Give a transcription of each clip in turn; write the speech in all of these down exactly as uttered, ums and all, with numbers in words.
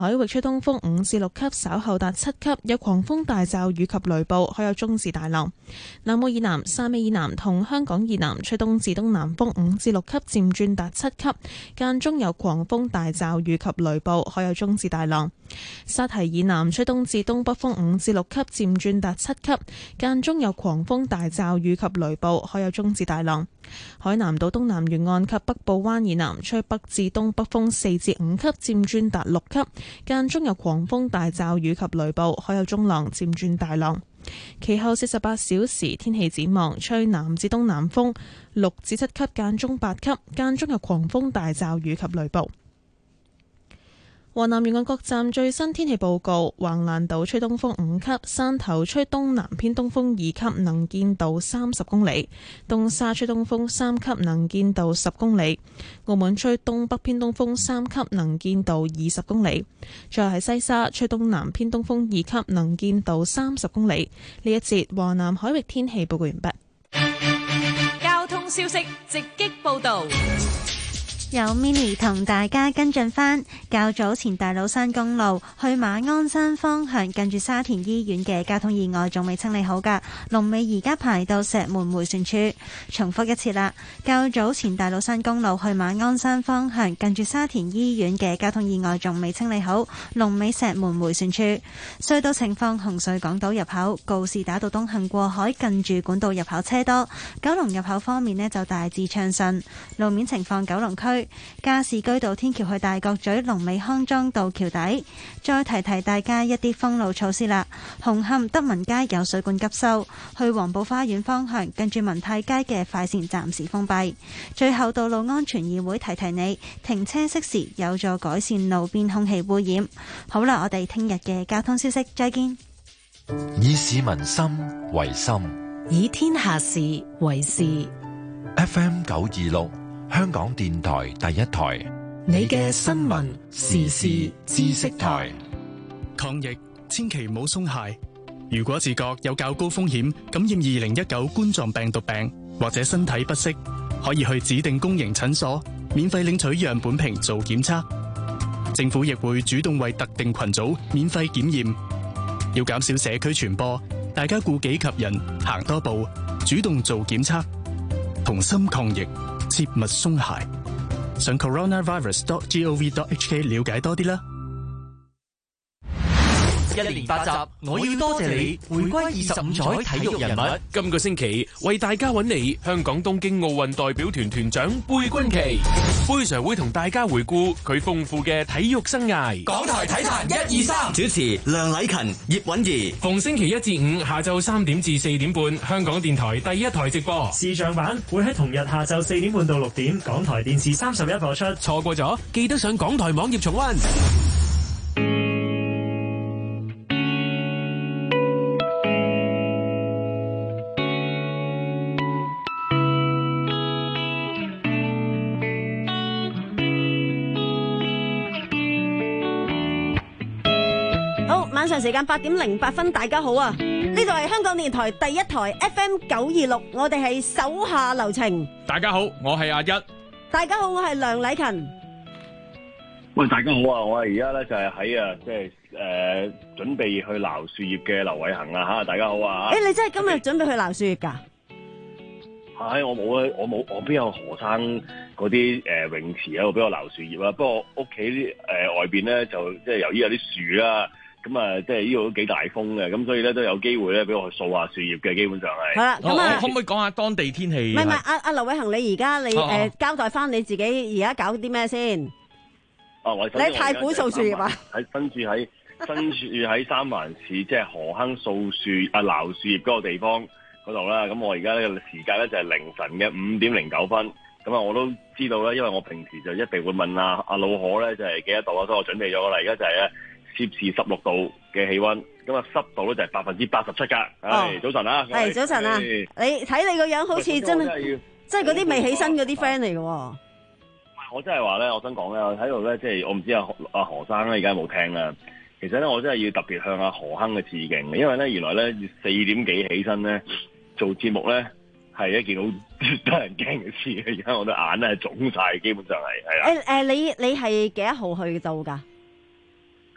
海域吹東風五至六級，稍後達七級，有狂風大驟雨及雷暴，海有中至大浪。南澳以南、汕尾以南同香港以南吹東至東南風五至六級，漸轉達七級，間中有狂風大驟雨及雷暴，海有中至大浪。沙堤以南吹東至東北風五至六級，漸轉達七級，間中有狂風大驟雨及雷暴，海有中至大浪。海南島東南沿岸及北部灣以南吹北至東北風四至五級，漸轉達六級，間中有狂風大驟雨及雷暴，海有中浪，漸轉大浪。其後四十八小時天氣展望，吹南至東南風六至七級，間中八級，間中有狂風大驟雨及雷暴。華南沿岸各站最新天氣報告：橫瀾島吹東風五級，汕頭吹東南偏東風二級，能見度三十公里；東沙吹東風三級，能見度十公里；澳門吹東北偏東風三級，能見度二十公里。最後喺西沙吹東南偏東風二級，能見度三十公里。呢一節華南海域天氣報告完畢。 交通消息直擊報道。 有 Mini 同大家跟進返，較早前大老山公路去馬鞍山方向近住沙田醫院嘅交通意外仲未清理好㗎，龍尾而家排到石門迴旋處。重複一次啦，較早前大老山公路去馬鞍山方向近住沙田醫院嘅交通意外仲未清理好，龍尾石門迴旋處。隧道情況：紅隧港島入口告士打道東行過海近住管道入口車多，九龍入口方面呢就大致暢順。路面情況：九龍區加士居道天橋去大角咀，龍尾康莊道橋底。再提提大家一啲封路措施啦。紅磡德民街有水管急修，去黃埔花園方向近住文泰街嘅快線暫時封閉。最後，道路安全議會提提你，停車熄匙有助改善路邊空氣污染。好啦，我哋聽日嘅交通消息再見。 以市民心為心， 以天下事為事。 F M 九二六香港電台第一台， 你嘅新聞時事知識台。 抗疫千祈唔好鬆懈。如果自覺有較高風險感染二零一九冠狀病毒病，或者身體不適，可以去指定公營診所免費領取樣本瓶做檢測。政府亦會主動為特定群組免費檢驗。要減少社區傳播，大家顧己及人，行多步，主動做檢測，同心抗疫，切勿鬆懈。上 coronavirus dot gov dot hk 了解多啲啦。 一連八集，我要多謝你，回歸二十五載體育人物。 今個星期為大家揾嚟香港東京奧運代表團團長貝君琪，貝 Sir 會同大家回顧佢豐富嘅體育生涯。 港台體壇一二三，主持梁禮勤、葉韻儀。 逢星期一至五下晝三點至四點半，香港電台第一台直播。 視像版會喺同日下晝四點半到六點，港台電視三十一播出。 錯過咗，記得上港台網頁重溫。 晚上時間八點零八分，大家好啊！呢度係香港電台第一台 F M 九二六，我哋係手下留情。 大家好，我係阿一。 大家好，我係梁禮勤。 喂，大家好啊！我係而家咧就係喺啊，即係誒準備去撈樹葉嘅劉偉恒啊吓！大家好啊！ 誒，你真係今日準備去撈樹葉噶？ 係我冇啊，我冇，我邊有何生嗰啲誒泳池喺度俾我撈樹葉啊？不過屋企啲誒外邊咧就即係由於有啲樹啦。咁啊，即係呢度都幾大風嘅，咁所以咧都有機會咧俾我去掃下樹葉嘅，基本上係。 好啦，咁啊， 可唔可以講下當地天氣？ 唔係唔係，阿阿劉偉恒，你而家你誒交代翻你自己而家搞啲咩先？ 啊，我你喺太古掃樹葉啊？ 喺身處喺身處喺三藩市，即係河坑掃樹啊撈樹葉嗰個地方嗰度啦。咁我而家呢個時間咧就係凌晨嘅五點零九分。咁啊，我都知道啦，因為我平時就一定會問阿阿老何咧就係幾多度啊，所以我準備咗啦。而家就係咧。攝氏十六度嘅氣溫，咁啊濕度咧就係百分之八十七噶。係早晨啊， 係早晨啊，你睇你個樣好似真係，即係嗰啲未起身嗰啲 friend 嚟嘅。 我真係話咧，我想講咧，我喺度咧，即係我唔知阿阿何生咧而家有冇聽啦。其實咧，我真係要特別向阿何亨嘅致敬嘅，因為咧原來咧四點幾起身咧做節目咧係一件好得人驚嘅事。而家我對眼咧係腫晒，基本上係係啦。 誒誒，你你係幾多號去到噶？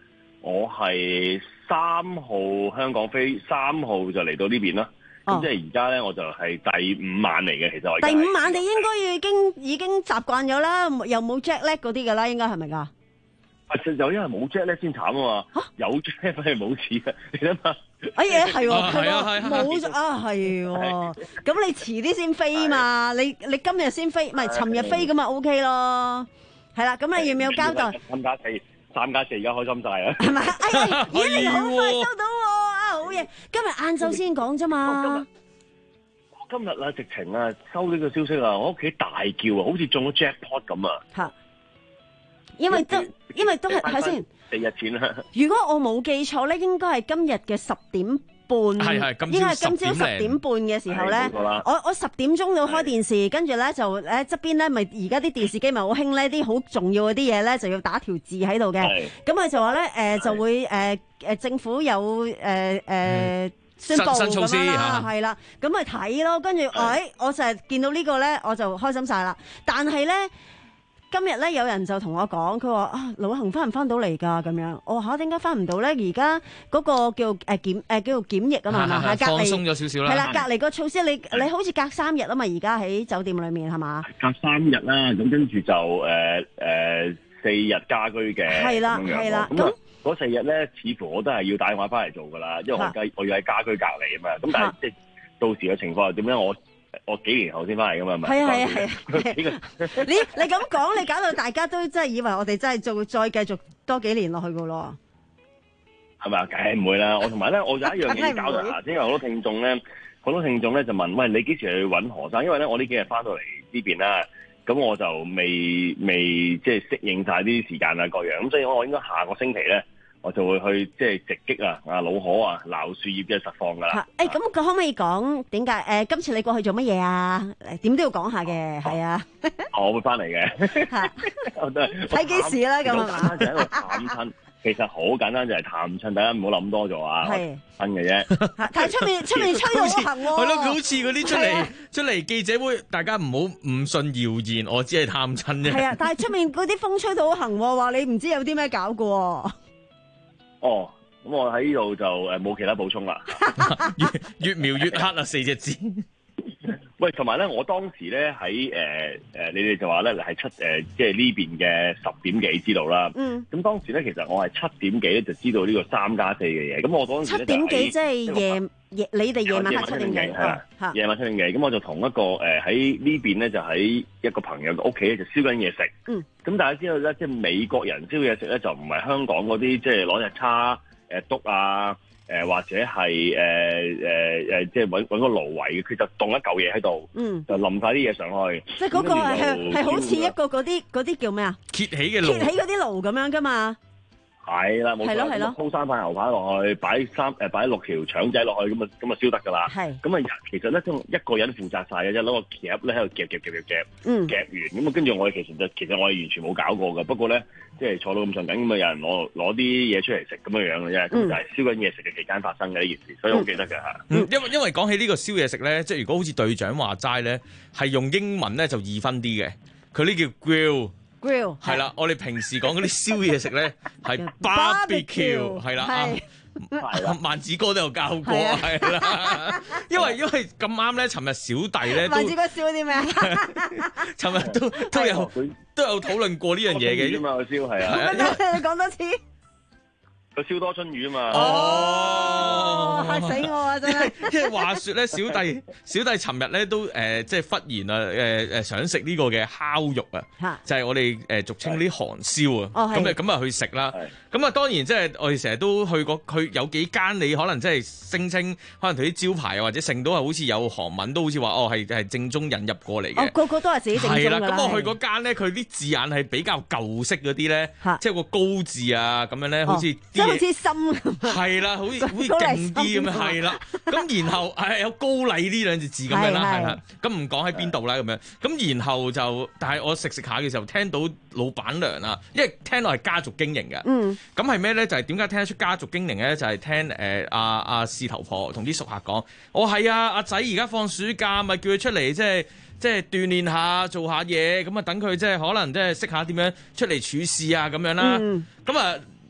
我係三號香港飛，三號就嚟到呢邊啦。咁、哦、即係而家咧，我就係第五晚嚟嘅。其實我第五晚你應該已經已經習慣咗啦，又冇 jet lag 嗰啲㗎啦，應該係咪㗎？ 啊，就因為冇 jet lag 先慘啊嘛，有 jet lag 反而冇事嘅，你諗下。 哎呀，係喎，係喎，冇啊，係喎。咁你遲啲先飛嘛？你你今日先飛，唔係尋日飛咁咪 OK 咯。係啦，咁你要唔要交代？ 三加四，三加四，而家開心晒啊！ 係咪？哎呀，咦，你好快收到喎！啊，好嘢！今日晏晝先講啫嘛。 今日啊，直情啊，收呢個消息啊，我屋企大叫啊，好似中咗 jackpot 咁啊！ 嚇，因為都因為都係睇先。 四日錢啦！ 如果我冇記錯咧，應該係今日嘅十點半，應該係今朝十點半嘅時候咧。我我十點鐘就開電視，跟住咧就誒側邊咧咪而家啲電視機咪好興咧，啲好重要嗰啲嘢咧就要打條字喺度嘅。咁佢就話咧誒就會誒誒政府有誒誒宣佈咁樣啦，係啦，咁咪睇咯。跟住誒我就係見到呢個咧，我就開心晒啦。但係咧。今日咧有人就同我講，佢話啊，盧幸翻唔翻到嚟㗎咁樣。我話嚇點解翻唔到咧？而家嗰個叫誒檢誒叫做檢疫啊嘛，係隔離放鬆咗少少啦。 係啦，隔離個措施你你好似隔三日啊嘛，而家喺酒店裏面係嘛？ 隔三日啦，咁跟住就誒誒四日家居嘅。係啦係啦，咁嗰四日咧，似乎我都係要打電話翻嚟做㗎啦，因為我計我要喺家居隔離啊嘛。咁但係即係到時嘅情況係點樣？我我幾年後先翻嚟噶嘛？係啊係啊係啊！你你咁講，你搞到大家都真係以為我哋真係做再繼續多幾年落去噶咯？係咪啊？梗係唔會啦！我同埋咧，我有一樣嘢要交代下，因為好多聽眾咧，好多聽眾咧就問：喂，你幾時去揾何生？因為咧，我呢幾日翻到嚟呢邊啦，咁我就未未即係適應晒啲時間啊各樣，咁所以我應該下個星期咧。我就會去即係直擊啊！啊老可啊，鬧樹葉嘅實況㗎啦。 誒咁，佢可唔可以講點解？誒、呃、今次你過去做乜嘢啊？誒點都要講下嘅，係啊。 我會翻嚟嘅。我都係睇幾時啦？咁啊嘛。 就喺度探親，其實好簡單，就係探親。大家唔好諗多咗啊。係親嘅啫。 但係出面出面吹到行喎。 係咯，佢好似嗰啲出嚟出嚟記者會，大家唔好唔信謠言，我只係探親啫。係啊，但係出面嗰啲風吹到行喎，話你唔知有啲咩搞過。 哦，咁我喺呢度就誒冇其他補充啦。 越越描越黑啊，四隻字。 喂，同埋咧，我當時咧喺誒誒，你哋就話咧係七誒，即係呢邊嘅十點幾知道啦。嗯。咁當時咧，其實我係七點幾咧就知道呢個三加四嘅嘢。咁我當時咧就七點幾即係夜夜，你哋夜晚七點幾係啦。嚇。夜晚七點幾，咁我就同一個誒喺呢邊咧，就喺一個朋友嘅屋企咧，就燒緊嘢食。嗯。咁大家知道咧，即係美國人燒嘢食咧，就唔係香港嗰啲，即係攞隻叉誒篤啊。誒、呃、或者係誒誒誒，即係揾揾個爐圍嘅，佢就凍一嚿嘢喺度，嗯，就冧晒啲嘢上去。即係嗰個係係好似一個嗰啲嗰啲叫咩啊？揭起嘅爐，揭起嗰啲爐咁樣噶嘛。係啦，冇錯。係咯係咯。鋪三塊牛排落去，擺三誒擺六條腸仔落去，咁啊咁啊燒得噶啦。係。咁啊，其實咧都一個人負責晒嘅啫，攞個夾咧喺度夾夾夾夾夾，嗯，夾完咁啊，跟住我哋其實就其實我哋完全冇搞過嘅，不過咧。即係坐到咁上緊咁啊！有人攞攞啲嘢出嚟食咁樣樣嘅啫，咁、嗯、就係燒緊嘢食嘅期間發生嘅呢件事，所以我記得嘅嚇。嗯，因為因為講起呢個燒嘢食咧，即係如果好似隊長話齋咧，係用英文咧就易分啲嘅，佢呢叫 grill，grill 係啦。我哋平時講嗰啲燒嘢食咧係 barbecue 係啦。萬子哥都有教過，係啦，因為因為咁啱咧，尋日小弟咧，萬子哥燒啲咩？尋日都都有都有討論過呢樣嘢嘅，啫嘛，個燒係啊，你講多次。佢燒多春魚啊嘛！哦，嚇死我啊！真係，因為話説咧，小弟小弟尋日咧都誒、呃，即係忽然啊誒誒想食呢個嘅烤肉啊，就係、是、我哋誒、呃、俗稱啲韓燒啊。咁啊咁啊去食啦。咁啊當然即係我哋成日都去過，佢有幾間你可能即係聲稱，可能佢啲招牌啊或者盛到係好似有韓文，都好似話哦係係正宗引入過嚟嘅。哦，個個都係自己正宗㗎啦。係啦，咁我去嗰間咧，佢啲字眼係比較舊式嗰啲咧，即係個高字啊咁樣咧，好似。哦好似心係啦，好似好似勁啲咁樣，係啦。咁然後係有高麗呢兩隻字咁樣啦，係啦。咁唔講喺邊度啦咁樣。咁然後就，但係我食食下嘅時候，聽到老闆娘啊，因為聽落係家族經營嘅。嗯。咁係咩咧？就係點解聽得出家族經營咧？就係、是、聽誒阿阿事頭婆同啲熟客講，我係啊，阿仔而家放暑假，咪叫佢出嚟即係即係鍛鍊下，做下嘢，咁啊等佢即係可能即係識下點樣出嚟處事啊咁樣啦。咁啊、嗯。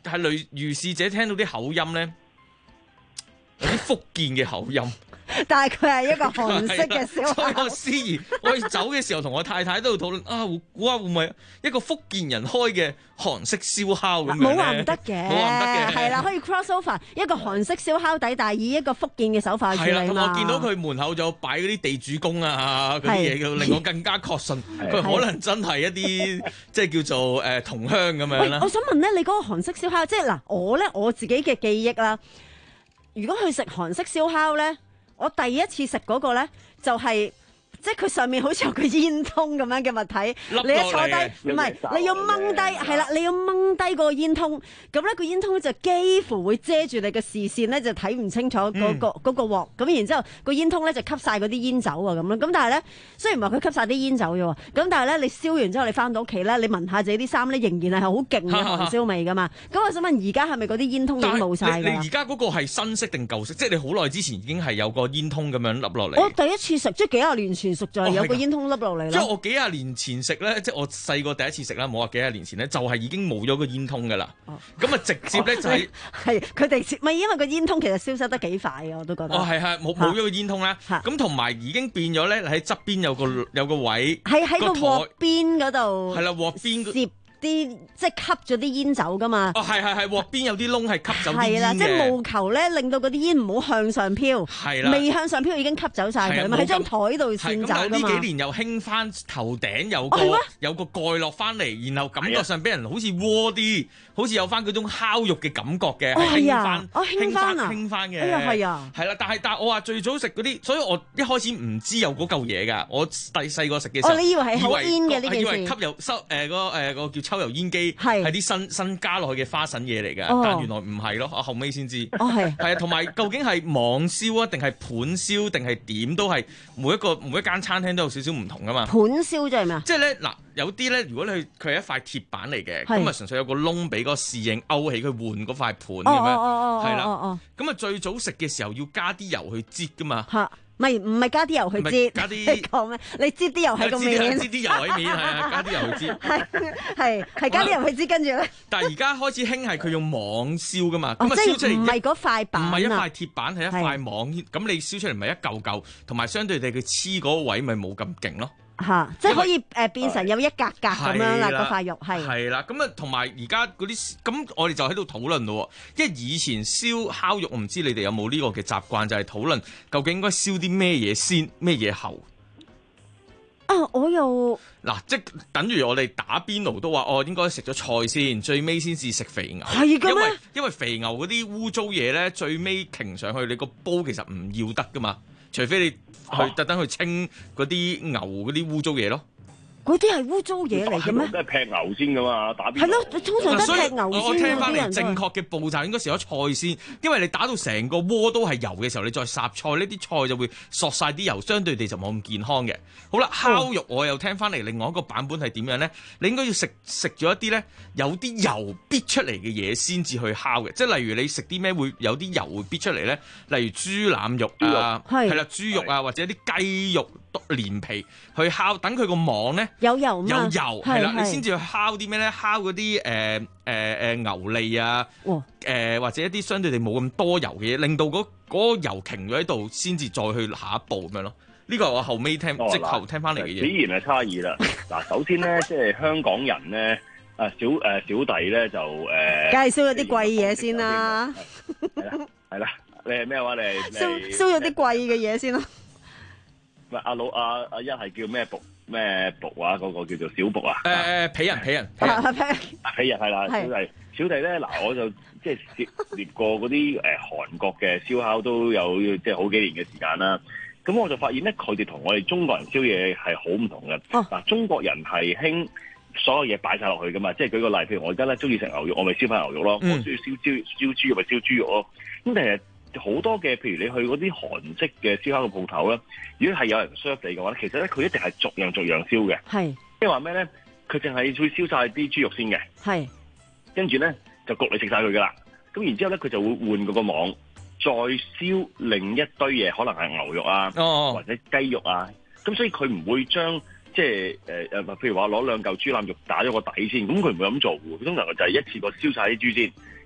係女如是者聽到啲口音咧，有啲福建嘅口音。 但係佢係一個韓式嘅燒烤。 所以我思怡，我走嘅時候同我太太都喺度討論啊，估下會唔會一個福建人開嘅韓式燒烤咁樣咧？ 冇話唔得嘅， 冇話唔得嘅， 係啦，可以 cross over 一個韓式燒烤底，但係以一個福建嘅手法去處理嘛。 係啦，我見到佢門口就擺嗰啲地主公啊嗰啲嘢，令我更加確信佢可能真係一啲即係叫做誒同鄉咁樣啦。 我想問咧，你嗰個韓式燒烤，即係嗱，我咧我自己嘅記憶啦，如果去食韓式燒烤咧。我第一次食嗰個咧，就係、是、即係佢上面好似有個煙通咁樣嘅物體，你一坐低，唔係你要掹低，係啦，你要掹低個煙通，咁咧個煙通就幾乎會遮住你嘅視線咧，就睇唔清楚嗰、那個嗰、嗯、個鑊，咁然之後個煙通咧就吸晒嗰啲煙酒啊咁樣，咁但係咧雖然話佢吸晒啲煙酒啫喎，咁但係咧你燒完之後你翻到屋企咧，你聞下自己啲衫咧，仍然係好勁嘅韓燒味噶嘛。咁我想問而家係咪嗰啲煙通已經冇晒㗎？ 你而家嗰個係新式定舊式？即係你好耐之前已經係有個煙通咁樣笠落嚟。 我第一次食即係幾廿年前食就係有個煙通笠落嚟啦。 即係我幾廿年前食咧，即係我細個第一次食啦，冇話幾廿年前咧，就係已經冇咗個煙通㗎啦。咁啊直接咧就係係佢哋唔係因為個煙通其實消失得幾快嘅，我都覺得。 哦係係冇冇咗個煙通啦。咁同埋已經變咗咧喺側邊有個有個位， 係喺個鑊邊嗰度。 係啦，鑊邊啲即係吸咗啲煙走噶嘛？ 哦，係係係，鑊邊有啲窿係吸走啲煙嘅。係啦， 即係務求咧，令到嗰啲煙唔好向上飄。 係啦， 未向上飄已經吸走晒佢嘛，喺張台度先走噶嘛。 呢幾年又興翻頭頂有個、哦、有個蓋落翻嚟，然後感覺上俾人好似窩啲，好似有翻嗰種烤肉嘅感覺嘅，係興翻，興翻啊，興翻嘅。 哎呀，係啊， 係啦，但係但係我話最早食嗰啲，所以我一開始唔知有嗰嚿嘢㗎。我第細個食嘅時候， 哦，你以為係好煙嘅呢件事？ 以為吸油收誒個誒個叫抽油煙機。係啲新新加落去嘅花神嘢嚟嘅，哦、但原來唔係咯，我後尾先知。 哦，係係啊，同埋究竟係網燒啊，定係盤燒，定係點都係每一個每一間餐廳都有少少唔同噶嘛。 盤燒即係咩啊？ 即係咧嗱，有啲咧，如果你佢係一塊鐵板嚟嘅，咁啊純粹有個窿俾嗰個侍應勾起佢換嗰塊盤咁樣，係啦。咁啊最早食嘅時候要加啲油去擠噶嘛。 唔係唔係加啲油去擠， 加啲你講咩？你擠啲油喺個面， 擠啲油喺面，係啊，加啲油去擠， 係係係加啲油去擠，跟住咧。 但係而家開始興係佢用網燒噶嘛，咁啊、 哦、 燒出嚟唔係嗰塊板， 唔係一塊鐵板，係一塊網，咁你燒出嚟咪一嚿嚿，同埋相對地佢黐嗰個位咪冇咁勁咯。 嚇，即係可以誒變成有一格格咁樣啦，嗰塊肉係。 係啦，咁啊同埋而家嗰啲，咁我哋就喺度討論咯。因為以前燒烤肉，我唔知你哋有冇呢個嘅習慣，就係討論究竟應該燒啲咩嘢先，咩嘢後。 啊，我又嗱，即係等於我哋打邊爐都話，哦應該食咗菜先，最尾先至食肥牛。 係嘅咩？ 因為因為肥牛嗰啲污糟嘢咧，最尾擎上去，你個煲其實唔要得噶嘛。除非你去特登去清嗰啲牛嗰啲污糟嘢咯， 嗰啲係污糟嘢嚟嘅咩？ 都係劈牛先噶嘛，打邊爐。 係咯，通常都劈牛先。 我聽翻嚟正確嘅步驟應該食咗菜先，因為你打到成個鍋都係油嘅時候，你再烚菜，呢啲菜就會索晒啲油，相對地就冇咁健康嘅。好啦，烤肉我又聽翻嚟另外一個版本係點樣咧？你應該要食食咗一啲咧有啲油逼出嚟嘅嘢先至去烤嘅，即係例如你食啲咩會有啲油會逼出嚟咧？例如豬腩肉啊，係啦，豬肉啊，或者啲雞肉連皮去烤，等佢個網咧有油嘛， 有油係啦，你先至去烤啲咩咧？烤嗰啲誒誒誒牛脷啊，誒、呃、或者一啲相對地冇咁多油嘅嘢，令到嗰嗰個油停咗喺度，先至再去下一步咁樣咯。呢個係我後尾聽、哦、即後聽翻嚟嘅嘢。顯然係差異啦。嗱，首先咧，即係香港人咧，啊小誒小弟咧就誒， 介紹咗啲貴嘢先啦。 係啦，係啦，你係咩話？你係燒燒咗啲貴嘅嘢先咯。 唔係阿老阿阿一係叫咩僕咩僕啊？嗰、那個叫做小僕啊。 誒、呃、誒，皮人皮人皮人皮人係啦，小弟小弟咧嗱，我就即係涉獵過嗰啲誒韓國嘅燒烤都有即係好幾年嘅時間啦。咁我就發現咧，佢哋同我哋中國人燒嘢係好唔同嘅。嗱、哦，中國人係興所有嘢擺晒落去噶嘛，即係舉個例，譬如我而家咧中意食牛肉，我咪燒翻牛肉咯；嗯、我中意燒燒燒豬肉，咪燒豬肉咯。咁但係好多嘅，譬如你去嗰啲韓式嘅燒烤嘅鋪頭咧，如果係有人 serve 你嘅話咧，其實咧佢一定係逐樣逐樣燒嘅。係，即係話咩咧？佢淨係會燒晒啲豬肉先嘅。係，跟住咧就焗你食晒佢噶啦。咁然之後咧，佢就會換嗰個網。再燒另一堆嘢，可能係牛肉啊，oh. 或者雞肉啊，咁所以佢唔會將即係誒誒，譬如話攞兩嚿豬腩肉打咗個底先，咁佢唔會咁做嘅。通常就係一次過燒晒啲豬先，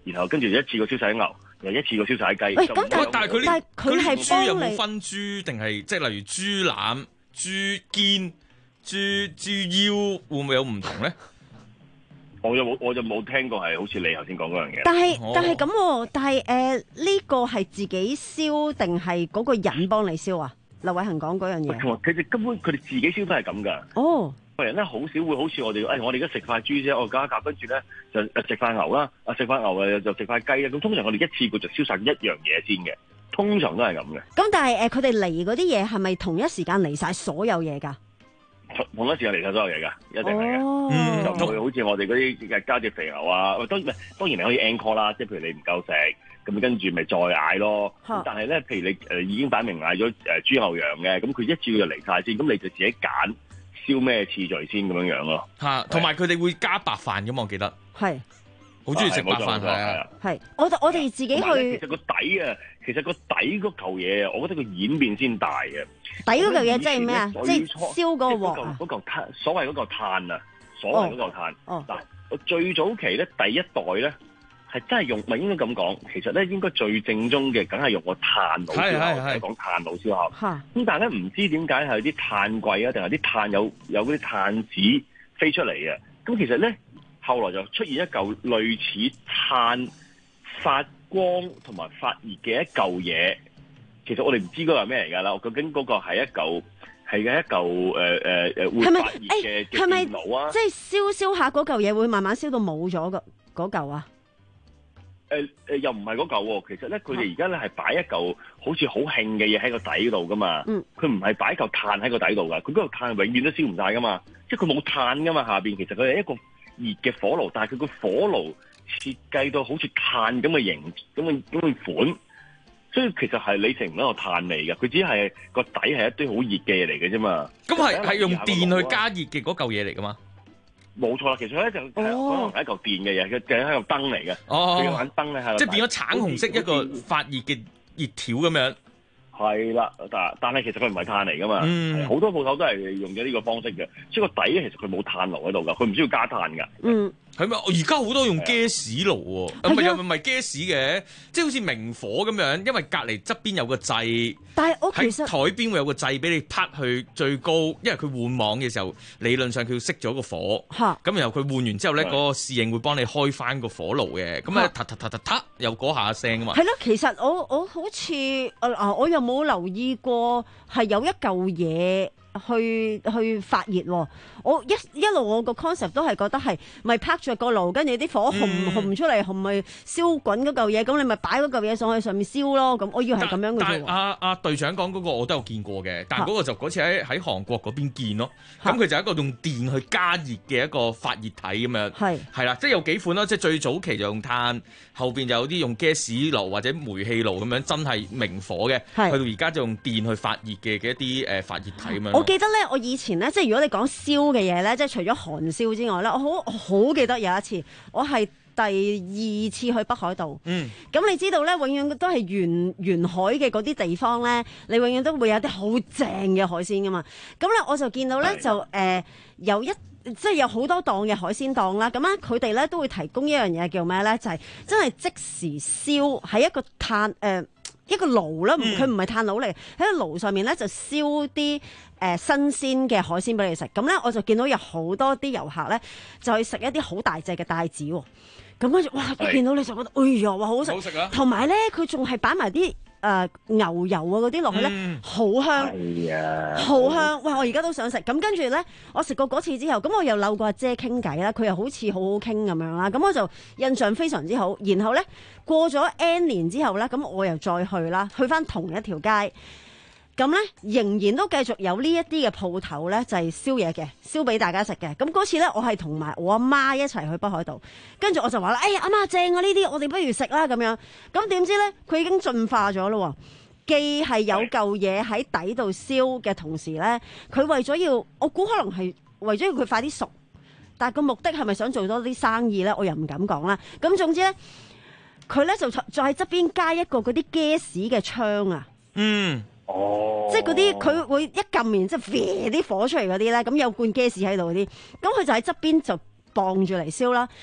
然後跟住一次過燒晒啲牛，又一次過燒晒啲雞。 喂，咁但但係佢呢？ 佢係豬有冇分豬定係即係例如豬腩、豬肩、豬豬腰會唔會有唔同咧？ 我就冇，我就冇聽過係好似你頭先講嗰樣嘢。 但係但係咁，但係誒呢個係自己燒定係嗰個人幫你燒啊？劉偉恒講嗰樣嘢。 佢哋根本佢哋自己燒都係咁噶。 哦， 個人咧好少會好似我哋，誒、哎、我哋而家食塊豬啫，我加一夾跟住咧就誒食塊牛啦，啊食塊牛誒就食塊雞啦。咁通常我哋一次過就燒晒一樣嘢先嘅，通常都係咁嘅。 咁但係誒佢哋嚟嗰啲嘢係咪同一時間嚟晒所有嘢㗎？ 同一時間嚟晒所有嘢㗎，一定係嘅。 哦、 嗯，就唔會好似我哋嗰啲加隻肥牛啊，當然當然你可以 encore 啦，即係譬如你唔夠食，咁跟住咪再嗌咯。但係咧，譬如你誒、呃、已經擺明嗌咗誒豬牛羊嘅，咁佢一次就嚟晒先，咁你就自己揀燒咩次序先咁樣樣咯。 嚇，同埋佢哋會加白飯㗎嘛，我記得。 係。 好中意食白飯係啊！ 係，我我哋自己去。 其實個底啊，其實個底嗰嚿嘢啊，我覺得個演變先大嘅。 底嗰嚿嘢即係咩啊？即係燒嗰個鑊啊！ 嗰嚿炭，所謂嗰嚿炭啊，所謂嗰嚿炭。 哦。嗱， 我最早期咧，第一代咧係真係用，唔係應該咁講。其實咧，應該最正宗嘅，梗係用個炭爐燒烤，係講炭爐燒烤。嚇！咁但係咧，唔知點解係啲炭貴啊，定係啲炭有有嗰啲炭紙飛出嚟嘅？咁其實咧。後來就出現一嚿類似炭發光同埋發熱嘅一嚿嘢，其實我哋唔知嗰個係咩嚟㗎啦。究竟嗰個係一嚿係嘅一嚿誒誒誒會發熱嘅嘅電爐啊？ 即係燒燒下嗰嚿嘢會慢慢燒到冇咗嘅嗰嚿啊？ 誒誒、呃、又唔係嗰嚿喎，其實咧佢哋而家咧係擺一嚿好似好興嘅嘢喺個底度㗎嘛。嗯，佢唔係擺嚿炭喺個底度㗎，佢嗰嚿炭永遠都燒唔晒㗎嘛，即係佢冇炭㗎嘛下邊。其實佢係一個熱嘅火爐，但係佢個火爐設計到好似炭咁嘅形，咁嘅咁嘅款，所以其實係你食唔到個炭味嘅，佢只係個底係一堆好熱嘅嘢嚟嘅啫嘛。 咁係係用電去加熱嘅嗰嚿嘢嚟噶嘛？ 冇錯啦，其實咧就可能係一嚿電嘅嘢，佢係一嚿燈嚟嘅。 哦， 佢玩燈咧係即係變咗橙紅色一個發熱嘅熱條咁樣。 係啦，但但係其實佢唔係炭嚟噶嘛，好、嗯、多鋪頭都係用咗呢個方式嘅，所以個底咧其實佢冇炭爐喺度噶，佢唔需要加炭噶。 嗯， 係咪？而家好多用 gas 爐喎，唔係又唔係 gas 嘅，即係好似明火咁樣，因為隔離側邊有個掣， 但係我其實喺台邊會有個掣俾你啪去最高，因為佢換網嘅時候理論上佢要熄咗個火，咁然後佢換完之後咧，嗰、嗰個侍應會幫你開翻個火爐嘅，咁啊，嗒嗒嗒嗒嗒又嗰下聲啊嘛。 係咯，其實我我好似啊，我又冇留意過係有一嚿嘢去去發熱喎。我一一路我個 concept 都係覺得係咪拍著個爐，跟住啲火紅、嗯、紅出嚟，紅咪燒滾嗰嚿嘢，咁你咪擺嗰嚿嘢上去上面燒咯。咁我要係咁樣嘅啫。 但係阿阿隊長講嗰個我都有見過嘅，但係嗰個就嗰次喺喺韓國嗰邊見咯。咁佢就係一個用電去加熱嘅一個發熱體咁樣。係係啦，即係有幾款啦，即係最早期就用炭，後邊就有啲用 gas 爐或者煤氣爐咁樣，真係明火嘅。去到而家就用電去發熱嘅嘅一啲誒發熱體咁樣。 我記得咧，我以前咧，即係如果你講燒嘅嘢咧，即係除咗韓燒之外咧，我好好記得有一次，我係第二次去北海道。嗯，咁你知道咧，永遠都係沿沿海嘅嗰啲地方咧，你永遠都會有啲好正嘅海鮮噶嘛。咁咧，我就見到咧，就誒、呃、有一即係有好多檔嘅海鮮檔啦。咁啊，佢哋咧都會提供一樣嘢叫咩咧？就係、是、真係即時燒喺一個炭誒。呃一個爐啦，佢唔係炭爐嚟，喺個爐上面咧就燒啲誒、呃、新鮮嘅海鮮俾你食。咁咧我就見到有好多啲遊客咧就去食一啲好大隻嘅帶子喎。咁跟住哇，一見到你就覺得，哎呀，哇好食！好食啊！同埋咧，佢仲係擺埋啲誒牛油啊嗰啲落去咧，好、嗯、香，好、哎、香！哇，我而家都想食。咁跟住咧，我食過嗰次之後，咁我又溜過阿姐傾偈啦，佢又好似好好傾咁樣啦。咁我就印象非常之好。然後咧過咗 N 年之後咧，咁我又再去啦，去翻同一條街。咁咧仍然都繼續有呢一啲嘅鋪頭咧，就係燒嘢嘅，燒俾大家食嘅。咁嗰次咧，我係同埋我阿媽一齊去北海道，跟住我就話啦：哎呀，阿媽正啊！呢啲我哋不如食啦咁樣。咁點知咧，佢已經進化咗咯。既係有嚿嘢喺底度燒嘅同時咧，佢為咗要，我估可能係為咗要佢快啲熟，但係個目的係咪想做多啲生意咧？我又唔敢講啦。咁總之咧，佢咧就再喺側邊加一個嗰啲 gas 嘅窗啊。嗯。哦，即係嗰啲佢會一撳完，即係啡啲火出嚟嗰啲咧，咁有罐 gas 喺度嗰啲，咁佢就喺側邊就傍住嚟燒啦。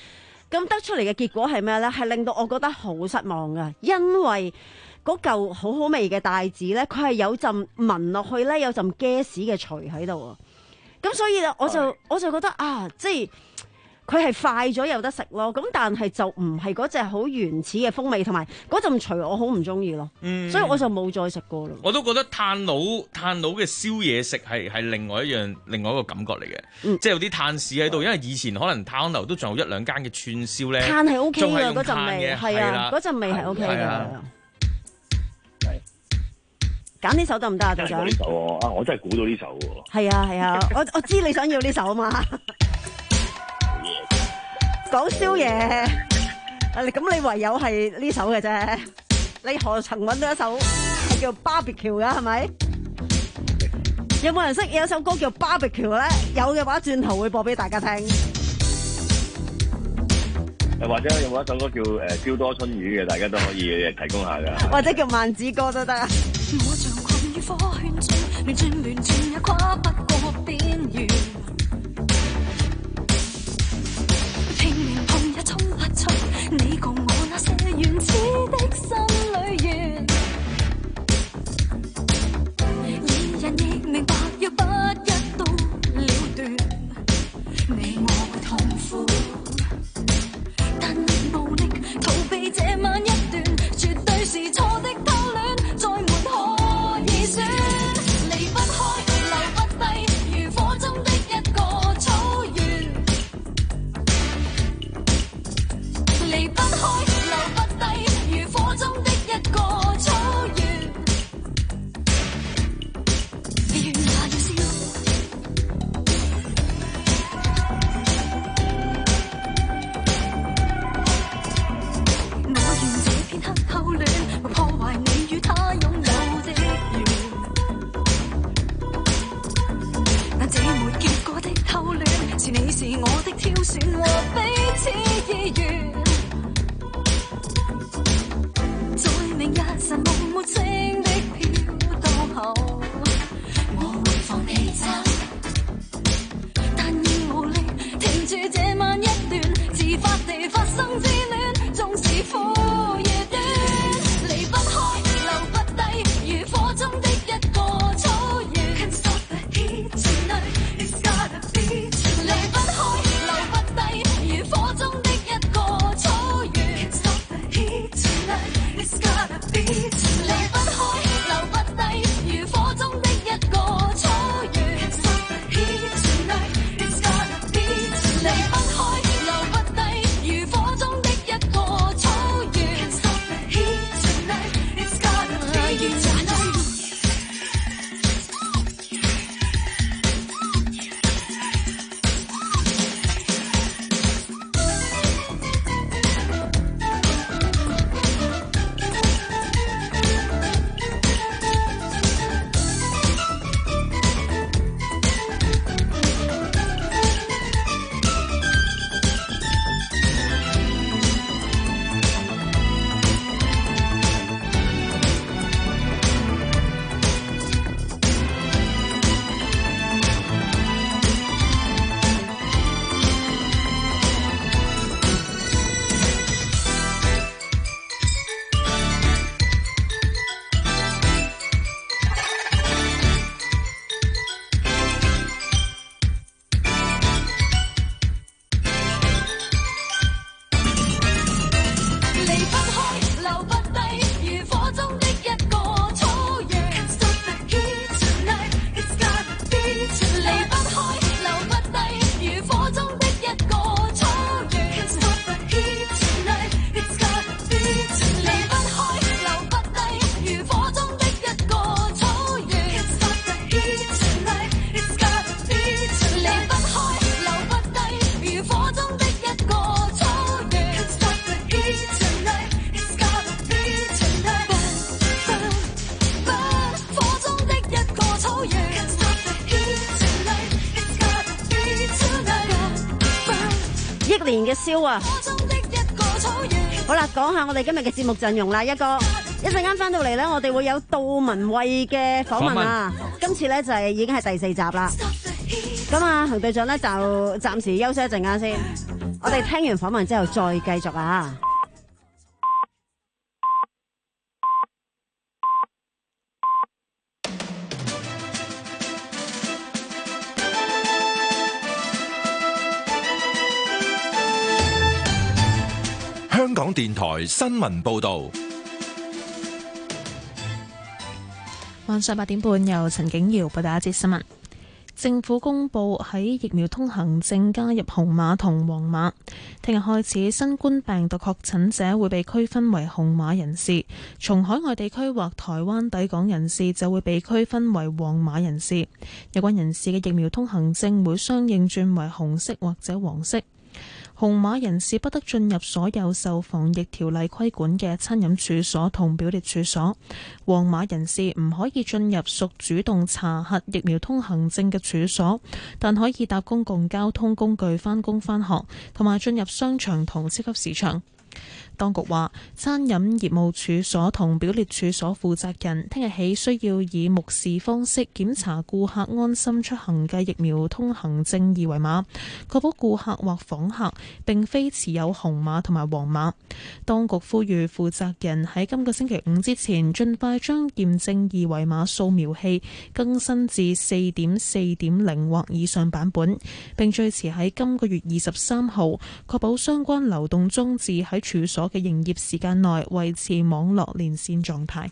咁得出嚟嘅結果係咩咧？係令到我覺得好失望㗎，因為嗰嚿好好味嘅帶子咧，佢係有陣聞落去咧，有陣 gas 嘅除喺度啊。咁所以咧，我就我就覺得啊，即係佢係快咗有得食咯。咁但係就唔係嗰隻好原始嘅風味，同埋嗰陣除我好唔中意咯。嗯，所以我就冇再食過咯。 我都覺得炭爐炭爐嘅燒嘢食係係另外一樣另外一個感覺嚟嘅，嗯、即係有啲炭屎喺度。因為以前可能炭樓都仲有一兩間嘅串燒咧， 炭係 O K 㗎，嗰陣味係啊，嗰陣味係 O K 㗎。揀呢首得唔得啊，隊長？ 呢首啊，我真係估到呢首喎。 係啊係啊，我我知你想要呢首啊嘛。講宵夜，咁你唯有係呢首嘅啫。你何曾揾到一首係叫 Barbecue 㗎？係咪？有冇人識有一首歌叫 Barbecue 咧？有嘅話，轉頭會播俾大家聽。 誒，或者有冇一首歌叫誒燒多春魚嘅？大家都可以提供下㗎。 或者叫萬子歌都得啊。 我像困於火圈中，亂轉亂轉也跨不過邊緣，拼命碰也衝不出你共我那些原始的心裏緣。二人亦明白，若不一刀了斷，你我會痛苦，但無力逃避這晚一段，絕對是錯的偷戀，再沒可以選，離不開，留不低，如火中的一個草原，離不開，留不低，如火中的一個草原，願也要燒。我願這片刻偷戀，會破壞你與他擁有的緣，但這沒結果的偷戀，是你是我的挑選和彼此意願，在明日神夢沒聲的飄到後，我會放棄走，但已無力停住這晚一段自發地發生之戀，縱是苦夜短，離不開，留不低，如火中的一個草原。Can't stop the heat tonight, it's gotta be tonight. 離不開，留不低，如火中的一個草原。Can't stop the heat tonight, it's gotta be tonight. 離不開，留不低，如火中的一個草原。Can't stop the heat tonight, it's gotta be tonight. 離不開，留不低，如火中的一個草原。Can't stop the heat tonight, it's gotta be tonight. 離不開，留不低，如火中的一個草原。Can't stop the heat tonight, it's gotta be tonight. 離不開，留不低，如火中的一個草原。Can't stop the heat tonight, it's gotta be tonight. 離不開，留不低，如火中的一個草原。Can't stop the heat tonight, it's gotta be tonight. 離不開，留不低，如火中的一個草原。Can't stop the heat tonight, it's gotta be tonight. Burn, burn, burn， 火中的一個草原。Can't stop the heat tonight, it's gotta be tonight. Burn, 憶年嘅燒啊！ 火中的一個草原。 好啦，講下我哋今日嘅節目陣容啦，一哥。一陣間翻到嚟咧，我哋會有杜文蔚嘅訪問啊。今次咧就係已經係第四集啦。咁啊，洪隊長咧就暫時休息一陣間先。 我哋聽完訪問之後再繼續啊。 香港電台新聞報道。 晚上八點半，由陳景瑤報道一節新聞。政府公布喺疫苗通行證加入紅碼同黃碼，聽日開始，新冠病毒確診者會被區分為紅碼人士，從海外地區或台灣抵港人士就會被區分為黃碼人士。有關人士嘅疫苗通行證會相應轉為紅色或者黃色。紅碼人士不得進入所有受防疫條例規管嘅餐飲處所同表列處所。黃碼人士唔可以進入屬主動查核疫苗通行證嘅處所，但可以搭公共交通工具返工返學，同埋進入商場同超級市場。當局話，餐飲業務處所同表列處所負責人聽日起需要以目視方式檢查顧客安心出行嘅疫苗通行證二維碼，確保顧客或訪客並非持有紅碼同埋黃碼。當局呼籲負責人喺今個星期五之前盡快將驗證二維碼掃描器更新至四點四點零或以上版本，並最遲喺今個月二十三號確保相關流動裝置喺處所嘅營業時間內維持網絡連線狀態。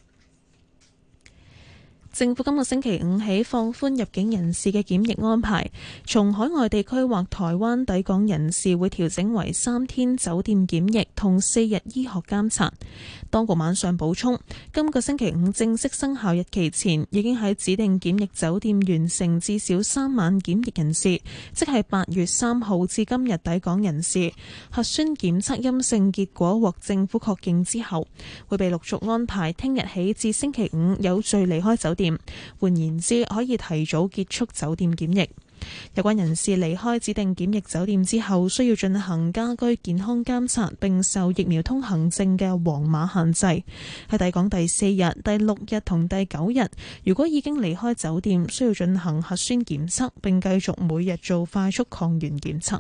政府今個星期五起放寬入境人士嘅檢疫安排，從海外地區或台灣抵港人士會調整為三天酒店檢疫同四日醫學監察。當局晚上補充，今個星期五正式生效日期前，已經喺指定檢疫酒店完成至少三晚檢疫人士，即係八月三號至今日抵港人士，核酸檢測陰性結果獲政府確認之後，會被陸續安排聽日起至星期五有序離開酒店。換言之，可以提早結束酒店檢疫。有關人士離開指定檢疫酒店之後，需要進行家居健康監察，並受疫苗通行證嘅黃碼限制。喺抵港第四日、第六日同第九日，如果已經離開酒店，需要進行核酸檢測，並繼續每日做快速抗原檢測。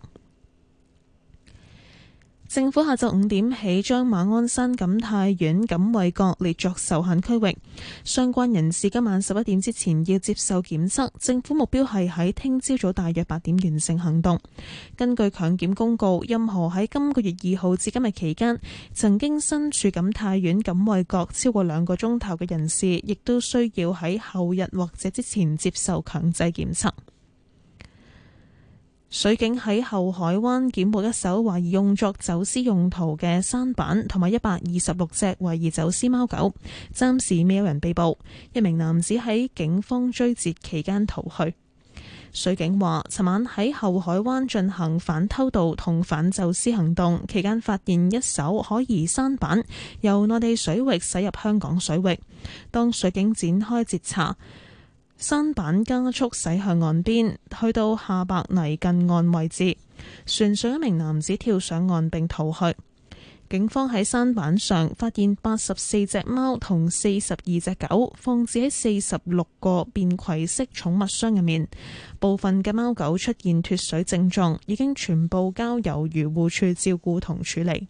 政府下晝五點起將馬鞍山錦泰苑錦蕙閣列作受限區域，相關人士今晚十一點之前要接受檢測。政府目標係喺聽朝早大約八點完成行動。根據強檢公告，任何喺今個月二號至今日期間曾經身處錦泰苑錦蕙閣超過兩個鐘頭嘅人士，亦都需要喺後日或者之前接受強制檢測。水警喺後海灣檢獲一艘懷疑用作走私用途嘅舢板，同埋一百二十六隻懷疑走私貓狗，暫時未有人被捕。一名男子喺警方追截期間逃去。水警話，尋晚喺後海灣進行反偷渡同反走私行動，期間發現一艘可疑舢板由內地水域駛入香港水域。當水警展開截查，舢板加速駛向岸邊，去到下白泥近岸位置，船上一名男子跳上岸並逃去。警方喺舢板上發現八十四隻貓同四十二隻狗，放置喺四十六個便攜式寵物箱入面。部分嘅貓狗出現脫水症狀，已經全部交由漁護處照顧同處理。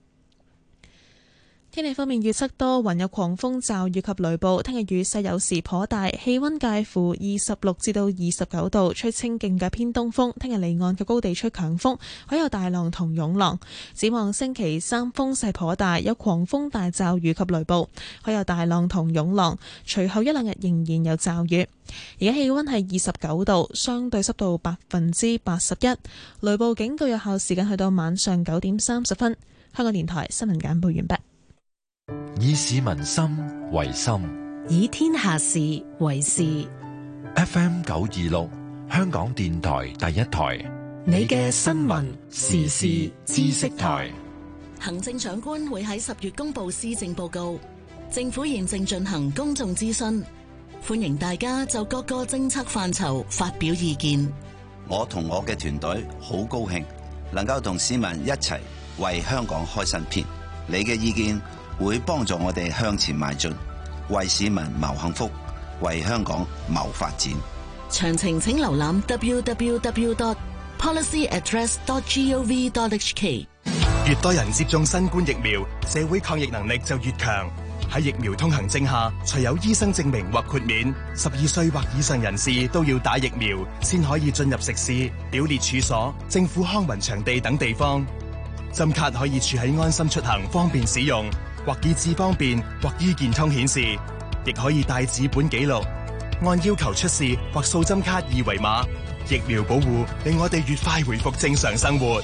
天氣方面預測多雲，有狂風驟雨及雷暴。聽日雨勢有時頗大，氣溫介乎二十六至到二十九度，吹清勁嘅偏東風。聽日離岸嘅高地吹強風，海有大浪同湧浪。展望星期三風勢頗大，有狂風大驟雨及雷暴，海有大浪同湧浪。隨後一兩日仍然有驟雨。而家氣溫係二十九度，相對濕度百分之八十一。雷暴警告有效時間去到晚上九點三十分。香港電台新聞簡報完畢。 以市民心為心， 以天下事為事。 F M 九二六，香港電台第一台， 你嘅新聞時事知識台。 行政長官會喺十月公布施政報告，政府現正進行公眾諮詢，歡迎大家就各個政策範疇發表意見。 我同我嘅團隊好高興，能夠同市民一齊為香港開新篇。你嘅意見會幫助我哋向前邁進，為市民謀幸福，為香港謀發展。 詳情請瀏覽 w w w dot policy address dot gov dot hk。 越多人接種新冠疫苗，社會抗疫能力就越強。喺疫苗通行證下，除有醫生證明或豁免，十二歲或以上人士都要打疫苗，先可以進入食肆、表列處所、政府康文場地等地方。針卡可以儲喺安心出行，方便使用，或以智方便，或醫健通顯示，亦可以帶紙本記錄，按要求出示或掃針卡二維碼。疫苗保護令我哋越快回復正常生活。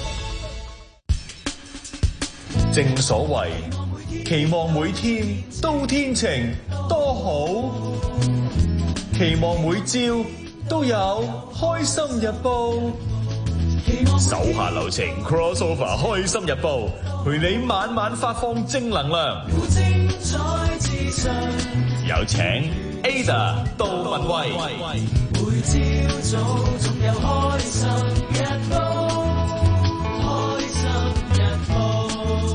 正所謂期望每天都天晴多好，期望每朝都有開心日報。手下留情 crossover 開心日報，陪你晚晚發放正能量。有請 Ada 杜文慧。每朝早總有開心日報，開心日報。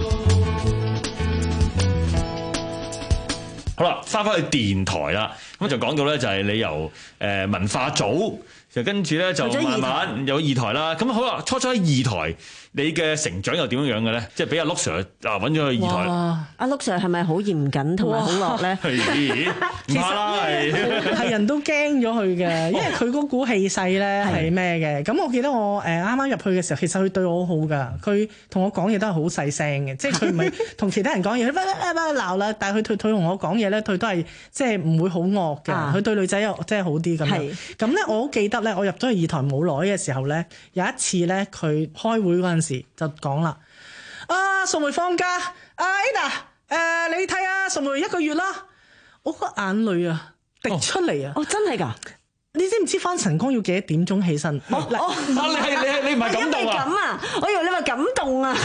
好啦，翻返去電台啦，咁就講到咧，就係你由誒文化組，就跟住咧就慢慢有二台啦。咁好啦，初初喺二台，你嘅成長又點樣樣嘅咧？即係俾阿陸 Sir 啊揾咗去二台。 阿陸 Sir 係咪好嚴謹同埋好落咧？ 唔怕啦，係係人都驚咗佢嘅，因為佢嗰股氣勢咧係咩嘅？咁我記得我誒啱啱入去嘅時候，其實佢對我好好噶，佢同我講嘢都係好細聲嘅，即係佢唔係同其他人講嘢，不不不鬧啦。但係佢佢同我講嘢咧，佢都係即係唔會好惡嘅。佢、啊、對女仔又即係好啲咁樣。咁咧，我好記得咧，我入咗去二台冇耐嘅時候咧，有一次咧，佢開會嗰陣時就講啦：啊，淑梅放假，阿 Ada，誒、呃，你睇下淑梅一個月啦。我個眼淚啊滴出嚟啊！ 哦，真係㗎！ 你知唔知翻晨光要幾多點鐘起身？ 哦哦， 你係你係你唔係感動啊？ 咁啊！我以為你話感動啊！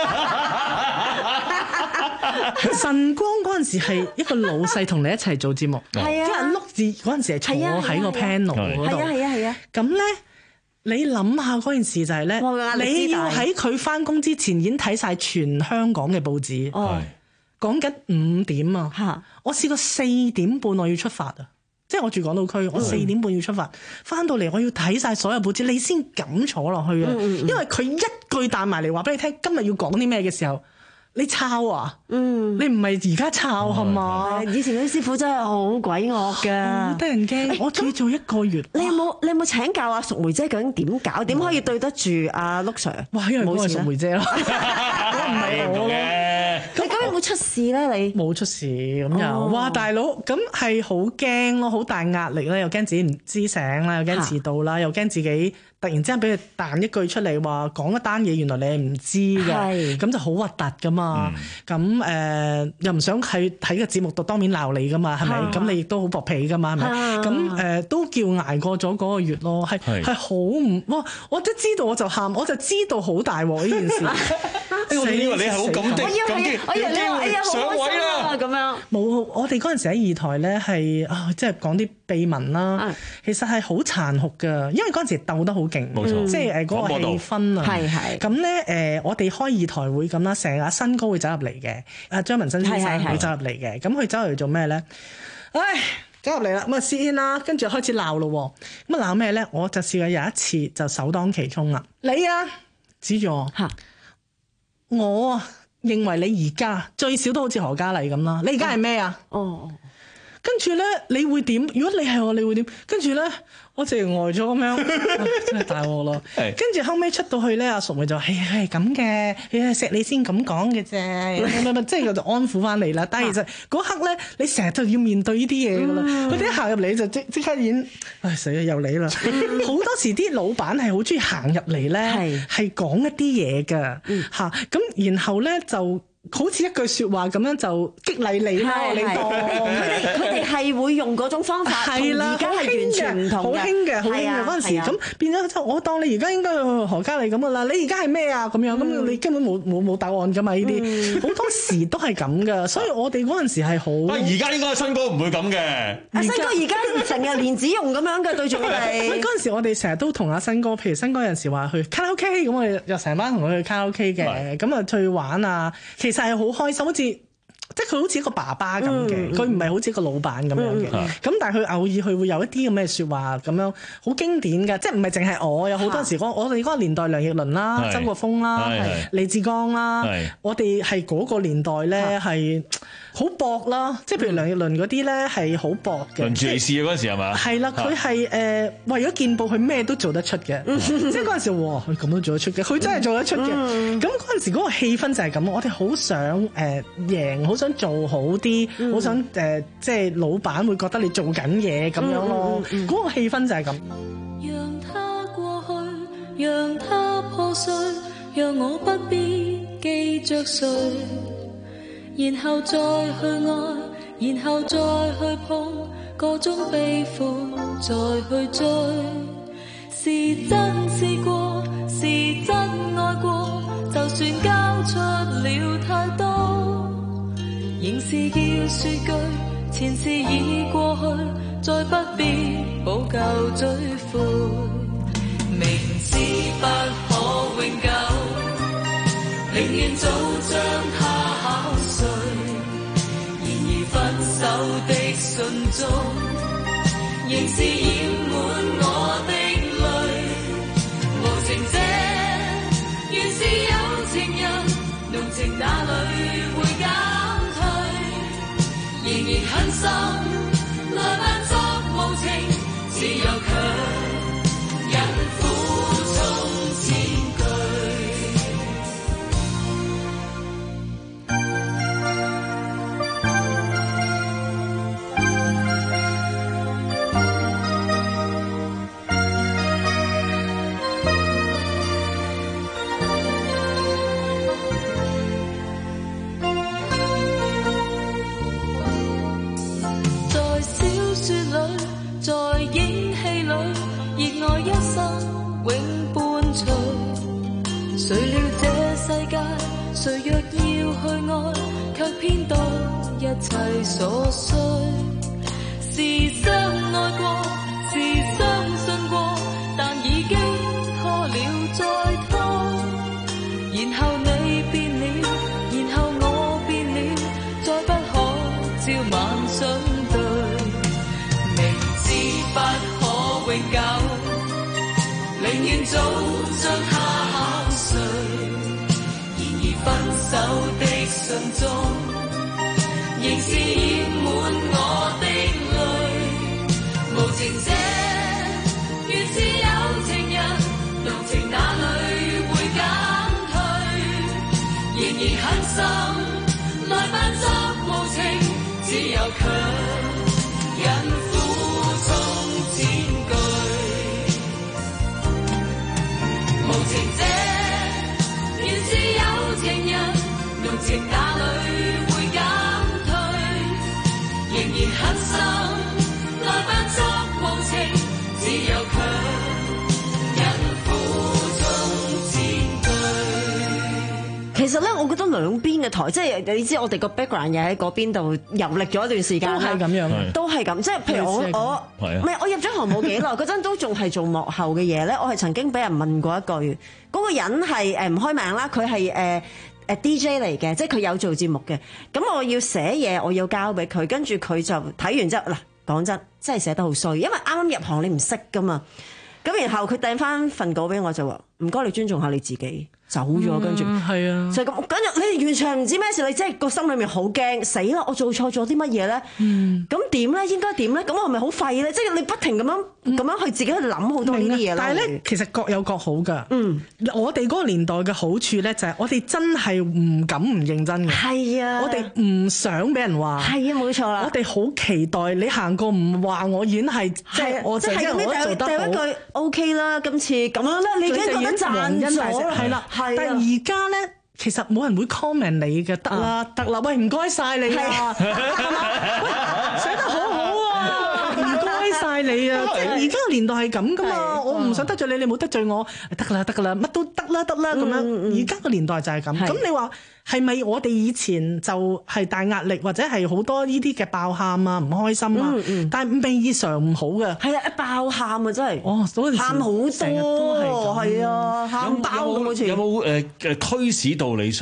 晨光嗰陣時係一個老細同你一齊做節目， 係啊， 因為碌字嗰陣時係坐喺個 panel 嗰度， 係啊係啊係啊！ 咁咧，你諗下嗰件事就係咧，你要喺佢翻工之前已經睇晒全香港嘅報紙。講緊五點啊！我試過四點半我要出發啊！即係我住港島區，我四點半要出發，翻到嚟我要睇晒所有報紙，你先敢坐落去啊！因為佢一句彈埋嚟話俾你聽，今日要講啲咩嘅時候，你抄啊！嗯，你唔係而家抄係嘛？ 以前嗰啲師傅真係好鬼惡㗎， 好得人驚！我只做一個月。 你有冇你有冇請教阿淑梅姐究竟點搞？點可以對得住阿陸 Sir？ 哇！因為我係淑梅姐咯，唔係我咯。 你咁有冇出事咧？你冇出事咁又、哦、哇大佬咁係好驚咯，好大壓力咧，又驚自己唔知醒啦，又驚遲到啦，又驚自己突然之間俾佢彈一句出嚟話講一單嘢，原來你係唔知嘅，咁就好核突噶嘛。咁誒、嗯呃、又唔想喺睇個節目度當面鬧你噶嘛，係咪？咁你亦都好薄皮噶嘛，係咪？咁誒、呃、都叫捱過咗嗰個月咯，係係好唔哇！我一知道我就喊，我就知道好大鑊呢件事。 我以為你係好感激，感激我以為你話哎呀好開心啊咁樣。 冇，我哋嗰陣時喺二台咧係啊，即係講啲秘聞啦、啊。其實係好殘酷㗎，因為嗰陣時鬥得好勁，冇錯，即係誒嗰個氣氛啊。係係。咁咧誒，我哋開二台會咁啦，成日阿新哥會走入嚟嘅，阿張文新先生會走入嚟嘅。咁佢走入嚟做咩咧？唉，走入嚟啦，咁啊先啦，跟住開始鬧咯。咁啊鬧咩咧？我就試過有一次就首當其衝啦。你啊，指住我嚇。我啊，認為你而家最少都好似何嘉麗咁啦。你而家係咩啊？哦，跟住咧，你會點？如果你係我，你會點？跟住咧，我直情呆咗咁樣，真係大鑊咯。跟住後尾出到去咧，阿淑梅就係係咁嘅，誒錫你先咁講嘅啫，即係就安撫翻你啦。但係其實嗰刻咧，你成日就要面對呢啲嘢噶啦。佢哋一行入嚟就即即刻演，唉死啦又你啦。好多時啲老闆係好中意行入嚟咧，係講一啲嘢噶嚇，咁然後咧就。好似一句説話咁樣就激勵你啦，你當佢哋佢哋係會用嗰種方法，係啦，而家係完全唔同嘅，好興嘅，好興嘅嗰陣時，咁變咗就我當你而家應該去何嘉麗咁噶啦，你而家係咩啊？咁樣咁你根本冇冇冇答案噶嘛？呢啲好多時都係咁噶，所以我哋嗰陣時係好。而家應該新哥唔會咁嘅，阿新哥而家成日蓮子蓉咁樣嘅對住我哋。嗰陣時我哋成日都同阿新哥，譬如新哥有陣時話去卡拉 OK，咁我哋又成班同佢去卡拉 OK 嘅，咁啊去玩啊。其實係好開心，好似即即係佢好似一個爸爸咁嘅，佢唔係好似一個老闆咁樣嘅。咁、嗯嗯、但係佢偶爾佢會有一啲咁嘅説話咁樣，好經典嘅，即係唔係淨係我，有好多時講我哋嗰個年代，梁奕倫啦、周國峰啦、李志剛啦，我哋係嗰個年代咧係好薄啦，即係譬如梁奕倫嗰啲咧係好薄嘅。 輪住嚟試嗰陣時係嘛？係啦，佢係誒為咗見報，佢咩都做得出嘅。即係嗰陣時，哇！佢咁都做得出嘅，佢真係做得出嘅。咁嗰陣時嗰個氣氛就係咁，我哋好想誒贏，好想做好啲，好、嗯、想誒、呃、即係老闆會覺得你做緊嘢咁樣咯。嗰、嗯嗯嗯、個氣氛就係咁。 讓它過去，讓它破碎，讓我不必記着誰，然後再去愛，然後再去碰，個中悲苦再去追。是真試過，是真愛過，就算交出了太多，仍是要說句前事已過去，再不必補救追悔。明知不可永久，寧願早將它考碎。然而分手的信中，仍是掩滿我的無情者，原是有情人，濃情哪裏會減退？仍然狠心，來扮作無情，只有強忍苦衷千句。誰料這世界，誰若要去愛，卻偏多一切瑣碎。是相愛過，是相信過，但已經拖了再拖。然後你變了，然後我變了，再不可朝晚相對。明知不可永久，寧願早將它考碎。然而分手的信中，仍是染滿我的淚。無情者，原是有情人，濃情哪裏會減退？然而狠心，來扮作無情，只有強忍苦衷千句。無情者，原是有情人，濃情哪裏會減退？仍然狠心，來扮作無情，只有強忍苦衷千句。 其實咧，我覺得兩邊嘅台，即係你知我哋個 background 又喺嗰邊度遊歷咗一段時間啦， 都係咁樣， 都係咁。即係譬如我我唔係我入咗行冇幾耐，嗰陣都仲係做幕後嘅嘢咧。我係曾經俾人問過一句，嗰、嗰個人係誒唔開名啦，佢係誒誒 D J 嚟嘅，即係佢有做節目嘅。咁我要寫嘢，我要交俾佢，跟住佢就睇完之後嗱，講真，真係寫得好衰，因為啱啱入行你唔識噶嘛。咁然後佢掟翻份稿俾我就話：唔該，你尊重下你自己。走咗，跟住係啊，就咁跟住你完全唔知咩事，你真係個心裏面好驚，死啦！我做錯咗啲乜嘢咧？咁點咧？應該點咧？咁我係咪好廢咧？即係你不停咁樣咁、嗯、樣去自己去諗好多呢啲嘢啦。但係咧，其實各有各好噶。嗯，我哋嗰個年代嘅好處咧，就係我哋真係唔敢唔認真嘅。係啊，我哋唔想俾人話。係啊，冇錯啦。我哋好期待你行過唔話我已經係即係我即係咁樣做得好。第一句 OK 啦，今次咁樣咧，你已經覺得賺咗係啦。但係而家咧，其實冇人會 comment 你嘅，得啦得啦，喂唔該晒你啊，係嘛？喂寫得好好啊，唔該晒你啊！即係而家個年代係咁噶嘛，我唔想得罪你，你冇得罪我，得噶啦得噶啦，乜都得啦得啦咁樣。而家個年代就係咁，咁你話係咪我哋以前就係大壓力或者係好多呢啲嘅爆喊啊、唔開心啊？嗯嗯、但係未嘗唔好嘅。係啊，爆喊啊真係，哦，喊好多，係啊，喊爆咁好似。 有冇誒誒驅使到你想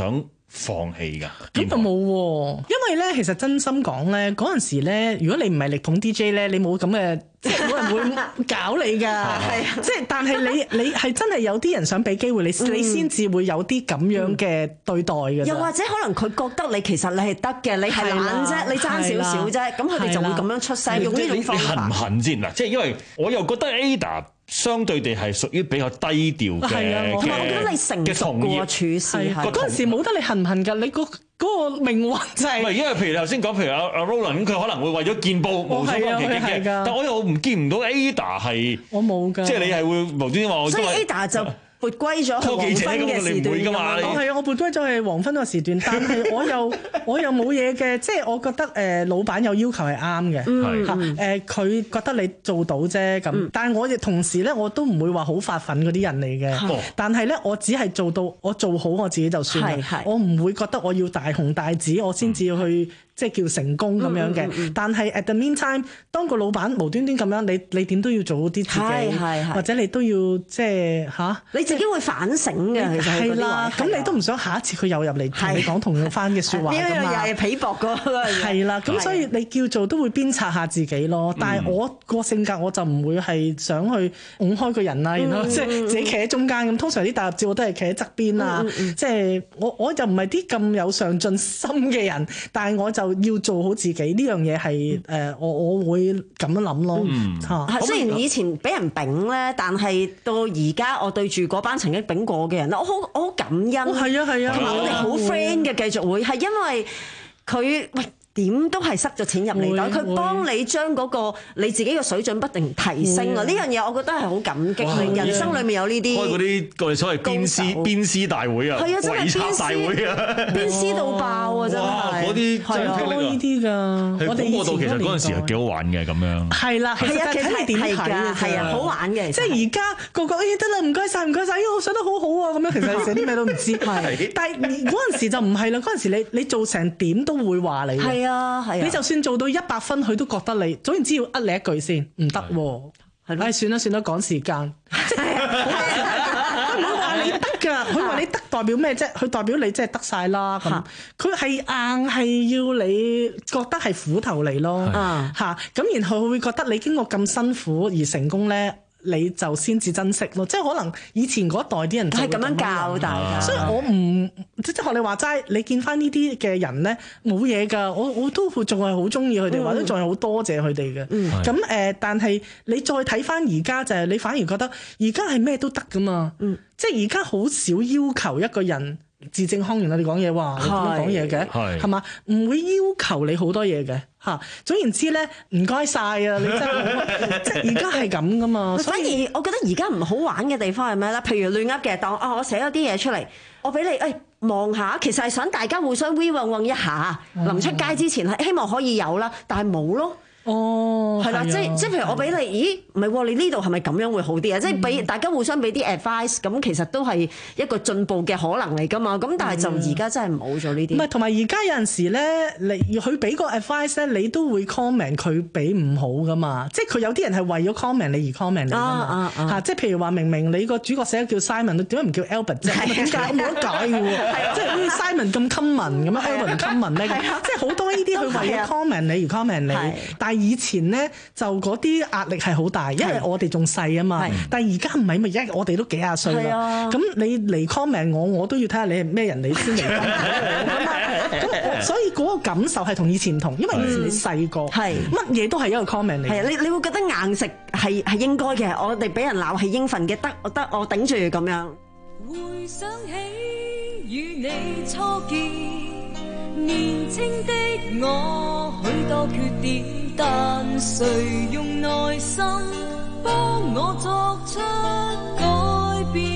放棄㗎？ 咁就冇喎，因為咧其實真心講咧，嗰陣時咧，如果你唔係力捧 D J 咧，你冇咁嘅。即係冇人會搞你㗎，係啊！即係但係你你係真係有啲人想俾機會你，嗯、你先至會有啲咁樣嘅對待㗎。 又或者可能佢覺得你其實你係得嘅，你係懶啫，你爭少少啫，咁佢哋就會咁樣出聲，用呢種方法。 你恨唔恨先嗱？即係因為我又覺得 Ada 相對地係屬於比較低調嘅嘅我覺得你成熟過處事係嗰陣時冇得你恨唔恨㗎，你個。嗰個命運就係、是， 唔係因為譬如頭先講，譬如阿阿 Roland 佢可能會為咗見報無所不其極嘅，但我又唔見唔到 Ada 係， 我冇㗎， 即係你係會無端端話我。 所以 Ada 就撥歸咗黃昏嘅時段㗎嘛。 我係啊，我撥歸咗係黃昏個時段，但係我又我又冇嘢嘅，即係我覺得誒、呃、老闆有要求係啱嘅，嚇誒佢覺得你做到啫咁，嗯、但係我亦同時咧我都唔會話好發奮嗰啲人嚟嘅，嗯、但係咧我只係做到我做好我自己就算啦，我唔會覺得我要大紅大紫，我先至去。嗯即係叫成功咁樣嘅，嗯嗯嗯、但係 at the meantime，當個老闆無端端咁樣，你你點都要做好啲自己，或者你都要即係嚇， 你自己會反省嘅。其實係啦， 咁你都唔想下一次佢又入嚟同你講同樣翻嘅説話㗎嘛？ 呢樣又係鄙薄嗰個。 係啦，咁所以你叫做都會鞭策下自己咯。但係我個性格我就唔會係想去拱開個人啊，然後即係自己企喺中間咁。通常啲大合照我都係企喺側邊啊，即係我我就唔係啲咁有上進心嘅人，但係我就。要做好自己呢樣嘢係誒，我我會咁樣諗咯嚇。 係、嗯、雖然以前俾人丙咧，但係到而家我對住嗰班曾經丙過嘅人咧，我好我好感恩。 係啊係啊， 同埋我哋好 friend 嘅，繼續會係因為佢喂。點都係塞咗錢入嚟袋，佢幫你將嗰個你自己嘅水準不定提升啊！呢樣嘢我覺得係好感激，人生裡面有呢啲開嗰啲我哋所謂鞭屍鞭屍大會啊，圍插大會啊， 鞭屍到爆啊！真係嗰啲真係多呢啲㗎。 我哋以前其實嗰陣時係幾好玩嘅咁樣。 係啦，係啊，其實睇你點睇㗎， 係啊，好玩嘅。 即係而家個個誒得啦，唔該晒，唔該晒，我想得好好啊咁樣，其實你寫啲咩都唔知。係，但係嗰陣時就唔係啦，嗰陣時你你做成點都會話你。 係啊，係啊， 你就算做到一百分，佢都覺得你總然之要呃你一句先，唔得喎。係，唉，算啦算啦，趕時間。佢唔會話你得㗎，佢話你得代表咩啫？佢代表你即係得晒啦咁。佢係硬係要你覺得係苦頭嚟咯。嚇咁，然後佢會覺得你經過咁辛苦而成功咧。你就先至珍惜咯，即係可能以前嗰一代啲人就係咁樣教大家，所以我唔即係學你話齋，你見翻呢啲嘅人咧冇嘢㗎，我我都仲係好中意佢哋，或者仲係好多謝佢哋嘅。咁誒、嗯，但係你再睇翻而家就係、是、你反而覺得而家係咩都得㗎嘛，嗯、即係而家好少要求一個人字正腔圓啊！你講嘢哇，你點樣講嘢嘅係嘛？唔會要求你好多嘢嘅。嚇，總言之咧，唔該晒啊！你真係即係而家係咁噶嘛。 反而我覺得而家唔好玩嘅地方係咩咧？譬如亂噏嘅，當啊我寫咗啲嘢出嚟，我俾你誒望下，其實係想大家互相 we 望望一下，臨、嗯、出街之前係希望可以有啦，但係冇咯。 哦， 係啦，即係即係譬如我俾你，咦，唔係喎，你呢度係咪咁樣會好啲啊？嗯、即係俾大家互相俾啲 advice，咁其實都係一個進步嘅可能嚟㗎嘛。咁但係就而家真係冇咗呢啲。 唔係，同埋而家有陣時咧，你佢俾個 advice 咧，你都會 comment 佢俾唔好㗎嘛。即係佢有啲人係為咗 comment 你而 comment 你㗎嘛。嚇、啊，啊、即係譬如話明明你個主角寫叫 Simon，點解唔叫 Albert 啫？點解冇得解㗎喎？即係好似 Simon 咁 common 咁樣 ，Albert 唔 common 咩？即係好多呢啲佢為咗 comment 你而 comment 你，但係以前咧就嗰啲壓力係好大，因為我哋仲細啊嘛。但係而家唔係咪？而家我哋都幾廿歲啦。咁你嚟 comment 我，我都要睇下你係咩人，你先嚟 comment 我。咁所以嗰個感受係同以前唔同，因為以前你細個，乜嘢都係一個 comment 嚟。 係啊，你你會覺得硬食係係應該嘅，我哋俾人鬧係應份嘅，得我得我頂住咁樣。 回想起與你初見。年青的我許多缺點，但誰用耐心幫我作出改變？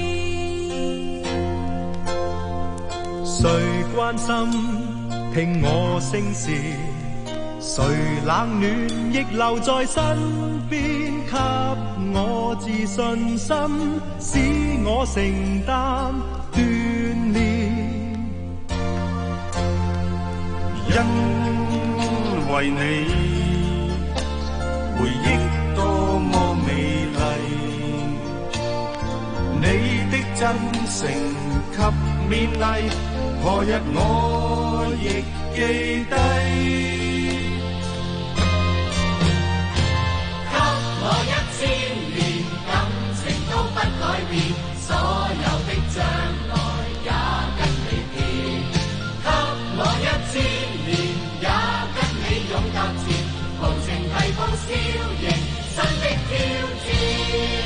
誰關心聽我聲時，誰冷暖亦留在身邊，給我自信心，使我承擔鍛鍊。因為你回憶多麼美麗，你的真誠及勉勵， 何日我亦記低。 給我一千年，感情都不改變，所有的將來也跟你變。給我一千年，也跟你勇踏前，無情提步笑迎新的挑戰。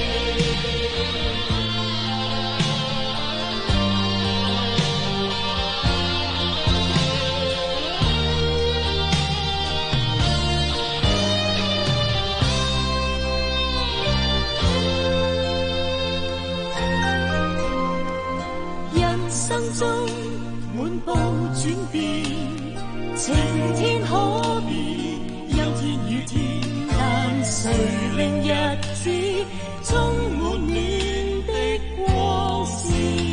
生中滿布轉變，晴天可變，陰天雨天，但誰令日子充滿暖的光線？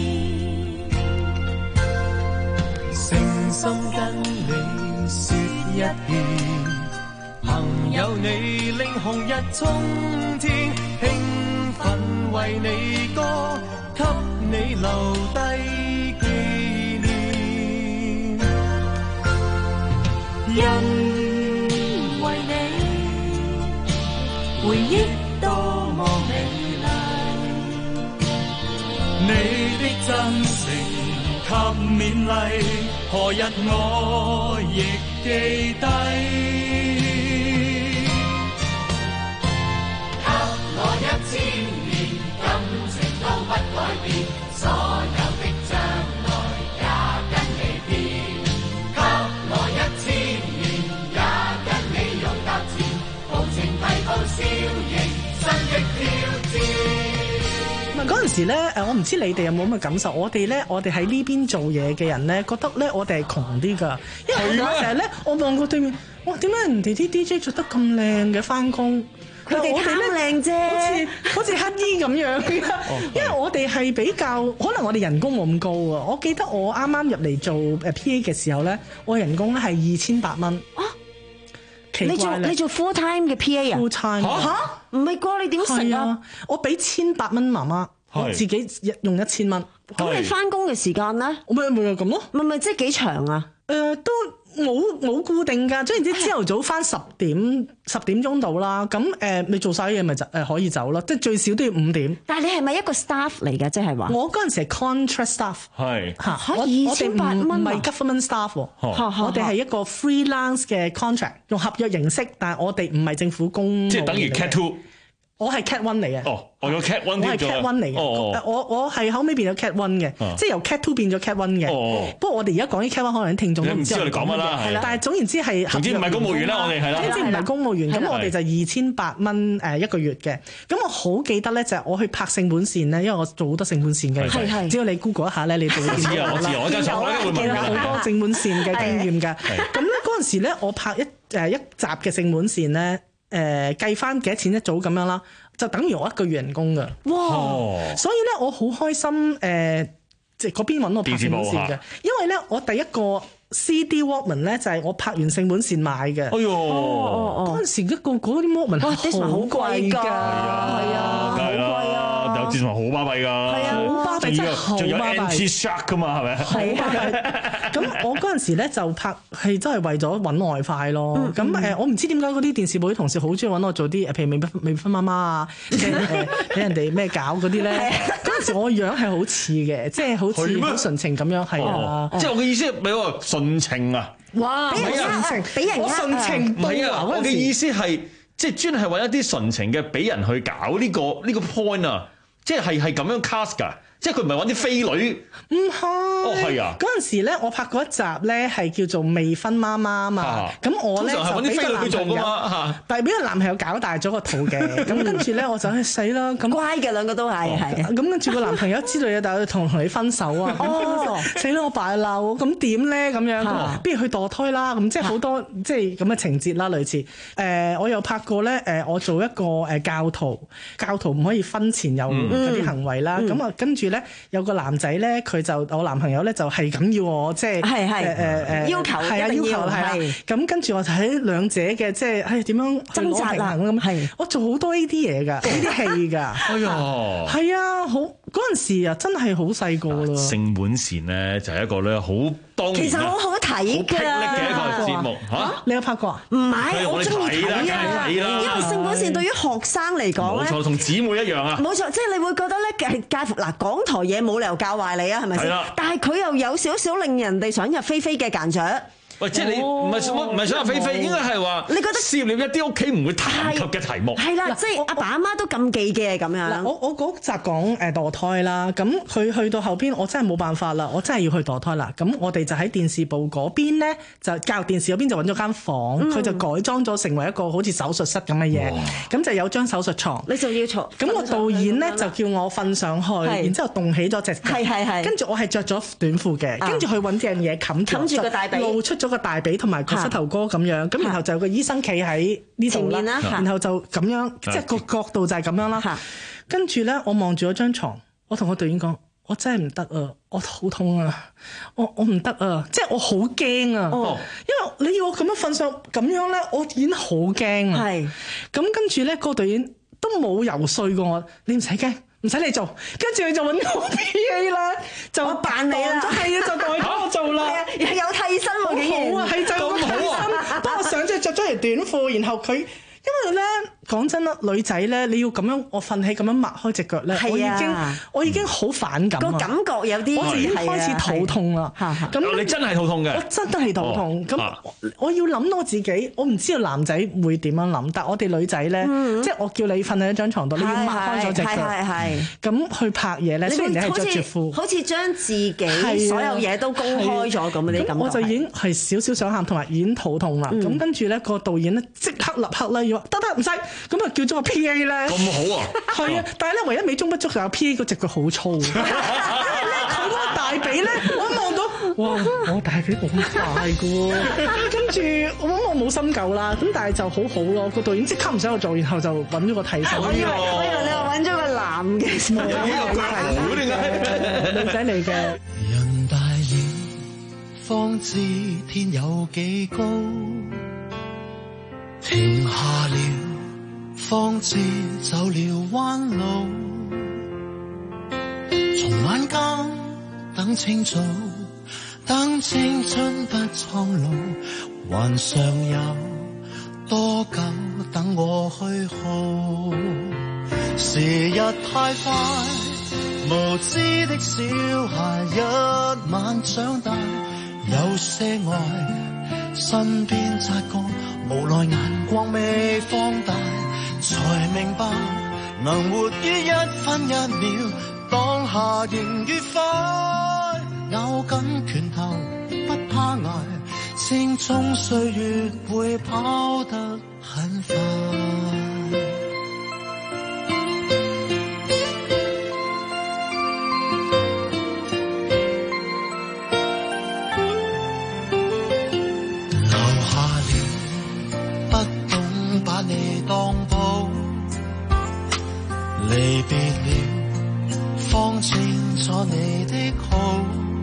誠心跟你說一遍，朋友你令紅日衝天，興奮為你歌，給你留低因為你回憶多麼美麗， 你的真誠及勉勵，何日我亦記低。 給我一千年，感情都不改變，所有的將來也跟你變。給我一千嗰陣時咧，誒，我唔知你哋有冇咁嘅感受。我哋咧，我哋喺呢邊做嘢嘅人咧，覺得咧，我哋係窮啲㗎。因為我成日咧，我望過對面，哇，點解人哋啲 D J 着得咁靚嘅返工？ 佢哋貪靚啫， 好似好似乞衣咁樣。因為我哋係比較，可能我哋人工冇咁高啊。我記得我啱啱入嚟做誒 P A 嘅時候咧，我人工咧係二千八蚊。啊！ 你做你做 full time 嘅 P A 啊 ？full time 嚇？唔係啩？你點食啊？ 我俾千八蚊媽媽，我自己用一千蚊。 咁你翻工嘅時間咧？ 我咪咪咁咯。 咪咪即係幾長啊？ 誒，都冇冇固定㗎。總言之，朝頭早翻十點十點鐘到啦。咁誒，你做晒嘢咪就誒可以走咯。即係最少都要五點。 但係你係咪一個 staff 嚟㗎？即係話我嗰陣時係 contract staff。 係嚇， 二千八蚊唔係 government staff 喎。我哋係一個 freelance 嘅 contract，用合約形式，但係我哋唔係政府工。 即係等於 cat two。 我係 cat one 嚟嘅。 哦，我有 cat one 我係 cat one 嚟嘅。哦，我我係後尾變咗 cat one 嘅，即係由 cat two 變咗 cat one 嘅。哦。不過我哋而家講啲 cat one 可能啲聽眾都唔知我哋講乜啦。係啦。但係總言之係。 總之唔係公務員啦，我哋係啦。 總之唔係公務員，咁我哋就二千八蚊誒一個月嘅。咁我好記得咧，就係我去拍聖本線咧，因為我做好多聖本線嘅。係係。只要你 Google 一下咧，你就會見到啦。 我知啊，我知，我經常我都會問嘅。 好多聖本線嘅經驗㗎。咁咧嗰陣時咧，我拍一誒一集嘅聖本線咧，誒計翻幾多錢一組咁樣啦。就等於我一個月人工㗎，哇！所以咧，我好開心誒，即係嗰邊揾我拍聖本線嘅，因為咧，我第一個 C D Walkman 咧就係我拍完聖本線買嘅。哎呦！ 嗰陣時一個嗰啲 Walkman 係好貴㗎，係啊，好貴啊！ 有啲好巴閉㗎， 係啊，好巴閉真係好巴閉， 仲有 anti-shock 㗎嘛，係咪？ 係啊！咁我嗰陣時咧就拍係真係為咗揾外快咯。咁誒，我唔知點解嗰啲電視部啲同事好中意揾我做啲誒，譬如未未婚媽媽啊，即係誒俾人哋咩搞嗰啲咧。嗰陣時我樣係好似嘅，即係好似好純情咁樣，係啊。 即係我嘅意思係俾我純情啊！ 哇！俾人呃，俾人呃， 我純情唔係啊！我嘅意思係即係專係揾一啲純情嘅俾人去搞呢個呢個 point 啊！即係係係咁樣 cast 㗎。即係佢唔係揾啲飛女， 唔係。哦，係啊！嗰陣時咧，我拍過一集咧，係叫做未婚媽媽啊嘛。咁我咧就俾個男朋友，但係俾個男朋友搞大咗個肚嘅。咁跟住咧，我就去死啦。咁乖嘅兩個都係係。 咁跟住個男朋友知道嘢，但係同同你分手啊。哦，死啦！我敗漏，咁點咧？咁樣，不如去墮胎啦。咁即係好多即係咁嘅情節啦，類似。誒，我又拍過咧。誒，我做一個誒教徒，教徒唔可以婚前有嗰啲行為啦。咁啊，跟住。有個男仔咧，佢就我男朋友咧就係咁要我，即係誒誒誒要求，係啊要求係啊。咁跟住我就喺兩者嘅即係誒點樣掙扎平衡咁。係我做好多呢啲嘢㗎，呢啲戲㗎。哎呀，係啊，好嗰陣時啊，真係好細個咯。 性本善咧就係一個咧好當然其實好好睇㗎， 好霹靂嘅一個節目嚇。 你有拍過啊？ 唔係，我中意睇啊，因為性本善對於學生嚟講咧， 冇錯，同姊妹一樣啊。 冇錯，即係你會覺得咧，介乎嗱港台嘢冇理由教壞你啊，係咪先？但係佢又有少少令人哋想入非非嘅間著。 喂，即係你唔係唔係想入非非，應該係話你覺得涉獵一啲屋企唔會談及嘅題目。 係啦，即係阿爸阿媽都禁忌嘅咁樣。 嗱，我我嗰集講誒墮胎啦，咁佢去到後邊，我真係冇辦法啦，我真係要去墮胎啦。咁我哋就喺電視部嗰邊咧，就教育電視嗰邊就揾咗間房，佢、嗯、就改裝咗成為一個好似手術室咁嘅嘢，咁就有張手術床。 你仲要坐？ 咁個導演咧就叫我瞓上去，然之後動起咗隻腳。係係係。跟住我係着咗短褲嘅，跟住佢揾啲嘢冚住， 冚住個大髀， 露出咗個大髀同埋個膝頭哥咁樣。咁然後就有個醫生企喺呢度啦，然後就咁樣，即係個角度就係咁樣啦。跟住咧，我望住嗰張牀，我同個導演講：我真係唔得啊！我好痛啊！我我唔得啊！即係我好驚啊！哦、因為你要我咁樣瞓上咁樣咧，我已經好驚啊！係咁跟住咧，個導演都冇游說過我，你唔使驚，唔使你做。跟住佢就揾個 P A 啦，就扮你啦，係啊，就代幫我做啦。 有替身喎，竟然好啊，係就有個替身幫我上，即係着咗條短褲，然後佢。因為咧講真啦，女仔咧你要咁樣我瞓起咁樣擘開隻腳咧，我已經我已經好反感，個感覺有啲， 我已經開始肚痛啦。 咁你真係肚痛嘅？ 我真係肚痛。咁我要諗到自己，我唔知道男仔會點樣諗，但係我哋女仔咧，即係我叫你瞓喺一張床度，你要擘開咗隻腳，咁去拍嘢咧。雖然你係着住褲， 好似將自己所有嘢都公開咗咁啲感覺。 我就已經係少少想喊，同埋已經肚痛啦。咁跟住咧個導演咧即刻立刻咧。得得唔使，咁啊叫咗個 P A 咧。 咁好啊！ 係啊，但係咧唯一美中不足就係 P A 嗰隻腳好粗。因為咧佢嗰個大髀咧，我一望到，哇！我大髀咁大嘅喎，跟住我諗我冇深究啦。咁但係就好好咯，個導演即刻唔使我做，然後就揾咗個替身。 我以為我以為你話揾咗個男嘅， 好點解？ 女仔嚟嘅。 人大了，方知天有幾高。停下了，方知走了彎路。從晚間等清早，等青春不蒼老，還尚有多久等我去耗？時日太快，無知的小孩一晚長大，有些愛身邊擦過。無奈眼光未放大，才明白能活於一分一秒，當下仍愉快。咬緊拳頭不怕捱，青蔥歲月會跑得很快。你當寶，離別了，方清楚你的好，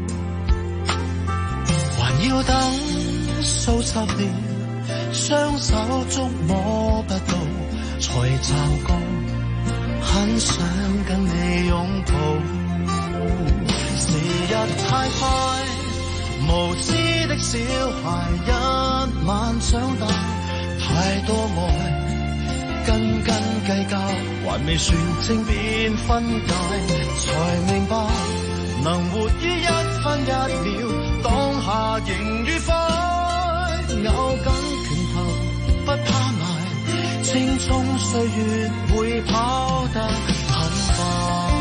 還要等數十年，雙手觸摸不到，才驟覺很想跟你擁抱。時日太快，無知的小孩一晚長大。太多愛，斤斤計較，還未算清便分解，才明白能活於一分一秒，當下仍愉快。咬緊拳頭不怕捱，青蔥歲月會跑得很快。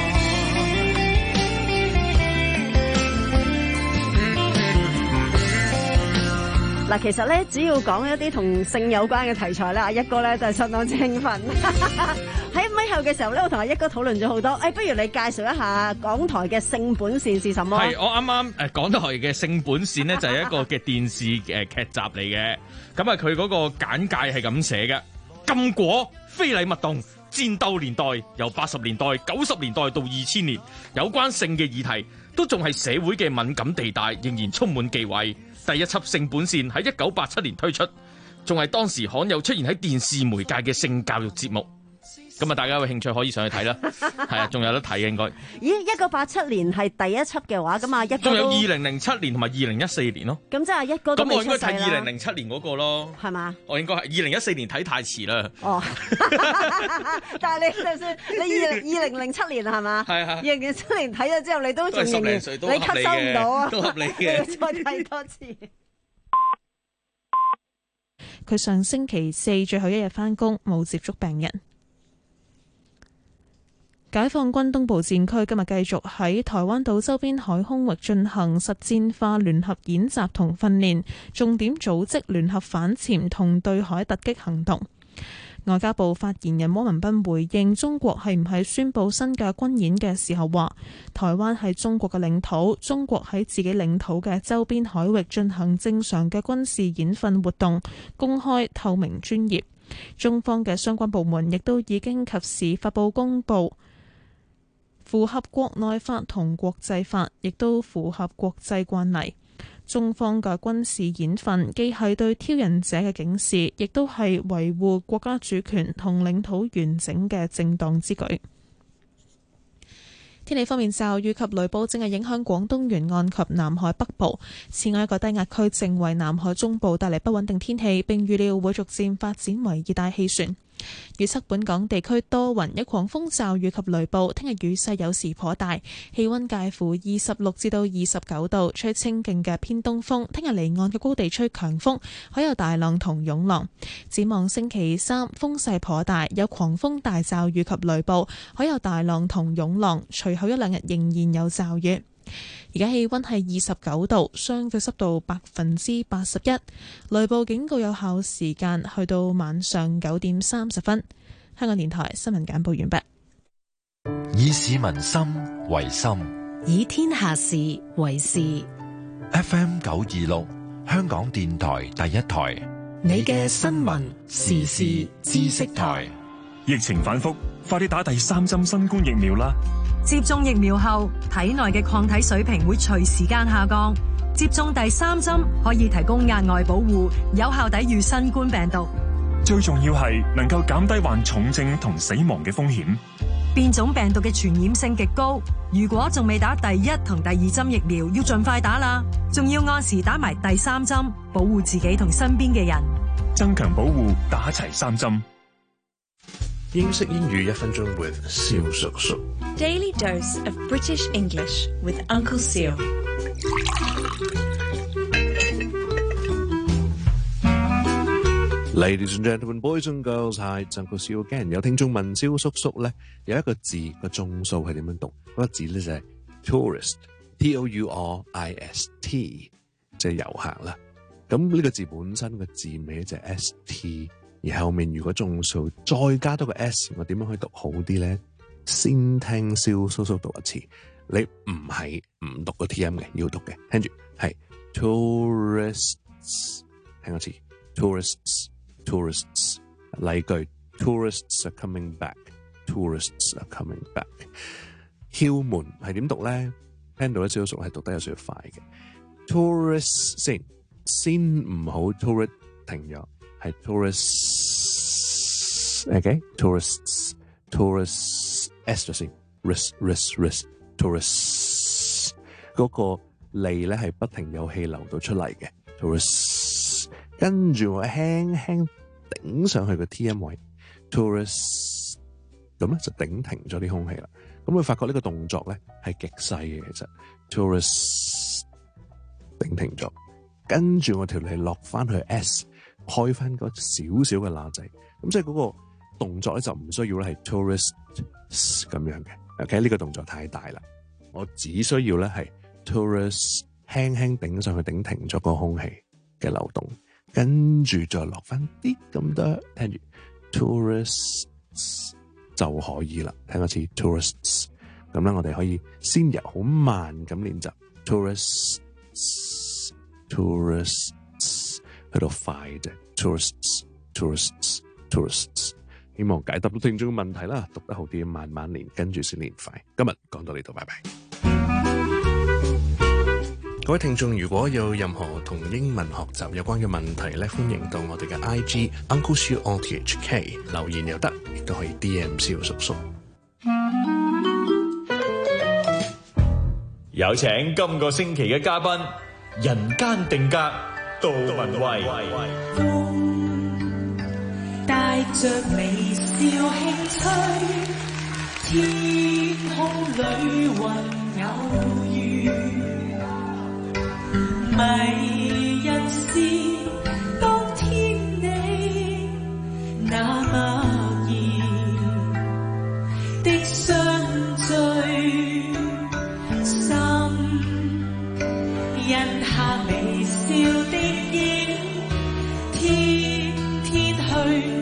嗱，其實咧，只要講一啲同性有關嘅題材咧，阿一哥咧就係相當之興奮。喺咪後嘅時候咧，我同阿一哥討論咗好多。誒，不如你介紹一下港台嘅性本善是什麼？ 係，我啱啱誒港台嘅性本善咧，就係一個嘅電視誒劇集嚟嘅。咁啊，佢嗰個簡介係咁寫嘅：禁果、非禮勿動、戰鬥年代，由八十年代、九十年代到二千年，有關性嘅議題都仲係社會嘅敏感地帶，仍然充滿忌諱。第一輯性本善喺一九八七年推出，仲係當時罕有出現喺電視媒介嘅性教育節目。 咁啊，大家有興趣可以上去睇啦。係啊，仲有得睇嘅應該。 咦，一九八七年係第一輯嘅話，咁啊一哥仲有二零零七年同埋二零一四年咯。 咁即係一哥都未出世啦。 咁我應該睇二零零七年嗰個咯。 係嘛？ 我應該係二零一四年睇太遲啦。 哦。但係你就算你二零二零零七年係嘛？係係。二零零七年睇咗之後，你都仲仍然你吸收唔到啊？ 都合理嘅。 你再睇多次。 佢上星期四最後一日返工，冇接觸病人。解放軍東部戰區今日繼續喺台灣島周邊海空域進行實戰化聯合演習同訓練，重點組織聯合反潛同對海突擊行動。外交部發言人汪文斌回應中國係唔係宣佈新嘅軍演嘅時候話，台灣係中國嘅領土，中國喺自己領土嘅周邊海域進行正常嘅軍事演訓活動，公開、透明、專業。中方嘅相關部門亦都已經及時發布公佈，符合國內法同國際法，亦都符合國際慣例。中方嘅軍事演訓既係對挑釁者嘅警示，亦都係維護國家主權同領土完整嘅正當之舉。天氣方面，驟雨及雷暴正係影響廣東沿岸及南海北部。此外，一個低壓區正為南海中部帶嚟不穩定天氣，並預料會逐漸發展為熱帶氣旋。預測本港地區多雲，有狂風驟雨及雷暴。聽日雨勢有時頗大，氣溫介乎二十六至到二十九度，吹清勁嘅偏東風。聽日離岸嘅高地吹強風，海有大浪同湧浪。展望星期三風勢頗大，有狂風大驟雨及雷暴，海有大浪同湧浪。隨後一兩日仍然有驟雨。而家氣溫係二十九度，相對濕度百分之八十一，雷暴警告有效時間去到晚上九點三十分。香港電台新聞簡報完畢。 以市民心為心， 以天下事為事。 F M 九二六，香港電台第一台， 你嘅新聞時事知識台。 疫情反覆，快啲打第三針新冠疫苗啦！ 接種疫苗後，體內嘅抗體水平會隨時間下降。接種第三針可以提供額外保護，有效抵禦新冠病毒。 最重要係能夠減低患重症同死亡嘅風險。 變種病毒嘅傳染性極高，如果仲未打第一同第二針疫苗，要盡快打啦。仲要按時打埋第三針，保護自己同身邊嘅人。 增強保護，打齊三針。 英式英語一分鐘 with 蕭叔叔。 Daily dose of British English with Uncle Seal。 Ladies and gentlemen, boys and girls, hi, it's Uncle Seal again。有聽眾問蕭叔叔咧，有一個字個眾數係點樣讀？嗰個字咧就係 tourist，T O U R I S T， 即係遊客啦。咁呢個字本身個字尾就係 S T。而後面如果眾數再加多個 S， 我點樣可以讀好啲咧？先聽蕭叔叔讀一次，你唔係唔讀個 T M 嘅，要讀嘅，聽住係 tourists， 聽一次 tourists tourists， 例句 tourists are coming back，tourists are coming back。竅門係點讀咧？聽到咧，蕭叔叔係讀得有少少快嘅 tourists 先，先唔好 tourist 停咗。係 tourists，OK，tourists，tourists S 咗先 ，ris，ris，ris，tourists 嗰個脷咧係不停有氣流到出嚟嘅 ，tourists， 跟住我輕輕頂上去個 T M 位 ，tourists， 咁咧就頂停咗啲空氣啦。咁會發覺呢個動作咧係極細嘅，其實 tourists 頂停咗，跟住我條脷落翻去 S。開翻個少少嘅罅仔，咁即係嗰個動作咧就唔需要咧係 tourist 咁樣嘅 ，OK 呢個動作太大啦，我只需要咧係 tourist 輕輕頂上去頂停咗個空氣嘅流動，跟住再落翻啲咁多，聽住 tourists 就可以啦。聽一次 tourists， 咁咧我哋可以先由好慢咁練習 tourists tourists。喺度快啫 ，tourists tourists tourists， 希望解答到聽眾嘅問題啦，讀得好啲，慢慢練，跟住先練快。今日講到呢度，拜拜。 各位聽眾，如果有任何同英文學習有關嘅問題咧，歡迎到我哋嘅 I G Uncle Siu O T H K 留言又得，亦都可以 D M 蕭叔叔。 有請今個星期嘅嘉賓，人間定格杜文慧。 帶着微笑輕吹，天空裏雲偶遇，迷人是當天你那默然的相聚，心印下微笑的影，天天去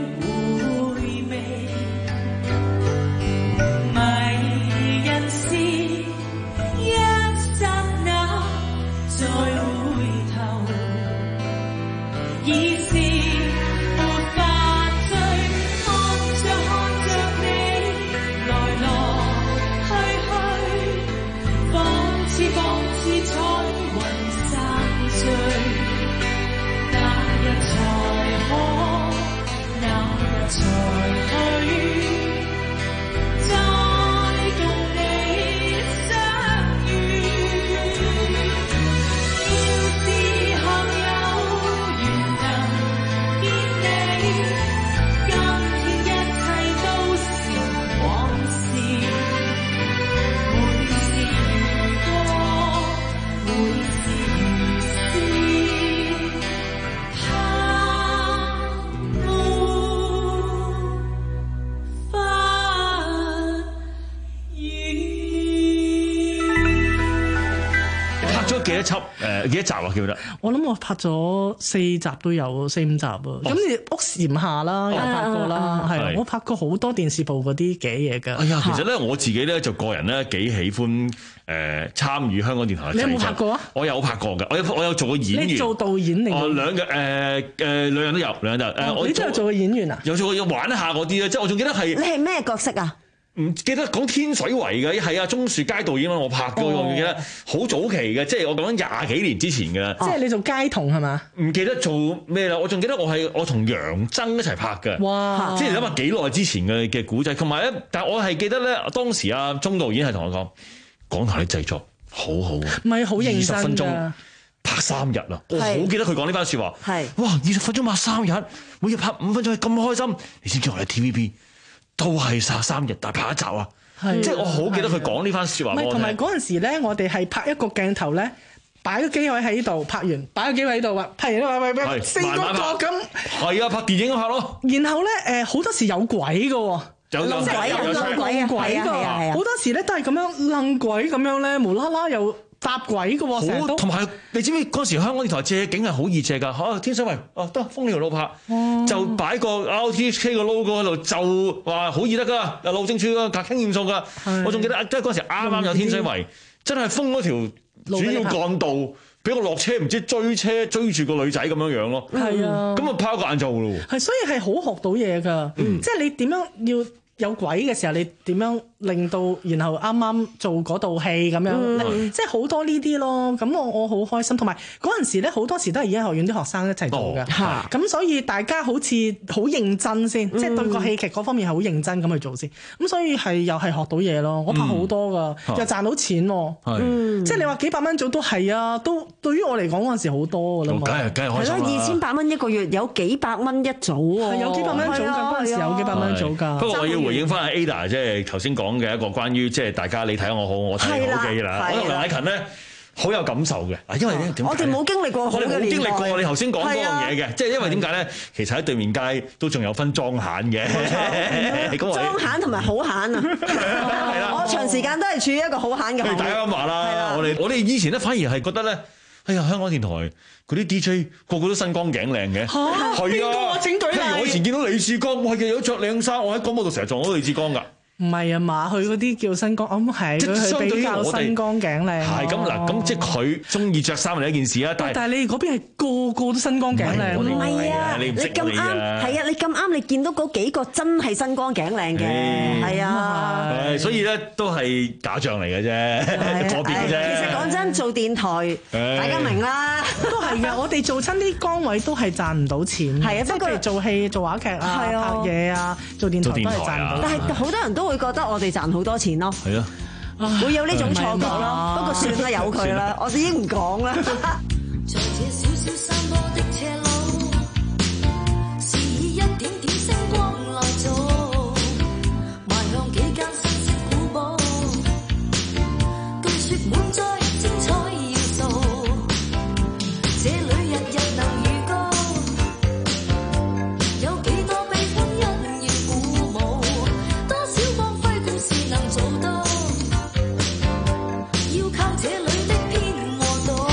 幾多輯？誒幾多集啊？記唔記得？ 我諗我拍咗四集都有，四五集啊。咁你屋檐下啦，又拍過啦，係啊，我拍過好多電視部嗰啲嘅嘢㗎。 哎呀，其實咧我自己咧就個人咧幾喜歡誒參與香港電台嘅製作。 你有冇拍過啊？ 我有拍過㗎，我有我有做過演員。 你做導演定？ 哦，兩嘅誒誒兩樣都有，兩樣都有。誒我你都有做過演員啊？ 有做過要玩下嗰啲咧，即係我仲記得係。 你係咩角色啊？ 唔記得講天水圍嘅，係啊，鍾樹佳導演我拍嘅，我記得好早期嘅，即係我講緊廿幾年之前嘅。 即係你做街童係嘛？ 唔記得做咩啦，我仲記得我係我同楊曾一齊拍嘅。 哇！ 即係你諗下幾耐之前嘅嘅古仔，同埋咧，但係我係記得咧，當時阿鍾導演係同我講，港台啲製作好好啊， 唔係好認真㗎， 二十分鐘拍三日啊！我好記得佢講呢番説話。 係哇，二十分鐘拍三日，每日拍五分鐘，咁開心。你知唔知我哋 T V B 都係殺三日，但係拍一集啊！即係我好記得佢講呢番説話。 唔係同埋嗰陣時咧，我哋係拍一個鏡頭咧，擺個機位喺度拍完，擺個機位喺度啊，拍完啦，喂喂，四個個咁。係啊，拍電影咁拍咯。 然後咧，誒好多時有鬼嘅喎。 有有鬼有有鬼啊！ 鬼㗎，好多時咧都係咁樣愣鬼咁樣咧，無啦啦又搭鬼嘅喎，成日都。 同埋你知唔知嗰陣時香港電台借景係好易借㗎？嚇天水圍哦得豐寮路拍，就擺個 R T H K 個 logo 喺度，就話好易得㗎，路政署個格傾驗數㗎。我仲記得即係嗰陣時啱啱有天水圍，真係封嗰條主要幹道，俾我落車唔知追車追住個女仔咁樣樣咯。 係啊， 咁啊拋個眼罩咯。 係，所以係好學到嘢㗎。即係你點樣要有鬼嘅時候，你點樣令到，然後啱啱做嗰道戲咁樣，嗯、即係好多呢啲咯。咁我我好開心，同埋嗰陣時咧，好多時都係演藝學院啲學生一齊做嘅。咁、哦、所以大家好似好認真先，嗯、即係對個戲劇嗰方面係好認真咁去做先。咁所以係又係學到嘢咯。我拍好多㗎，嗯、又賺到錢喎。嗯、即係你話幾百蚊組都係啊，都對於我嚟講嗰陣時好多㗎啦。 梗係梗係開心啦！ 係咯，二千八蚊一個月，有幾百蚊一組喎。 係有幾百蚊組㗎，嗰陣時有幾百蚊組㗎。 不過我要回應翻阿 Ada， 即係頭先講嘅一個關於即係大家你睇我好，我睇你好嘅啦。我同梁禮勤咧好有感受嘅，因為咧點解？ 我哋冇經歷過， 我哋冇經歷過你頭先講嗰樣嘢嘅，即係因為點解咧？其實喺對面街都仲有分裝閒嘅， 裝閒同埋好閒啊！係啦，我長時間都係處於一個好閒嘅行業。 大家咁話啦，我哋我哋以前咧反而係覺得咧，哎呀香港電台嗰啲 D J 個個都身光頸靚嘅，係啊， 整隊嚟。 我以前見到李志剛，我係有着靚衫，我喺廣播度成日撞到李志剛㗎。 唔係啊嘛，佢嗰啲叫身光，咁係佢比較身光頸靚。 係咁嗱，咁即係佢中意着衫係一件事啊。但係但係你哋嗰邊係個個都身光頸靚， 唔係啊， 啊，你咁啱係啊，你咁啱你見到嗰幾個真係身光頸靚嘅，係啊， 所以咧都係假象嚟嘅啫，個別嘅啫。 其實講真，做電台大家明啦， 都係嘅。我哋做親啲崗位都係賺唔到錢，係啊，不過做戲、做話劇啊、拍嘢啊、做電台都係賺唔到錢。 但係好多人都會覺得我哋賺好多錢咯， 係咯， 會有呢種錯覺咯。不過算啦，由佢啦，我哋已經唔講啦。 在這小小山坡的斜路，是以一點點星光來做，邁向幾間新式古堡，據說滿載精彩要素，這裏日日能預告，有幾多悲歡欣然鼓舞，多少光輝故事能做到，要靠這裏的編和導。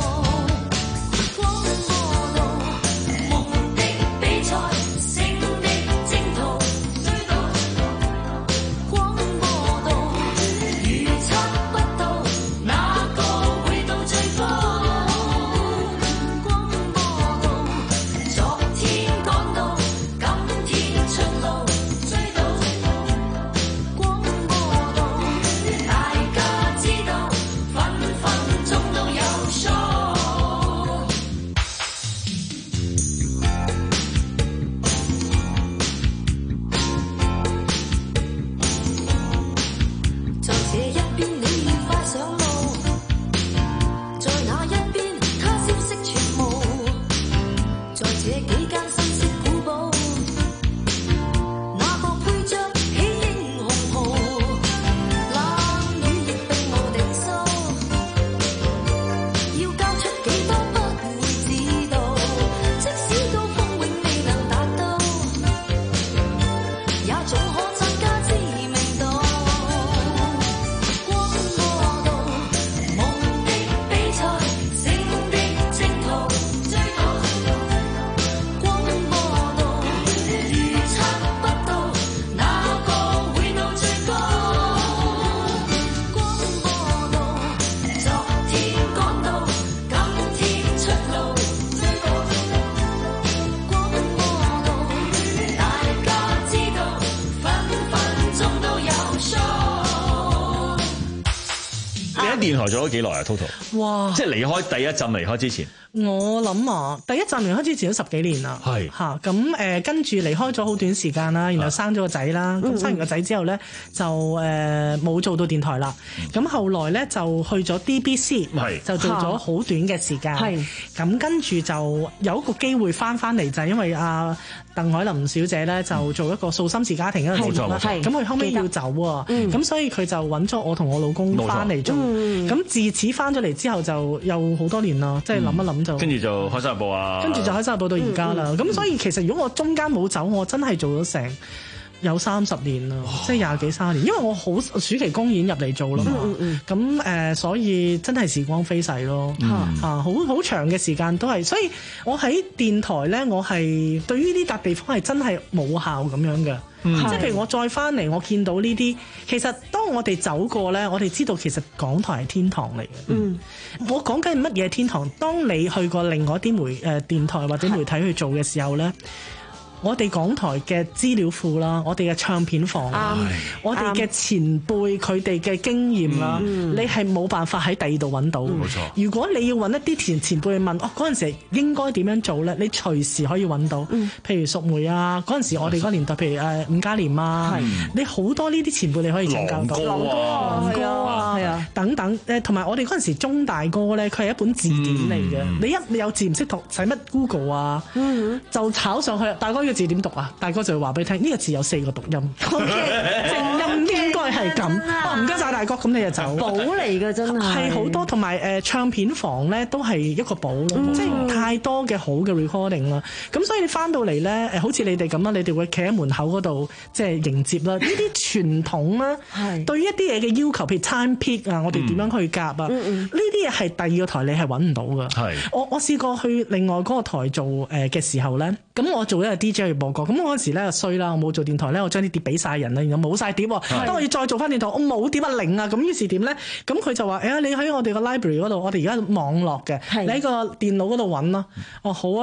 電台做咗幾耐啊 ？total 哇！ 即係離開第一陣離開之前， 我諗啊，第一陣離開之前都十幾年啦。 係嚇咁誒，跟住離開咗好短時間啦，然後生咗個仔啦。咁生完個仔之後咧，就誒冇做到電台啦。咁後來咧就去咗 D B C，就做咗好短嘅時間。係咁跟住就有一個機會翻翻嚟，就係因為阿鄧海琳小姐咧就做一個素心事家庭一個節目啦。咁佢後尾要走喎，咁所以佢就揾咗我同我老公翻嚟做。咁自此翻咗嚟之後就有好多年啦，即係諗一諗就。 跟住就開心日報啊， 跟住就開心日報到而家啦。咁、嗯嗯、所以其實如果我中間冇走，我真係做咗成有三十年啦，即係廿幾三十年。因為我好暑期公演入嚟做啦嘛。咁誒、嗯嗯呃，所以真係時光飛逝咯。嚇、嗯，好好長嘅時間都係。所以我喺電台咧，我係對於呢笪地方係真係冇效咁樣嘅。嗯、即係譬如我再翻嚟，我見到呢啲，其實當我哋走過咧，我哋知道其實港台係天堂嚟嘅。嗯，我講緊乜嘢天堂？當你去過另外一啲媒誒、呃、電台或者媒體去做嘅時候咧。我哋港台嘅資料庫啦，我哋嘅唱片房啦，嗯、我哋嘅前輩佢哋嘅經驗啦，嗯、你係冇辦法喺第二度揾到。冇錯。如果你要揾一啲前前輩去問，哦嗰陣時應該點樣做咧？你隨時可以揾到。嗯、譬如淑梅啊，嗰陣時我哋嗰年代，譬如誒伍嘉廉啊，嗯、你好多呢啲前輩你可以請教到。 郎哥啊， 郎哥啊，係啊，等等誒，同埋我哋嗰陣時中大哥咧，佢係一本字典嚟嘅。嗯、你一你有字唔識讀，使乜 Google 啊？嗯、就炒上去，大哥。呢個字點讀啊？大哥就會話俾你聽，呢、這個字有四個讀音，正音應該係咁。哦，唔該晒大哥，咁你就走。 寶嚟嘅真係係好多，同埋誒唱片房咧都係一個寶咯，嗯、即係太多嘅好嘅 recording 啦。咁所以你翻到嚟咧，誒好似你哋咁啦，你哋會企喺門口嗰度即係迎接啦。呢啲傳統啦，係對於一啲嘢嘅要求，譬如 time peak 啊，我哋點樣去夾啊？呢啲嘢係第二個台你係揾唔到㗎。係我我試過去另外嗰個台做誒嘅時候咧，咁我做一個 D J 去播歌，咁我嗰時咧就衰啦，我冇做電台咧，我將啲碟俾晒人啦，然後冇晒碟喎。當我要再做翻電台，我冇碟啊零啊，咁於是點咧？咁佢就話：誒、哎，你喺我哋個 library 嗰度，我哋而家網絡嘅，你喺個電腦嗰度揾咯。哦，好啊。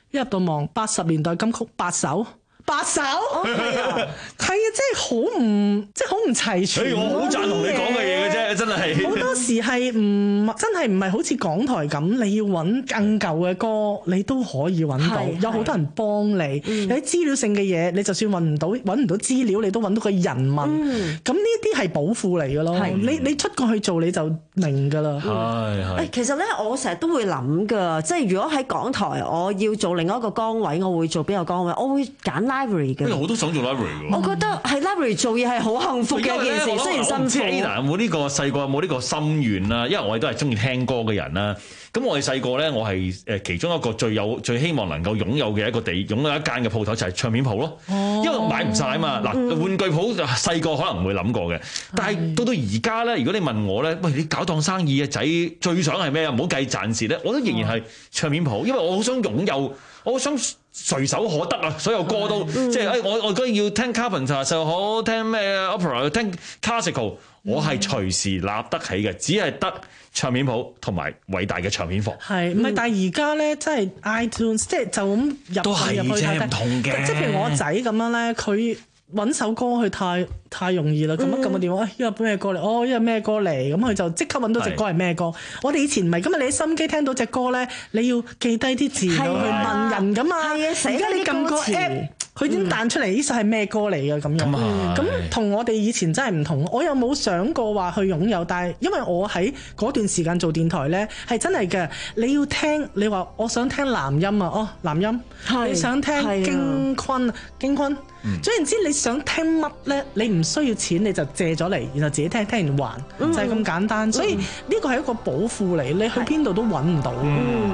一入到望八十年代金曲八首。八首係啊，係啊，即係好唔即係好唔齊全。 所以我好贊同你講嘅嘢嘅啫，真係。 好多時係唔真係唔係好似港台咁，你要揾更舊嘅歌，你都可以揾到，有好多人幫你。嗯、有啲資料性嘅嘢，你就算揾唔到揾唔到資料，你都揾到個人問。咁呢啲係寶庫嚟嘅咯。你你出過去做你就明㗎啦。 係係、 嗯。其實咧，我成日都會諗㗎，即係如果喺港台，我要做另外一個崗位，我會做邊個崗位？我會揀 library 嘅。 我都想做 library 㗎。 我覺得喺 library 做嘢係好幸福嘅一件事，雖然辛苦。 嗱，有冇呢個細個有冇呢個心願啦？因為我哋都係中意聽歌嘅人啦。咁我哋細個咧，我係誒其中一個最有最希望能夠擁有嘅一個地，擁有一間嘅鋪頭就係唱片鋪咯。哦、因為買唔晒啊嘛。嗱、嗯，玩具鋪細個可能唔會諗過嘅，但係到到而家咧，如果你問我咧，喂，你搞檔生意嘅仔最想係咩啊？唔好計賺蝕咧，我都仍然係唱片鋪，因為我好想擁有，我好想隨手可得啊！所有歌都、嗯、即係誒，我我覺得要聽 Carpenter 就好，聽咩 opera， 聽 classical， 我係隨時立得起嘅，只係得唱片鋪同埋偉大嘅唱片房。係唔係？但係而家咧，真係 iTunes，即係就咁入都係入去睇睇， 唔同嘅。 即係譬如我仔咁樣咧，佢揾首歌佢太太容易啦，咁樣撳個電話，依個咩歌嚟？哦，依個咩歌嚟？咁佢就即刻揾到隻歌係咩歌。我哋以前唔係，咁啊你喺心機聽到隻歌咧，你要記低啲字去問人噶嘛。而家你撳個 app， 佢已經彈出嚟呢首係咩歌嚟嘅咁樣。咁同、嗯、我哋以前真係唔同。我又冇想過話去擁有，但係因為我喺嗰段時間做電台咧，係真係嘅。你要聽，你話我想聽男音啊，哦男音，你想聽京昆，京昆。總言之，你想聽乜咧？你唔需要錢，你就借咗嚟，然後自己聽，聽完還，嗯、就係咁簡單。所以呢個係一個寶庫嚟，你去邊度都揾唔到。嗯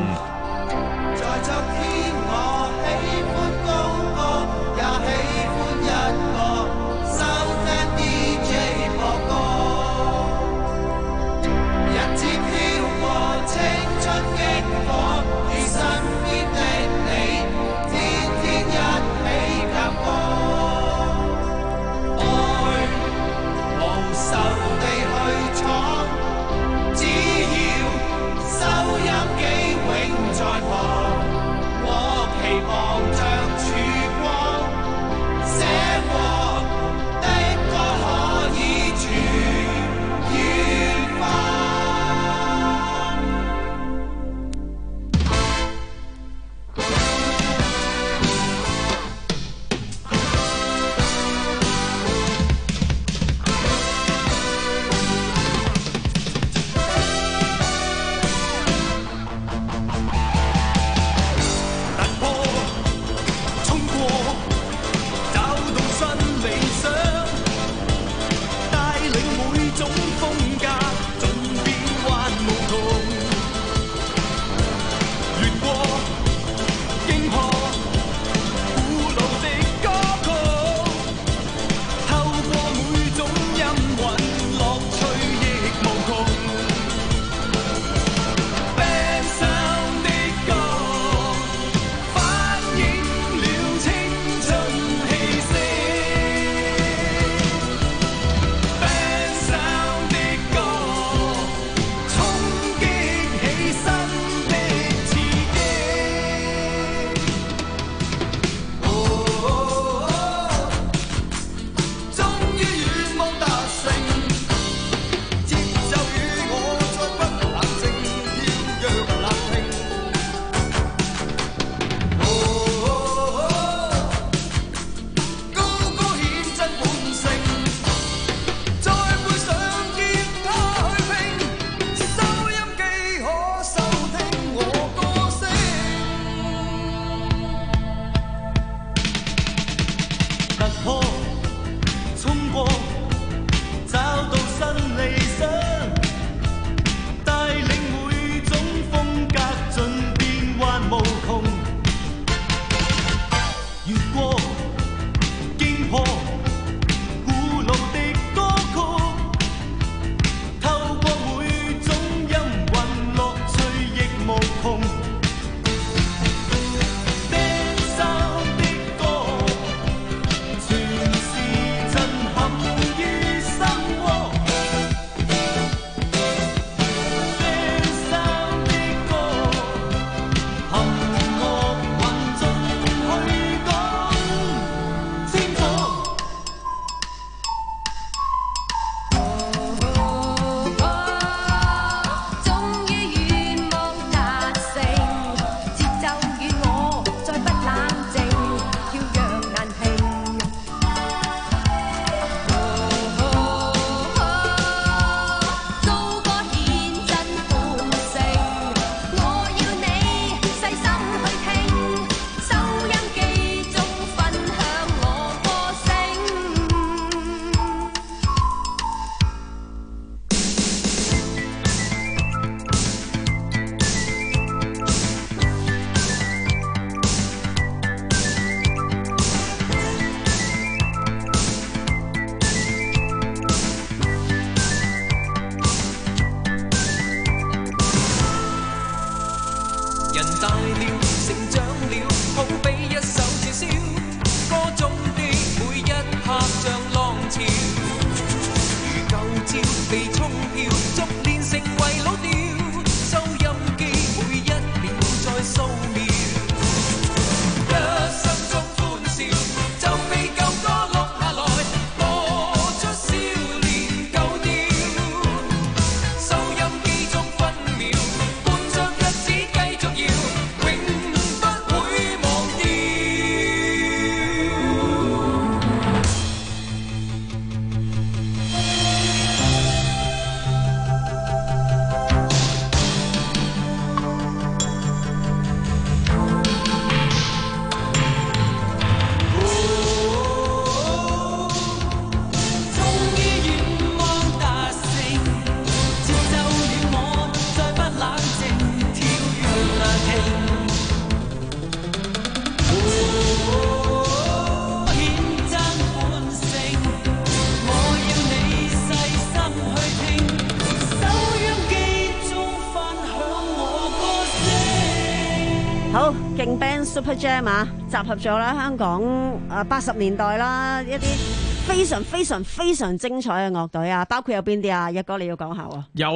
Super Jam 啊，集合咗啦香港誒八十年代啦一啲非常非常非常精彩嘅樂隊啊，包括有邊啲啊？一哥你要講下喎。 有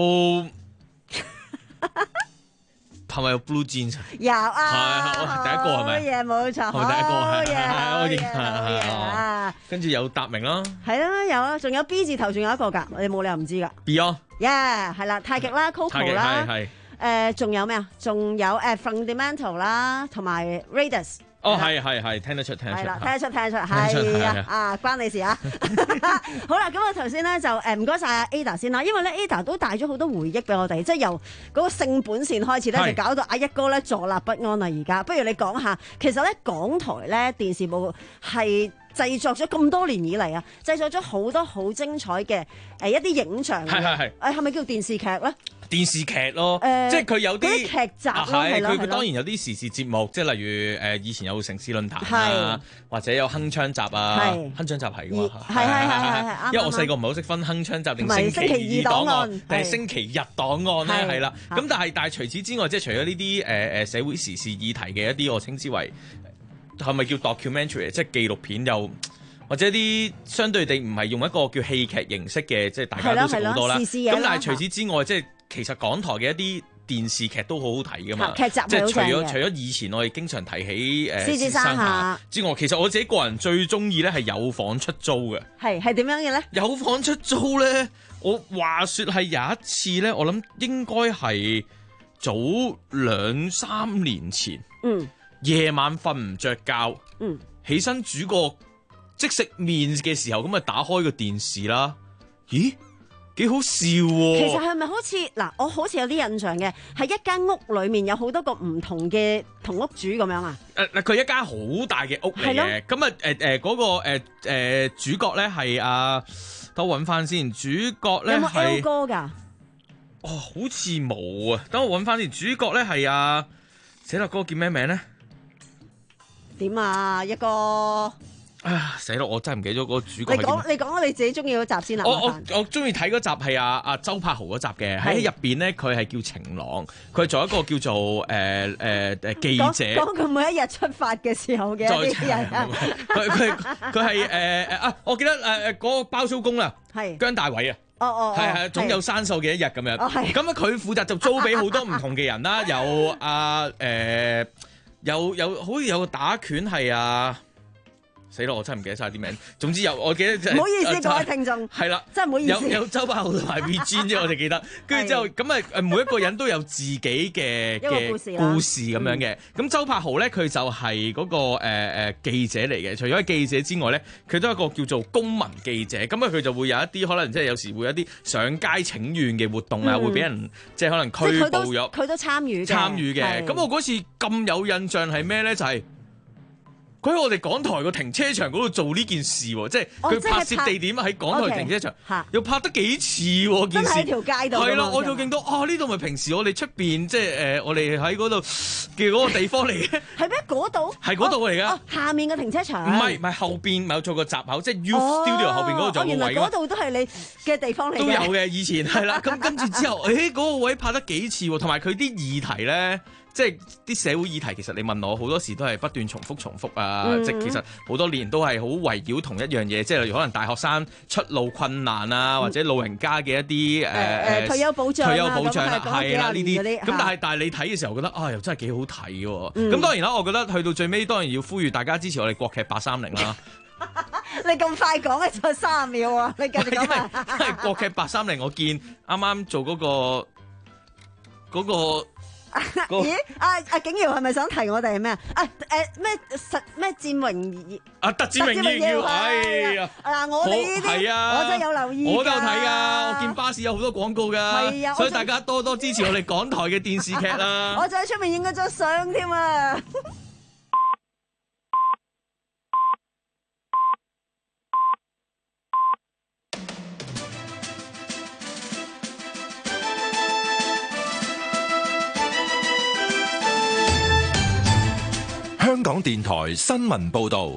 係咪有 Blue Jeans？ 有啊， 係第一個係咪？ 好嘢，冇錯， 係咪第一個係？ 好嘢， 好嘢， 好嘢啊！ 跟住有達明啦， 係啦，有啊，仲有 B 字頭，仲有一個㗎，你冇理由唔知㗎。 Beyond， yeah， 係啦，太極啦 ，Coco 啦， 係誒，仲有咩啊？仲有誒 Fundamental 啦，同埋 Raidas。 哦，係係係，聽得出，聽得出， 係啦，聽得出，聽得出，係啊，啊，關你事啊！好啦，咁我頭先咧就誒唔該晒阿 Ada 先啦，因為咧 Ada 都帶咗好多回憶俾我哋，即係由嗰個性本線開始咧，就搞到阿一哥咧坐立不安啦。而家不如你講下，其實咧港台咧電視部係製作咗咁多年以嚟啊，製作咗好多好精彩嘅誒一啲影像嘅， 係係係， 誒係咪叫電視劇咧？ 電視劇咯， 呃、 即係佢有啲劇集咯， 係佢佢當然有有啲時事節目，即係例如誒、呃、以前有城市論壇啊，或者有鏗鏘集啊，鏗鏘集係㗎嘛， 係係係係， 因為我細個唔係好識分鏗鏘集定星期二檔案定係星期日檔案咧，係啦。咁但係但係除此之外，即係除咗呢啲誒誒社會時事議題嘅一啲，我稱之為係咪叫 documentary， 即係紀錄片又。或者啲相對地唔係用一個叫戲劇形式嘅，即係大家都識好多啦。咁但係除此之外，即係其實港台嘅一啲電視劇都好好睇噶嘛。 劇集即係除咗除咗以前我哋經常提起誒獅子山下之外，其實我自己個人最中意咧係有房出租嘅。 係係點樣嘅咧？ 有房出租咧，我話説係有一次咧，我諗應該係早兩三年前。嗯。夜晚瞓唔着覺。嗯。起身煮個即食麵嘅時候，咁啊打開個電視啦，咦，幾好笑喎！ 其實係咪好似嗱，我好似有啲印象嘅，係一間屋裏面有好多個唔同嘅同屋主咁樣啊？ 誒嗱，佢一間好大嘅屋嚟嘅，咁啊誒誒嗰個誒誒、呃呃、主角咧係啊，等我揾翻先，主角咧係有冇 L 哥㗎？ 哦，好似冇啊，等我揾翻先，主角咧係啊，死啦，嗰個叫咩名咧？ 點啊，一個。 啊死咯！我真係唔記得咗嗰個主角。 你講你講你自己中意嗰集先啦。 我我我中意睇嗰集係阿阿周柏豪嗰集嘅，喺入邊咧佢係叫晴朗，佢做一個叫做誒誒誒記者。 講佢每一日出發嘅時候嘅一啲人啊。 佢佢佢係誒誒啊！我記得誒誒嗰個包租公啦，係姜大偉啊。 哦哦， 係係總有生鏽嘅一日咁樣。咁啊佢負責就租俾好多唔同嘅人啦，有阿誒有有好似有個打拳係啊。死咯！我真係唔記得晒啲名。總之有，我記得就係。 唔好意思，各位聽眾。 係啦， 真係唔好意思。 有有周柏豪同埋 Regine 啫，我哋記得。跟住之後咁啊，誒每一個人都有自己嘅嘅故事咁樣嘅。咁周柏豪咧，佢就係嗰個誒誒記者嚟嘅。除咗係記者之外咧，佢都係一個叫做公民記者。咁啊，佢就會有一啲可能即係有時會有一啲上街請願嘅活動啊，會俾人即係可能拘捕咗。 佢都參與嘅。 參與嘅。咁我嗰次咁有印象係咩咧？就係。佢喺我哋港台個停車場嗰度做呢件事喎，即係佢拍攝地點喺港台停車場，哦、又拍得幾似喎件事。 真係喺條街度。 係啦，我就勁到啊！呢度咪平時我哋出邊即係誒、呃，我哋喺嗰度嘅嗰個地方嚟嘅。 係咩？嗰度？ 係嗰度嚟㗎。 哦，下面嘅停車場。 唔係唔係後邊咪有做個閘口，即係 Youth Studio 後邊嗰度做個位。 原來嗰度都係你嘅地方嚟嘅。 都有嘅，以前係啦。咁跟住之後，誒、哎、嗰、嗰個位拍得幾似喎，同埋佢啲議題咧。即係啲社會議題，其實你問我好多時都係不斷重複重複啊！嗯、即係其實好多年都係好圍繞同一樣嘢，即係例如可能大學生出路困難啊，嗯、或者老人家嘅一啲誒誒退休保障、 退休保障啊， 係啦呢啲。咁但係但係你睇嘅時候覺得啊，又真係幾好睇喎！咁、嗯、當然啦，我覺得去到最尾當然要呼籲大家支持我哋國劇八三零啦。 你咁快講嘅就三十秒啊！你繼續講啊！ 因為國劇八三零，我見啱啱做嗰、嗰個嗰、嗰個。 咦？阿阿景瑤係咪想提我哋咩啊？啊誒咩實咩戰榮啊特戰榮耀哎呀！ 嗱我哋呢啲我真係有留意， 我都有睇噶。我見巴士有好多廣告噶，所以大家多多支持我哋港台嘅電視劇啦。 我就喺出面影咗張相添啊！ 香港電台新聞報道，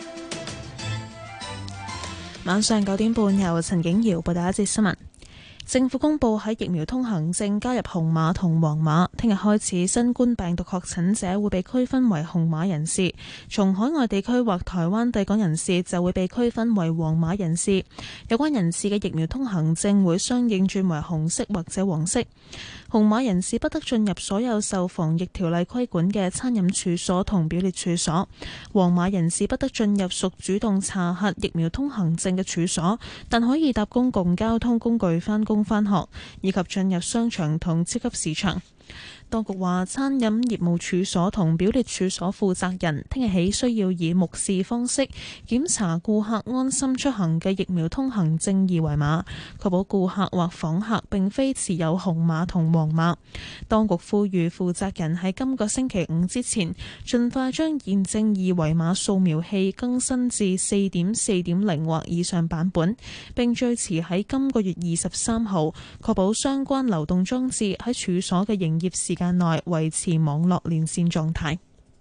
晚上九點半由陳景瑤報道一節新聞。 政府公布喺疫苗通行證加入紅碼同黃碼，聽日開始新冠病毒確診者會被區分為紅碼人士，從海外地區或台灣抵港人士就會被區分為黃碼人士。有關人士嘅疫苗通行證會相應轉為紅色或者黃色。紅碼人士不得進入所有受防疫條例規管嘅餐飲處所同表列處所。黃碼人士不得進入屬主動查核疫苗通行證嘅處所，但可以搭公共交通工具返工返學，以及進入商場同超級市場。當局話，餐飲業務處所同表列處所負責人聽日起需要以目視方式檢查顧客安心出行嘅疫苗通行證二維碼，確保顧客或訪客並非持有紅碼同黃碼。當局呼籲負責人喺今個星期五之前，盡快將驗證二維碼掃描器更新至四點四點零或以上版本，並最遲喺今個月二十三號確保相關流動裝置喺處所嘅營業時間間內維持網絡連線狀態。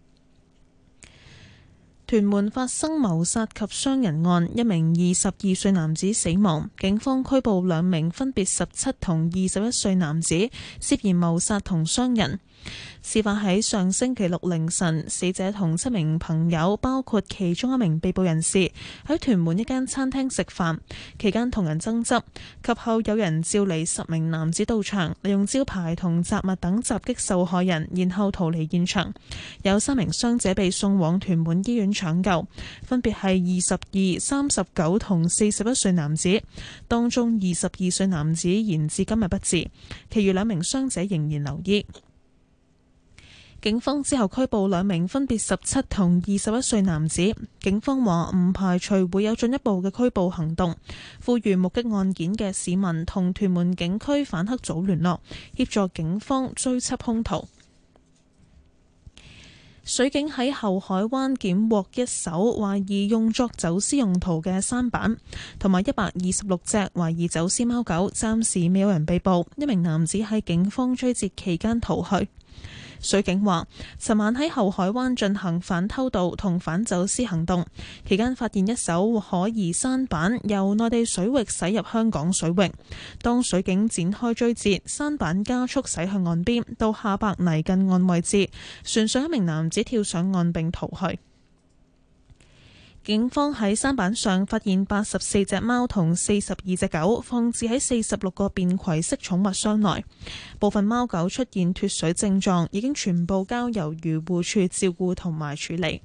屯門發生謀殺及傷人案，一名二十二歲男子死亡，警方拘捕兩名分別十七同二十一歲男子，涉嫌謀殺同傷人。事發喺上星期六凌晨，死者同七名朋友，包括其中一名被捕人士，喺屯門一間餐廳食飯，期間同人爭執，及後有人召嚟十名男子到場，利用招牌同雜物等襲擊受害人，然後逃離現場。有三名傷者被送往屯門醫院搶救，分別係二十二、三十九同四十一歲男子，當中二十二歲男子延至今日不治，其餘兩名傷者仍然留醫。警方之後拘捕兩名分別十七同二十一歲男子，警方話唔排除會有進一步嘅拘捕行動，呼籲目擊案件嘅市民同屯門警區反黑組聯絡，協助警方追緝兇徒。水警喺後海灣檢獲一艘懷疑用作走私用途嘅舢板，同埋一百二十六隻懷疑走私貓狗，暫時未有人被捕。一名男子喺警方追截期間逃去。水警話，尋晚喺後海灣進行反偷渡同反走私行動，期間發現一艘可疑舢板由內地水域駛入香港水域。當水警展開追截，舢板加速駛向岸邊，到下白泥近岸位置，船上一名男子跳上岸並逃去。警方喺舢板上發現八十四隻貓同四十二隻狗，放置喺四十六個便攜式寵物箱內。部分貓狗出現脫水症狀，已經全部交由漁護署照顧同埋處理。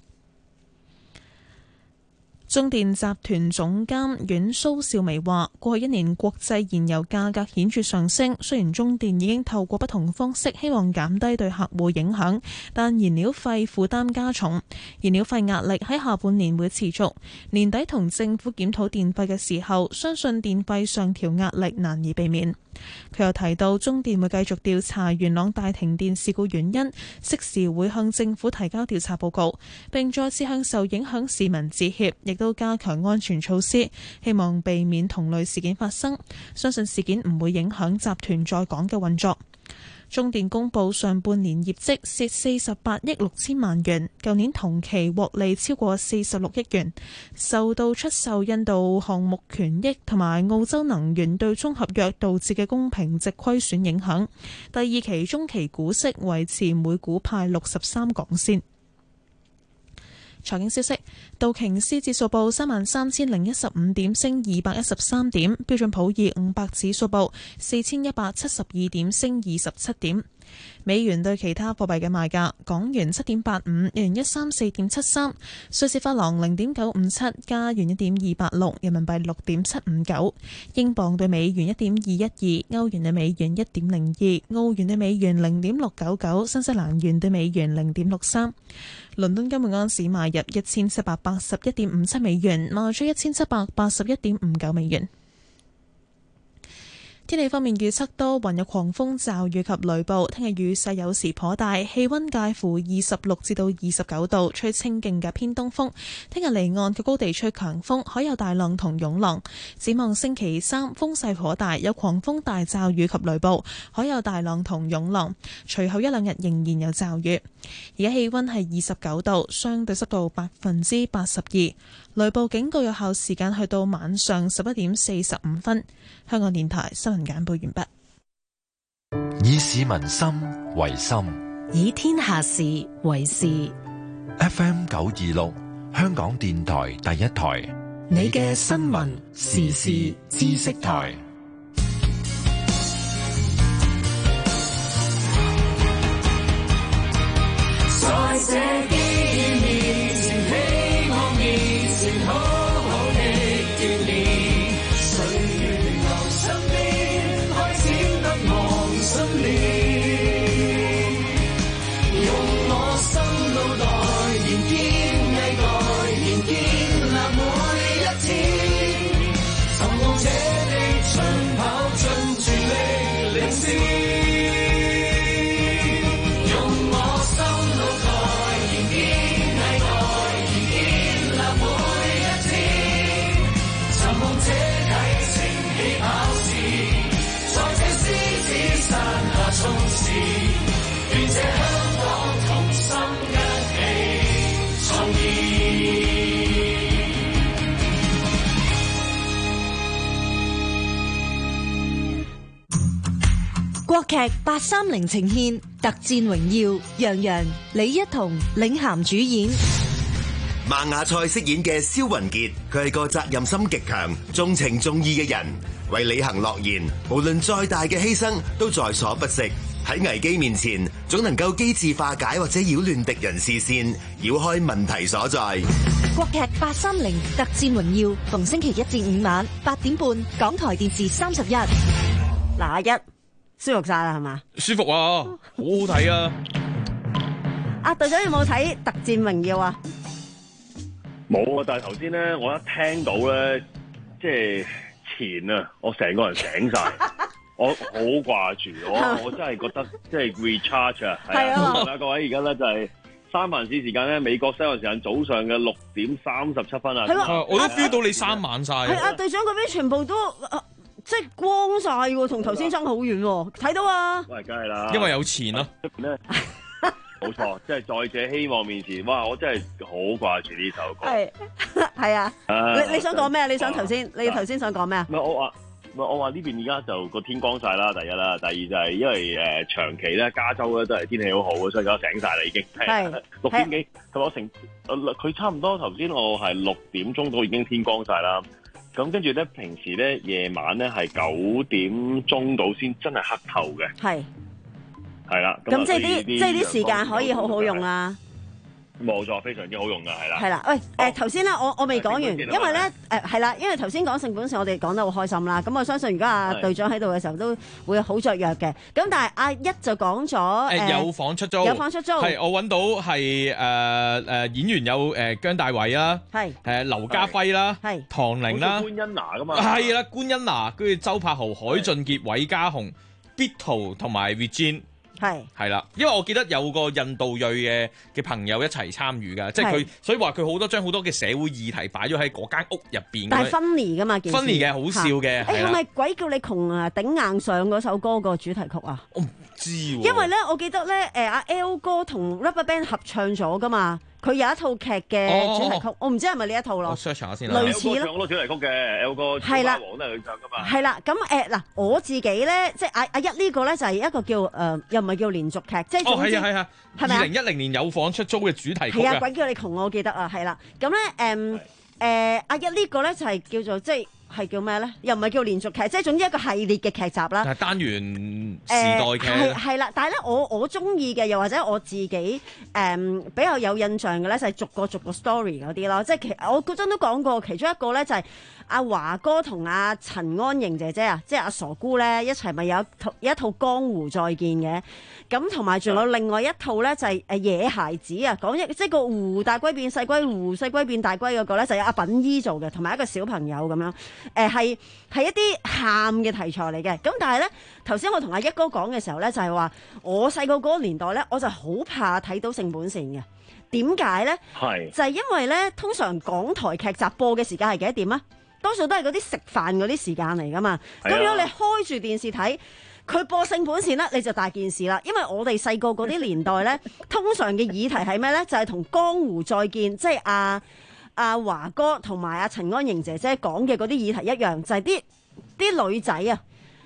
中電集團總監阮蘇少薇話，過去一年國際燃油價格顯著上升，雖然中電已經透過不同方式希望減低對客戶影響，但燃料費負擔加重，燃料費壓力喺下半年會持續。年底同政府檢討電費嘅時候，相信電費上調壓力難以避免。佢又提到，中電會繼續調查元朗大停電事故原因，適時會向政府提交調查報告，並再次向受影響市民致歉，亦都加強安全措施，希望避免同類事件發生。相信事件唔會影響集團在港嘅運作。中電公布上半年業績蝕四十八億六千萬元，舊年同期獲利超過四十六億元，受到出售印度項目權益同埋澳洲能源對綜合約導致嘅公平值虧損影響。第二期中期股息維持每股派六十三港仙。財經消息，道瓊斯指數報三萬三千零一十五點，升二百一十三點；標準普爾五百指數報四千一百七十二點，升二十七點。美元對其他貨幣嘅賣價：港元七點八五，日元一三四點七三，瑞士法郎零點九五七，加元一點二八六，人民幣六點七五九，英鎊對美元一點二一二，歐元對美元一點零二，澳元對美元零點六九九，新西蘭元對美元零點六三。倫敦金每盎司買入一千七百八十一點五七美元，賣出一千七百八十一點五九美元。天氣方面預測多雲，有狂風驟雨及雷暴，聽日雨勢有時頗大，氣溫介乎二十六至到二十九度，吹清勁嘅偏東風。聽日離岸嘅高地吹強風，海有大浪同湧浪。展望星期三風勢頗大，有狂風大驟雨及雷暴，海有大浪同湧浪。隨後一兩日仍然有驟雨。而家氣溫係二十九度，相對濕度百分之八十二，雷暴警告有效時間去到晚上十一點四十五分。香港電台新聞聞簡報完畢。 以市民心為心， 以天下事為事。 F M 九二六，香港電台第一台， 你嘅新聞時事知識台。 在這機遇面前，希望面前好好的鍛鍊，歲月留身邊，開展得忘心了。用我心腦袋，連堅毅代，連建立每一天，尋夢這地長跑盡全力領先。 國劇八三零呈現《特戰榮耀》，楊洋、李一桐領銜主演。 孟亞賽飾演嘅蕭雲傑，佢係個責任心極強、重情重義嘅人，為履行諾言，無論再大嘅犧牲都在所不惜。喺危機面前，總能夠機智化解或者擾亂敵人視線，繞開問題所在。 國劇八三零《特戰榮耀》，逢星期一至五晚八點半，港台電視三十一。 嗱一。舒服晒啦，係嘛？ 舒服啊，好好睇啊！ 阿隊長有冇睇《特戰榮耀》啊？ 冇啊！但係頭先咧，我一聽到咧，即係前啊，我成個人醒晒，我好掛住我，我真係覺得即係 recharge 啊！係啊，各位而家咧就係三藩市時間咧，美國西岸時間早上嘅六點三十七分啊！ 係啊， 我都 feel 到你三晚晒。 係啊，隊長嗰邊全部都。啊即係光晒喎，同頭先爭好遠喎，睇到啊！ 喂，梗係啦， 因為有錢咯。 冇錯，即係在這希望面前，哇！我真係好掛住呢首歌。 係係啊，你你想講咩？你想頭先，你頭先想講咩啊？ 唔係我話，唔係我話呢邊而家就個天光晒啦，第一啦，第二就係因為誒長期咧加州咧都係天氣好好嘅，所以而家醒晒啦已經。係六點幾，同我成佢差唔多頭先我係六點鐘都已經天光晒啦。咁跟住咧，平時咧夜晚咧係九點鐘到先真係黑透嘅。係，係啦。 咁即係啲即係啲時間可以好好用啦。 冇錯，非常之好用噶，係啦。 係啦，喂，誒頭先咧，我我未講完，因為咧誒係啦，因為頭先講性本善，我哋講得好開心啦。咁我相信如果阿隊長喺度嘅時候，都會好雀躍嘅。咁但係阿一就講咗誒有房出租， 有房出租係我揾到係誒誒演員有誒姜大衛啦，係誒劉家輝啦，係唐寧啦， 官恩娜噶嘛， 係啦，官恩娜，跟住周柏豪、海俊傑、韋家雄、Bito 同埋 Regine。係係啦，因為我記得有個印度裔嘅嘅朋友一齊參與㗎，即係佢，所以話佢好多將好多嘅社會議題擺咗喺嗰間屋入邊。 但係 funny 㗎嘛，件事 funny 嘅，好笑嘅。 誒係咪鬼叫你窮啊？頂硬上嗰首歌個主題曲啊？ 我唔知喎。 因為咧，我記得咧，誒阿 L 哥同 RubberBand 合唱咗㗎嘛。佢有一套劇嘅主題曲，我唔知係咪呢一套咯。 我 search 下先啦。 類似咯。 唱好多主題曲嘅，L 哥、小霸王都係佢唱噶嘛。 係啦，咁誒嗱，我自己咧，即係阿阿一呢個咧，就係一個叫誒，又唔係叫連續劇，即係總之係啊係啊，係咪二零一零年有房出租嘅主題曲啊？ 係啊，鬼叫你窮，我記得啊，係啦。咁咧誒誒，阿一呢個咧就係叫做即係。係叫咩咧？又唔係叫連續劇，即係總之一個系列嘅劇集啦。 係單元時代劇。係係啦，但係咧，我我中意嘅，又或者我自己誒、嗯、比較有印象嘅咧，就係逐個逐個 story 嗰啲咯。即係其我嗰陣都講過，其中一個咧就係阿華哥同阿陳安瑩姐姐啊，即係阿傻姑咧一齊咪有一套有一套江湖再見嘅。咁同埋仲有另外一套咧就係誒野孩子啊，講一即係個胡大龜變細龜，胡細龜變大龜嗰個咧就有阿品姨做嘅，同埋一個小朋友咁樣。誒係係一啲喊嘅題材嚟嘅，咁但係咧頭先我同阿一哥講嘅時候咧，就係話我細個嗰個年代咧，我就好怕睇到性本善嘅。點解咧？係就係因為咧，通常港台劇集播嘅時間係幾多點啊？多數都係嗰啲食飯嗰啲時間嚟噶嘛。咁如果你開住電視睇，佢播性本善咧，你就大件事啦。因為我哋細個嗰啲年代咧，通常嘅議題係咩咧？就係同江湖再見，即係阿。阿華哥同埋阿陳安瑩姐姐講嘅嗰啲議題一樣，就係啲啲女仔啊，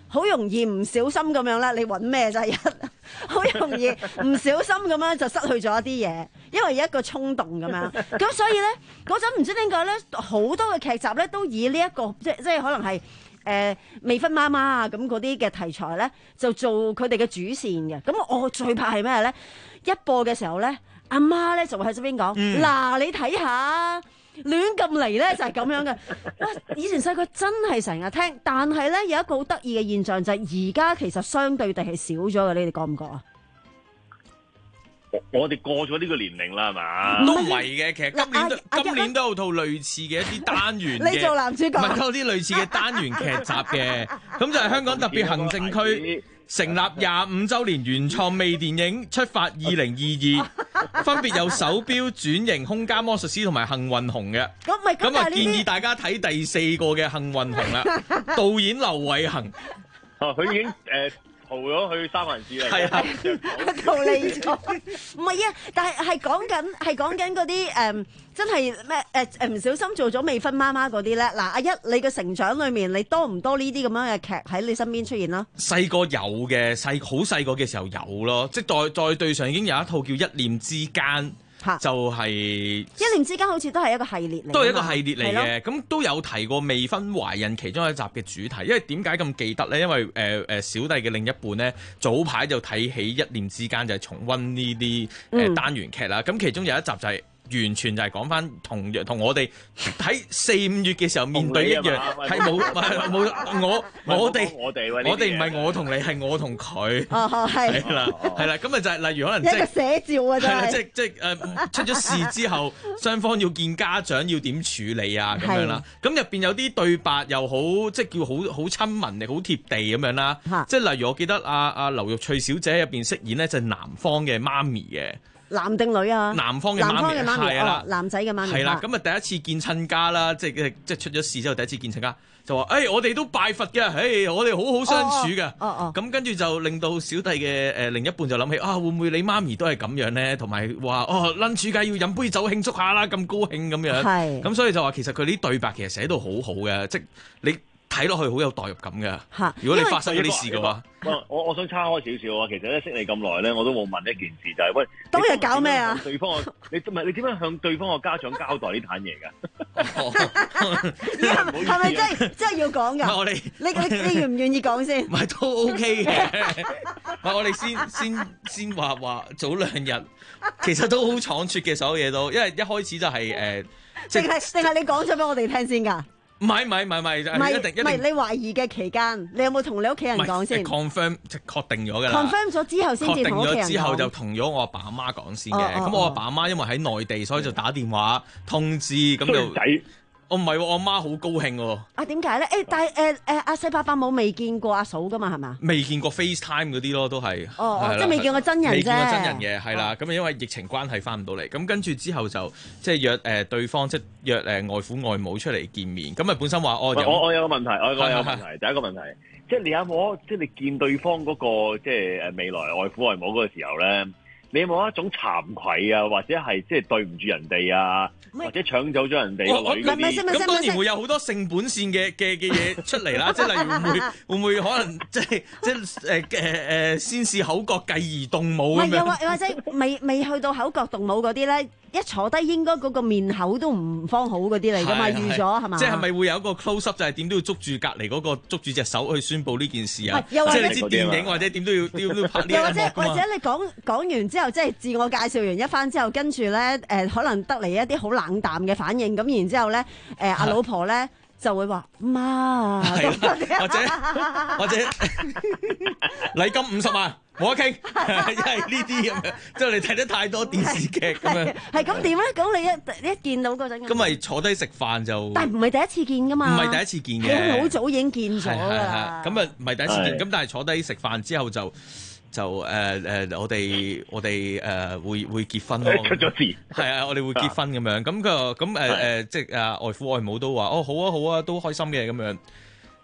好容易唔小心咁樣咧，你揾咩啫？一好容易唔小心咁樣就失去咗一啲嘢，因為一個衝動咁樣。咁所以咧嗰陣唔知點解咧，好多嘅劇集咧都以呢、這、一個即即係可能係誒、呃、未婚媽媽啊咁嗰啲嘅題材咧，就做佢哋嘅主線嘅。咁我最怕係咩咧？一播嘅時候咧，阿媽咧就會喺側邊講：嗱、嗯，你睇下。亂咁嚟咧就係咁樣嘅。哇！以前細個真係成日聽，但係咧有一個好得意嘅現象就係而家其實相對地係少咗嘅，你哋覺唔覺啊？ 我我哋過咗呢個年齡啦，係嘛？ 都唔係嘅，其實今年都、啊、今年都有套類似嘅一啲單元嘅， 你做男主角， 唔係都有啲類似嘅單元劇集嘅。咁就係香港特別行政區成立廿五週年原創微電影《出發二零二二》，分別有手錶、轉型、空間魔術師同埋幸運熊嘅。 咁咪咁啊，建議大家睇第四個嘅幸運熊啦。導演劉偉恒， 哦，佢已經誒。呃逃咗去三藩市啦， 係啊， 逃離咗。唔係啊，但係係講緊係講緊嗰啲誒，真係咩誒誒唔小心做咗未婚媽媽嗰啲咧。嗱，阿一你嘅成長裏面，你多唔多呢啲咁樣嘅劇喺你身邊出現啦？ 細個有嘅，細好細個嘅時候有咯，即係再再對上已經有一套叫《一念之間》。就係、是、 一念之間好似都係一個系列嚟， 都係一個系列嚟嘅。咁都有提過未婚懷孕其中一集嘅主題，因為點解咁記得呢？因為誒誒、呃、小弟嘅另一半呢，早排就睇起一念之間，就係重溫呢啲誒單元劇啦。咁、嗯、其中有一集就係、是。完全就係講翻同同我哋喺四五月嘅時候面對一樣，係冇冇我我哋我哋我哋唔係我同你，係我同佢。 哦，係係啦係啦，咁啊就係例如可能即係一個寫照啊，真係即係即係誒出咗事之後，雙方要見家長，要點處理啊咁樣啦。咁入邊有啲對白又好，即係叫好好親民，好貼地咁樣啦。即係例如我記得阿阿劉玉翠小姐入邊飾演呢，就係男方嘅媽咪嘅。 男定女啊？ 男方嘅媽咪係啦， 男仔嘅媽咪係啦。咁啊，第一次見親家啦，即係即係出咗事之後第一次見親家，就話：誒、欸，我哋都拜佛嘅，誒、欸，我哋好好相處嘅。哦哦。咁跟住就令到小弟嘅誒另一半就諗起啊，會唔會你媽咪都係咁樣咧？同埋話哦，lunch 梗要飲杯酒慶祝下啦，咁高興咁樣。係。咁所以就話其實佢啲對白其實寫到好好嘅，即係你睇落去好有代入感嘅。嚇！如果你發生呢啲事嘅話。 我我想叉開少少啊，其實咧識你咁耐咧，我都冇問一件事，就係、是、喂， 當日搞咩啊？ 對方你唔係你點樣向對方個家長交代呢壇嘢㗎？ 係咪真係真係要講㗎？ 我哋你你你願唔願意講先？ 唔係都 OK 嘅。唔係我哋先先先話話早兩日，其實都好倉促嘅所有嘢都，因為一開始就係、是、誒， 定係定係你講咗俾我哋聽先㗎？ 唔係唔係唔係唔係，一定一定。唔係你懷疑嘅期間，你有冇同你屋企人講先 ？confirm 即係確定咗㗎啦。 confirm 咗之後先至同屋企人講。確定咗之後就同咗我阿爸阿媽講先嘅。咁、哦、我阿爸阿媽因為喺內地，所以就打電話通知，咁就。我唔係，我阿媽好高興喎。 啊，點解咧？誒，但係誒誒，阿細伯伯冇未見過阿嫂噶嘛，係嘛？ 未見過 FaceTime 嗰啲咯，都係。 哦哦，即係未見過真人啫。 未見過真人嘅，係啦。咁啊，因為疫情關係翻唔到嚟，咁跟住之後就即係約誒對方，即係約誒外父外母出嚟見面。咁啊，本身話我我我有個問題，我有個問題，第一個問題，即係你有冇即係你見對方嗰個即係誒未來外父外母嗰個時候咧？你有冇一種慚愧啊，或者係即係對唔住人哋啊，或者搶走咗人哋個女嗰啲？ 咁當然會有好多性本善嘅嘅嘅嘢出嚟啦，即係例如會唔會會唔會可能即係即係誒誒誒先試口角繼而動武咁樣？ 又或或者未未去到口角動武嗰啲咧，一坐低應該嗰個面口都唔方好嗰啲嚟㗎嘛，預咗係嘛？ 即係係咪會有一個 close up 就係點都要捉住隔離嗰個捉住隻手去宣佈呢件事啊？即係你知電影或者點都要都要都要拍呢一幕㗎嘛？ 又或者或者你講講完之後，即係自我介紹完一番之後，跟住咧誒，可能得嚟一啲好冷淡嘅反應，咁然之後咧誒，阿老婆咧就會話媽， 或者或者禮金五十萬冇得傾，因為呢啲咁樣，即係你睇得太多電視劇咁樣。 係咁點咧？咁你一一見到嗰陣， 咁咪坐低食飯就？ 但係唔係第一次見噶嘛？ 唔係第一次見嘅， 好早已經見咗㗎啦。 咁啊唔係第一次見，咁但係坐低食飯之後就。就誒誒、呃呃，我哋我哋誒、呃、會會結婚咯， 出咗事係啊，我哋會結婚咁樣，咁佢咁誒誒，即係啊外父外母都話哦好啊好啊，都開心嘅咁樣，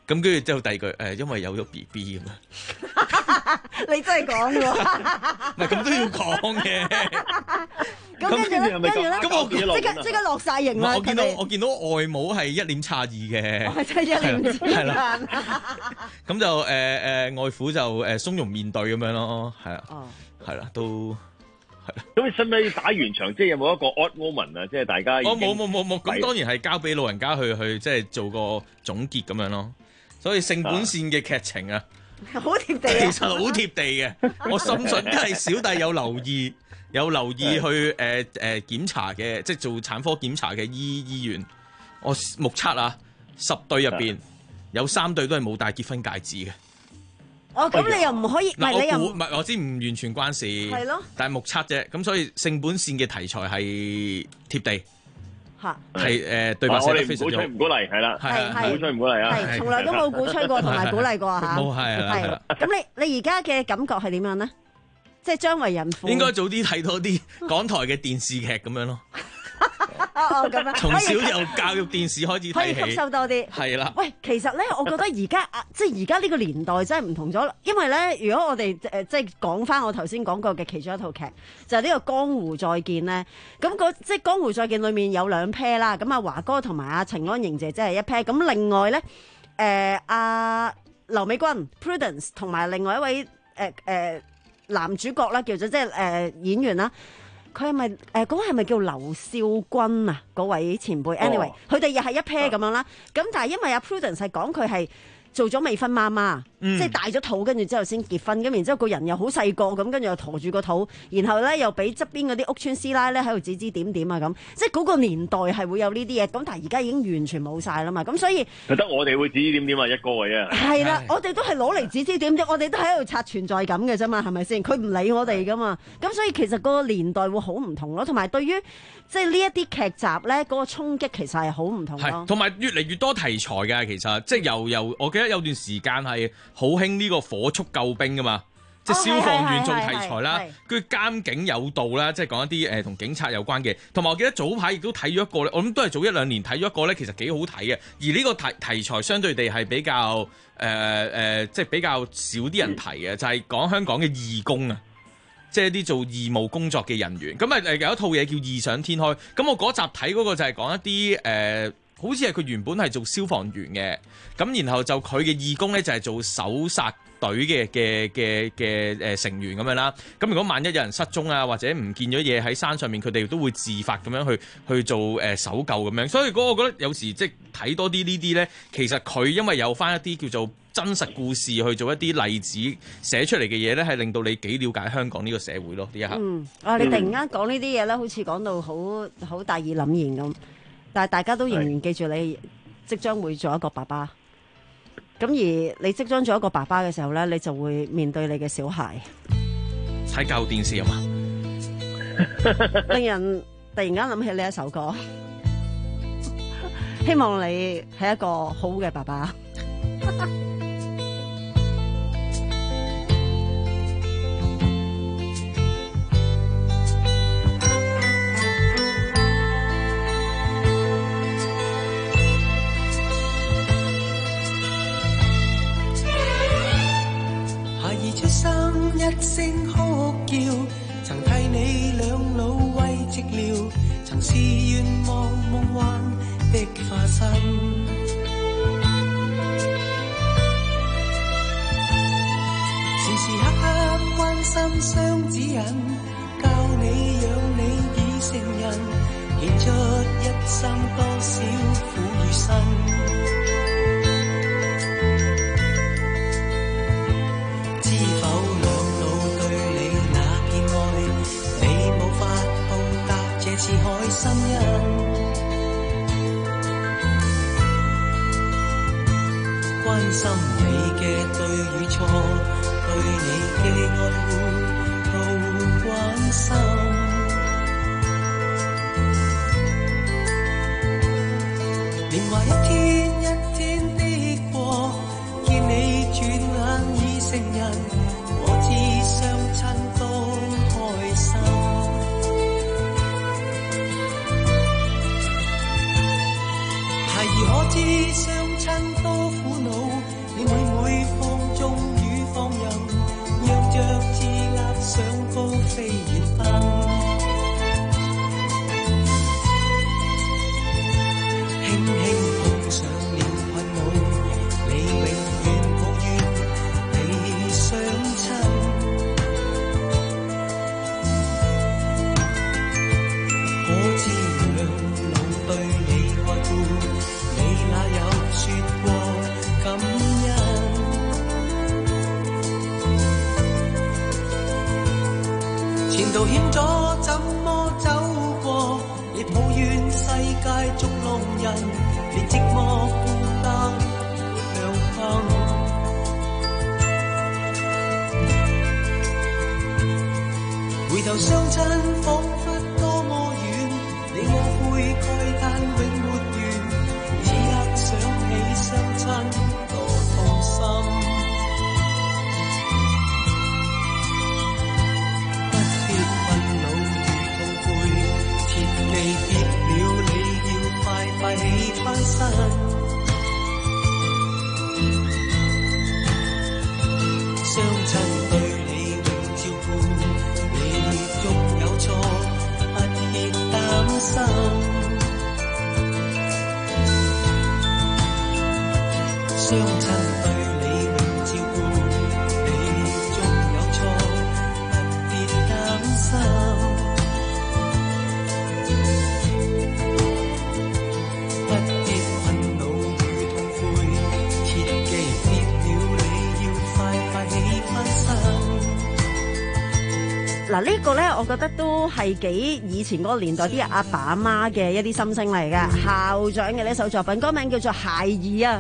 跟住之後第二句誒，因為有咗 B B 咁樣。你真係講喎， 唔係咁都要講嘅。 咁跟住咧，跟住咧， 咁我即刻即刻落晒型啦。 我見到我見到外母係一臉詫異嘅， 我真係一臉係啦。咁就誒誒外父就誒鬆容面對咁樣咯，係啊，係啦，都。 咁你使唔使打完場？即係有冇一個 odd moment 啊？即係大家我冇冇冇冇，咁當然係交俾老人家去去即係做個總結咁樣咯。所以性本善嘅劇情啊， 好貼地， 其實好貼地嘅。我深信因為小弟有留意，有留意去誒誒檢查嘅，即係做產科檢查嘅醫醫院。我目測啊，十對入邊有三對都係冇戴結婚戒指嘅。 哦，咁你又唔可以，唔係你又唔係我知唔完全關事， 係咯， 但係目測啫。咁所以性本善嘅題材係貼地， 嚇係誒對白寫得非常之好。 我哋唔鼓吹唔鼓勵，係啦， 係係鼓吹唔鼓勵啊？ 係從來都冇鼓吹過同埋鼓勵過嚇。 冇係係。 咁你你而家嘅感覺係點樣咧？即係將為人父， 應該早啲睇多啲港台嘅電視劇咁樣咯。 哦哦咁樣， 從小由教育電視開始睇起， 可以吸收多啲。 係啦。 喂，其實咧，我覺得而家啊，即係而家呢個年代真係唔同咗。因為咧，如果我哋誒、呃、即係講翻我頭先講過嘅其中一套劇，就係、是、呢個《江湖再見》咧。咁嗰即係《江湖再見》裏面有兩 pair 啦。咁啊，華哥同埋阿陳安瑩姐姐係一 pair。咁另外咧，誒阿劉美君 Prudence 同埋另外一位誒誒、呃呃、男主角啦，叫做即係誒、呃、演員啦。佢係咪誒嗰個係咪叫劉少君啊？嗰位前輩 ，anyway，佢哋又係一 pair 咁樣啦。咁但係因為阿 Prudence 係講佢係做咗未婚媽媽，嗯、即係大咗肚，跟住之後先結婚，咁然之後個人又好細個，咁跟住又陀住個肚，然後咧又俾側邊嗰啲屋村師奶咧喺度指指點點啊咁，即係嗰個年代係會有呢啲嘢，咁但係而家已經完全冇晒啦嘛，咁所以就得我哋會指指點點啊，一個位啊， 係啦，我哋都係攞嚟指指點點，我哋都喺度刷存在感嘅啫嘛，係咪先？佢唔理我哋噶嘛，咁所以其實個年代會好唔同咯，同埋對於即係呢一啲劇集咧，嗰個衝擊其實係好唔同咯， 同埋越嚟越多題材嘅，其實即係由由我記得有段時間係好興呢個火速救兵噶嘛，即係消防員做題材啦，跟住監警有道啦，即係講一啲誒同警察有關嘅。同埋我記得早排亦都睇咗一個咧，我諗都係早一兩年睇咗一個咧，其實幾好睇嘅。而呢個題題材相對地係比較誒誒、呃呃，即係比較少啲人提嘅，嗯、就係講香港嘅義工啊，即係啲做義務工作嘅人員。咁啊誒有一套嘢叫異想天開。咁我嗰集睇嗰個就係講一啲誒。呃好似係佢原本係做消防員嘅，咁然後就佢嘅義工咧就係做搜殺隊嘅嘅嘅嘅誒成員咁樣啦。咁如果萬一有人失蹤啊，或者唔見咗嘢喺山上面，佢哋都會自發咁樣去去做誒搜救咁樣。所以嗰個我覺得有時即係睇多啲呢啲咧，其實佢因為有翻一啲叫做真實故事去做一啲例子寫出嚟嘅嘢咧，係令到你幾了解香港呢個社會咯。呢一刻， 嗯，啊，你突然間講呢啲嘢咧，好似講到好好大義凜然咁。但係大家都仍然記住你即將會做一個爸爸，咁而你即將做一個爸爸嘅時候咧，你就會面對你嘅小孩。 睇教電視啊嘛， 令人突然間諗起呢一首歌，希望你係一個好嘅爸爸。 出生一聲哭叫，曾替你兩老慰寂寥，曾是願望夢幻的化身。時時刻刻關心相指引，教你養你已成人，獻出一生多少苦與辛。是海心恩，關心你嘅對與錯，對你嘅愛護都關心。年華一天一天的過，見你轉眼已成人，我知相親多開心。可知相親多苦惱， 道險阻怎麼走過？你抱怨世界捉弄人，連寂寞孤單兩分。回頭相親彷彿多麼遠，你我悔慨但永沒完。此刻想起相親多痛心。快起翻身，雙親對你永照顧，你縱有錯，不必擔心。雙親對你永照顧，你縱有錯，不必擔心。 嗱，呢個咧，我覺得都係幾以前嗰個年代啲阿爸阿媽嘅一啲心聲嚟嘅。校長嘅呢首作品，歌名叫做《孩兒》啊。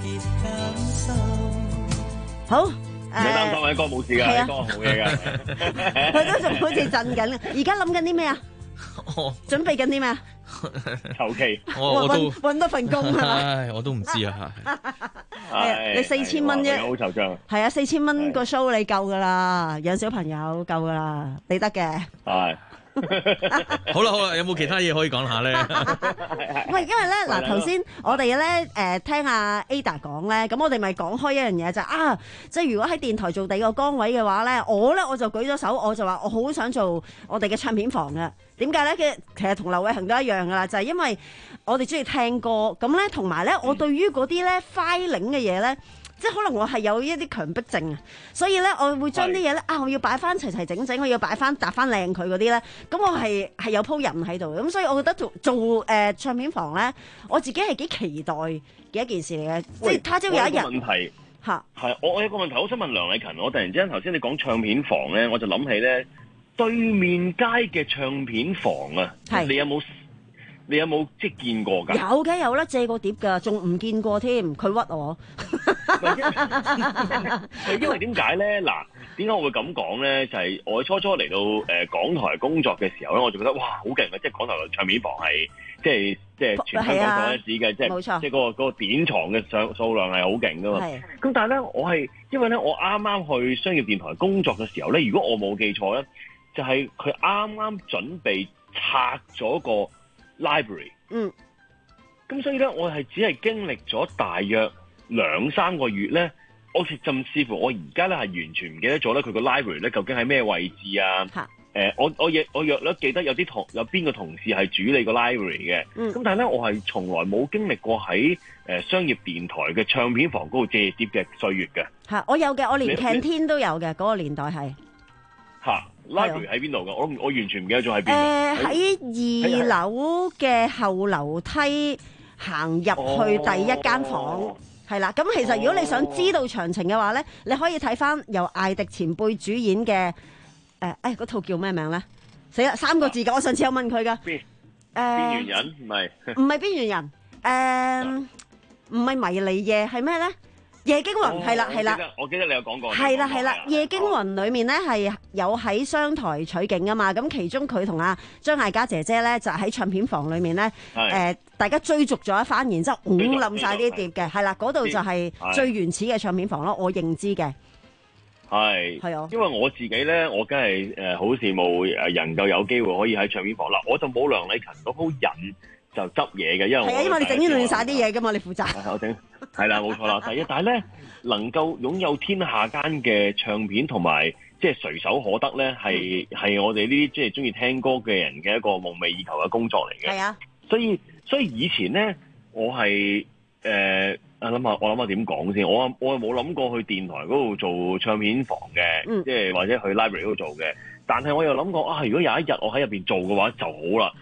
好，唔使擔心，呢歌冇事㗎，呢歌好嘢㗎。 佢都仲好似震緊，而家諗緊啲咩啊？準備緊啲咩啊？ 求其， 我都揾多份工係嘛？ 唉，我都唔知啊。 係你四千蚊啫， 好惆悵。 係啊，四千蚊個 show 你夠噶啦，養小朋友夠噶啦，你得嘅。 係。 好啦好啦，有冇其他嘢可以講下咧？ 喂，因為咧嗱，頭先我哋咧誒聽阿 Ada 講咧，咁我哋咪講開一樣嘢就係啊，即係如果喺電台做第二個崗位嘅話咧，我咧我就舉咗手，我就話我好想做我哋嘅唱片房嘅。點解咧？其實其實同劉偉恒都一樣噶啦，就係因為我哋中意聽歌，咁咧同埋咧我對於嗰啲咧 filing 嘅嘢咧。即係可能我係有一啲強迫症啊，所以咧我會將啲嘢咧啊，我要擺翻齊齊整整，我要擺翻搭翻靚佢嗰啲咧，咁我係係有鋪人喺度，咁所以我覺得做做誒、呃、唱片房咧，我自己係幾期待嘅一件事嚟嘅，即係他朝有一日問題嚇係我我有個問題，我想問梁禮勤，我突然之間頭先你講唱片房咧，我就諗起咧對面街嘅唱片房啊，你有冇？你有冇即係見過㗎？ 有嘅有啦，借過碟㗎，仲唔見過添，佢屈我。 係因為點解咧？嗱，點解我會咁講咧？就係、是、我初初嚟到誒、呃、港台工作嘅時候咧，我就覺得哇好勁啊！即係港台嘅唱片房係即係即係全香港所一指嘅，即係即係嗰個嗰、那個典藏嘅上數量係好勁㗎嘛。咁但係咧，我係因為咧，我啱啱去商業電台工作嘅時候咧，如果我冇記錯咧，就係佢啱啱準備拆咗個 library， 嗯， 咁所以咧，我係只係經歷咗大約兩三個月咧，我甚至乎我而家咧係完全唔記得咗咧，佢個 library 咧究竟喺咩位置啊？誒、呃，我我亦我約略記得有啲同有邊個同事係主理個 library 嘅，咁、嗯、但係咧，我係從來冇經歷過喺誒商業電台嘅唱片房嗰度借碟嘅歲月嘅。 嚇，我有嘅，我連 canteen 都有嘅，嗰、那個年代係嚇。library 喺邊度㗎？我我完全唔記得咗喺邊。 誒喺二樓嘅後樓梯行入去第一間房，係、哦、啦。咁其實如果你想知道詳情嘅話咧，你可以睇翻由艾迪前輩主演嘅誒，誒嗰套叫咩名咧？死啦，三個字㗎。我上次有問佢㗎。邊？誒邊緣人唔係？ 唔係邊緣人？誒唔係迷離夜係咩咧？夜驚魂係啦係啦， 我記得你有講過。 係啦係啦，夜驚魂裏面咧係有喺商台取景噶嘛，咁其中佢同阿張艾嘉姐姐咧就喺唱片房裏面咧，誒大家追逐咗一番，然之後拱冧晒啲碟嘅，係啦，嗰度就係最原始嘅唱片房咯，我認知嘅。 係係啊，因為我自己咧，我梗係誒好羨慕誒能夠有機會可以喺唱片房啦，我就冇梁禮勤嗰鋪癮就執嘢嘅，因為係啊， 因為你整亂晒啲嘢噶嘛，你負責。 我整係啦，冇錯啦。第一，但係咧能夠擁有天下間嘅唱片同埋即係隨手可得咧，係係我哋呢啲即係中意聽歌嘅人嘅一個夢寐以求嘅工作嚟嘅。係啊，所以所以以前咧，我係誒啊諗下，我諗下點講先。我我冇諗過去電台嗰度做唱片房嘅，即、嗯、係或者去 library 嗰度做嘅。但係我又諗過啊，如果有一日我喺入邊做嘅話就好啦。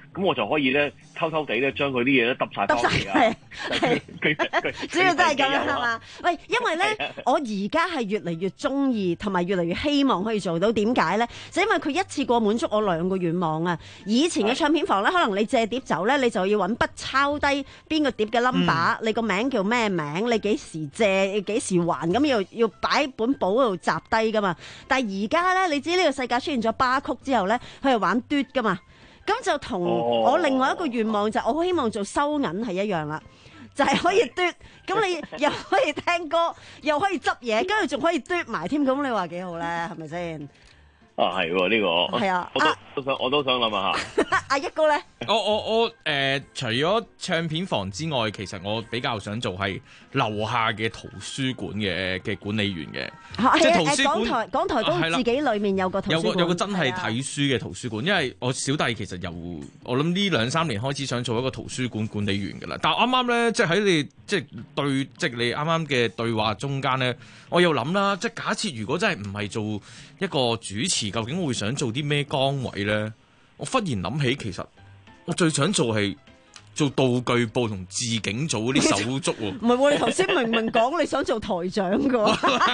咁我就可以咧偷偷地咧將佢啲嘢咧揼晒翻嚟啊！ 主要都係咁樣係嘛？喂，因為咧，我而家係越嚟越中意，同埋越嚟越希望可以做到。點解咧？就因為佢一次過滿足我兩個願望啊！以前嘅唱片房咧，可能你借碟走咧，你就要揾筆抄低邊個碟嘅 number，、嗯、你個名叫咩名，你幾時借，幾時還，咁要要擺本簿度集低噶嘛。但係而家咧，你知呢個世界出現咗巴曲之後咧，佢係玩嘟噶嘛。咁就同我另外一個願望就係我好希望做收銀係一樣啦，就係、是、可以嘟，咁你又可以聽歌，又可以執嘢，跟住仲可以嘟埋添，咁你話幾好咧？係咪先？ 啊，係喎，呢個係啊，我都都想，我都想諗下。 阿一哥咧， 我我我誒、呃，除咗唱片房之外，其實我比較想做係樓下嘅圖書館嘅嘅管理員嘅， 啊、 即係圖書館。 港台港台都自己裏面有個圖書館， 有個有個真係睇書嘅圖書館。因為我小弟其實由我諗呢兩三年開始想做一個圖書館管理員㗎啦。但係啱啱咧，即係喺你即係對即係你啱啱嘅對話中間咧，我又諗啦，即係假設如果真係唔係做一個主持，究竟我會想做啲咩崗位咧？我忽然諗起，其實我最想做係做道具部同置景組嗰啲手足喎。 唔係喎，你頭先明明講你想做台長㗎喎。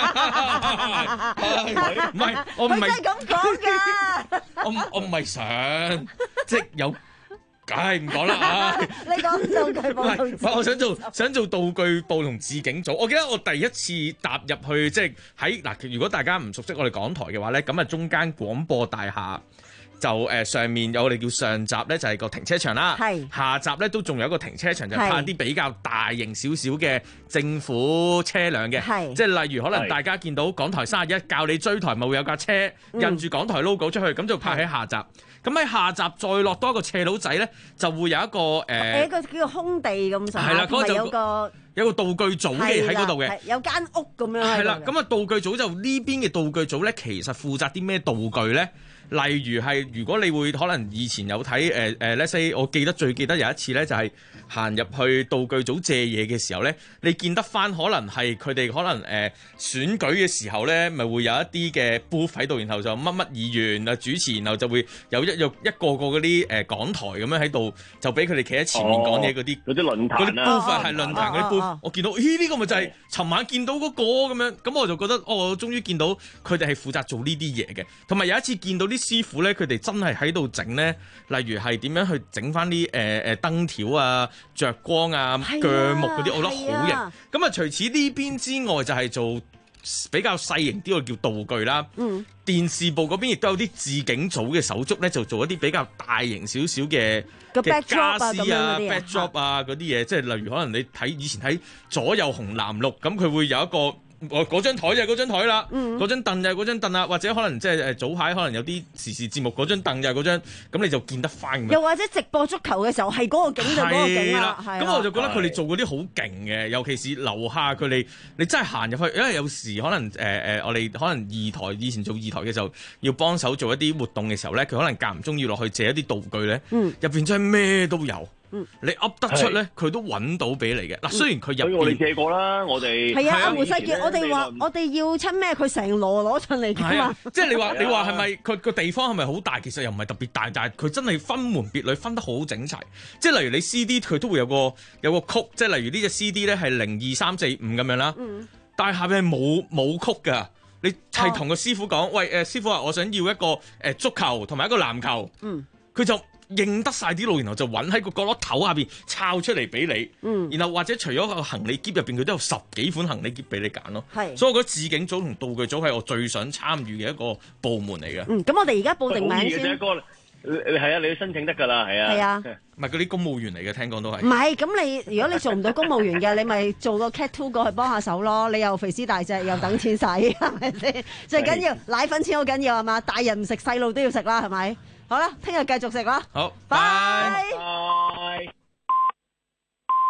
唔係，我唔係真係咁講㗎。 我我唔係想，即係有，梗係唔講啦啊！ 你講道具部同置景組。 我想做想做道具部同置景組。我記得我第一次踏入去，即係喺嗱，如果大家唔熟悉我哋港台嘅話咧，咁啊中間廣播大廈。就誒、呃、上面有我哋叫上集咧，就係、是、個停車場啦。係下集咧都仲有一個停車場，就拍啲比較大型少少嘅政府車輛嘅。係即係例如可能大家見到港台三十一教你追台，咪會有架車印住港台 logo 出去，咁、嗯、就拍喺下集。咁喺下集再落多一個斜佬仔咧，就會有一個誒、呃、 一個叫做空地咁上下， 係啦，嗰、那個、 有個有個道具組嘅喺嗰度嘅， 有間屋咁樣。係啦， 咁啊道具組就呢邊嘅道具組咧，其實負責啲咩道具咧？例如係，如果你會可能以前有睇誒誒 let's say 我記得最記得有一次咧，就係行入去道具組借嘢嘅時候咧，你見得翻可能係佢哋可能誒、呃、選舉嘅時候咧，咪會有一啲嘅 booth 喺度，然後就乜乜議員啊主持，然後就會有一有一個個嗰啲誒港台咁樣喺度，就俾佢哋企喺前面講嘢嗰啲嗰啲論壇啊， 嗰啲 booth 係論壇嗰啲 booth，我見到咦呢、這個咪就係尋晚見到嗰、那個咁樣，咁我就覺得哦，我終於見到佢哋係負責做呢啲嘢嘅，同埋有一次見到啲師傅咧，佢哋真係喺度整咧，例如係點樣去整翻啲誒誒燈條啊、着光啊、鋸木嗰啲，我覺得好型。咁啊，除此呢邊之外，就係做比較細型啲，我叫道具啦。嗯，電視部嗰邊亦都有啲置景組嘅手足咧，就做一啲比較大型少少嘅嘅家私啊、backdrop 啊嗰啲嘢，即係例如可能你睇以前睇左右紅藍綠，咁佢會有一個。我嗰張台就係嗰張台啦，嗰張凳就係嗰張凳啦，或者可能即係誒早排可能有啲時事節目嗰張凳就係嗰張，咁你就見得翻咁樣。 又或者直播足球嘅時候係嗰個景就嗰個景啦。 咁我就覺得佢哋做嗰啲好勁嘅，尤其是樓下佢哋，你真係行入去，因為有時可能誒誒、呃，我哋可能二台以前做二台嘅時候，要幫手做一啲活動嘅時候咧，佢可能間唔中要落去借一啲道具咧，入邊真係咩都有。嗯、你噏得出咧，佢都揾到俾你嘅。嗱，雖然佢入邊，我哋借過啦，我哋係啊，阿胡世傑，我哋話我哋要親咩，佢成籮攞出嚟㗎嘛。 即係你話你話係咪佢個地方係咪好大？其實又唔係特別大，但係佢真係分門別類，分得好整齊。即係例如你 C D，佢都會有個有個曲，即係例如呢隻 C D 咧係零二三四五咁樣啦。嗯、但係下邊係冇冇曲㗎。你係同個師傅講，哦、喂誒、呃，師傅話我想要一個誒、呃、足球同埋一個籃球。嗯，佢就。認得晒啲路，然後就揾喺個角落頭下邊抄出嚟俾你，嗯、然後或者除咗個行李篋入邊，佢都有十幾款行李篋俾你揀咯。係，所以我覺得置景組同道具組係我最想參與嘅一個部門嚟嘅。 嗯，咁我哋而家報定名先。 係啊，你要申請得㗎啦，係啊。係啊， 唔係嗰啲公務員嚟嘅，聽講都係。 唔係，咁你如果你做唔到公務員嘅，你咪做個 cat two 過去幫下手咯。你又肥屍大隻，又等錢使，係咪先？最緊要奶粉錢好緊要係嘛？大人唔食，細路都要食啦，係咪？好啦，聽日繼續食啦。 好， 拜拜。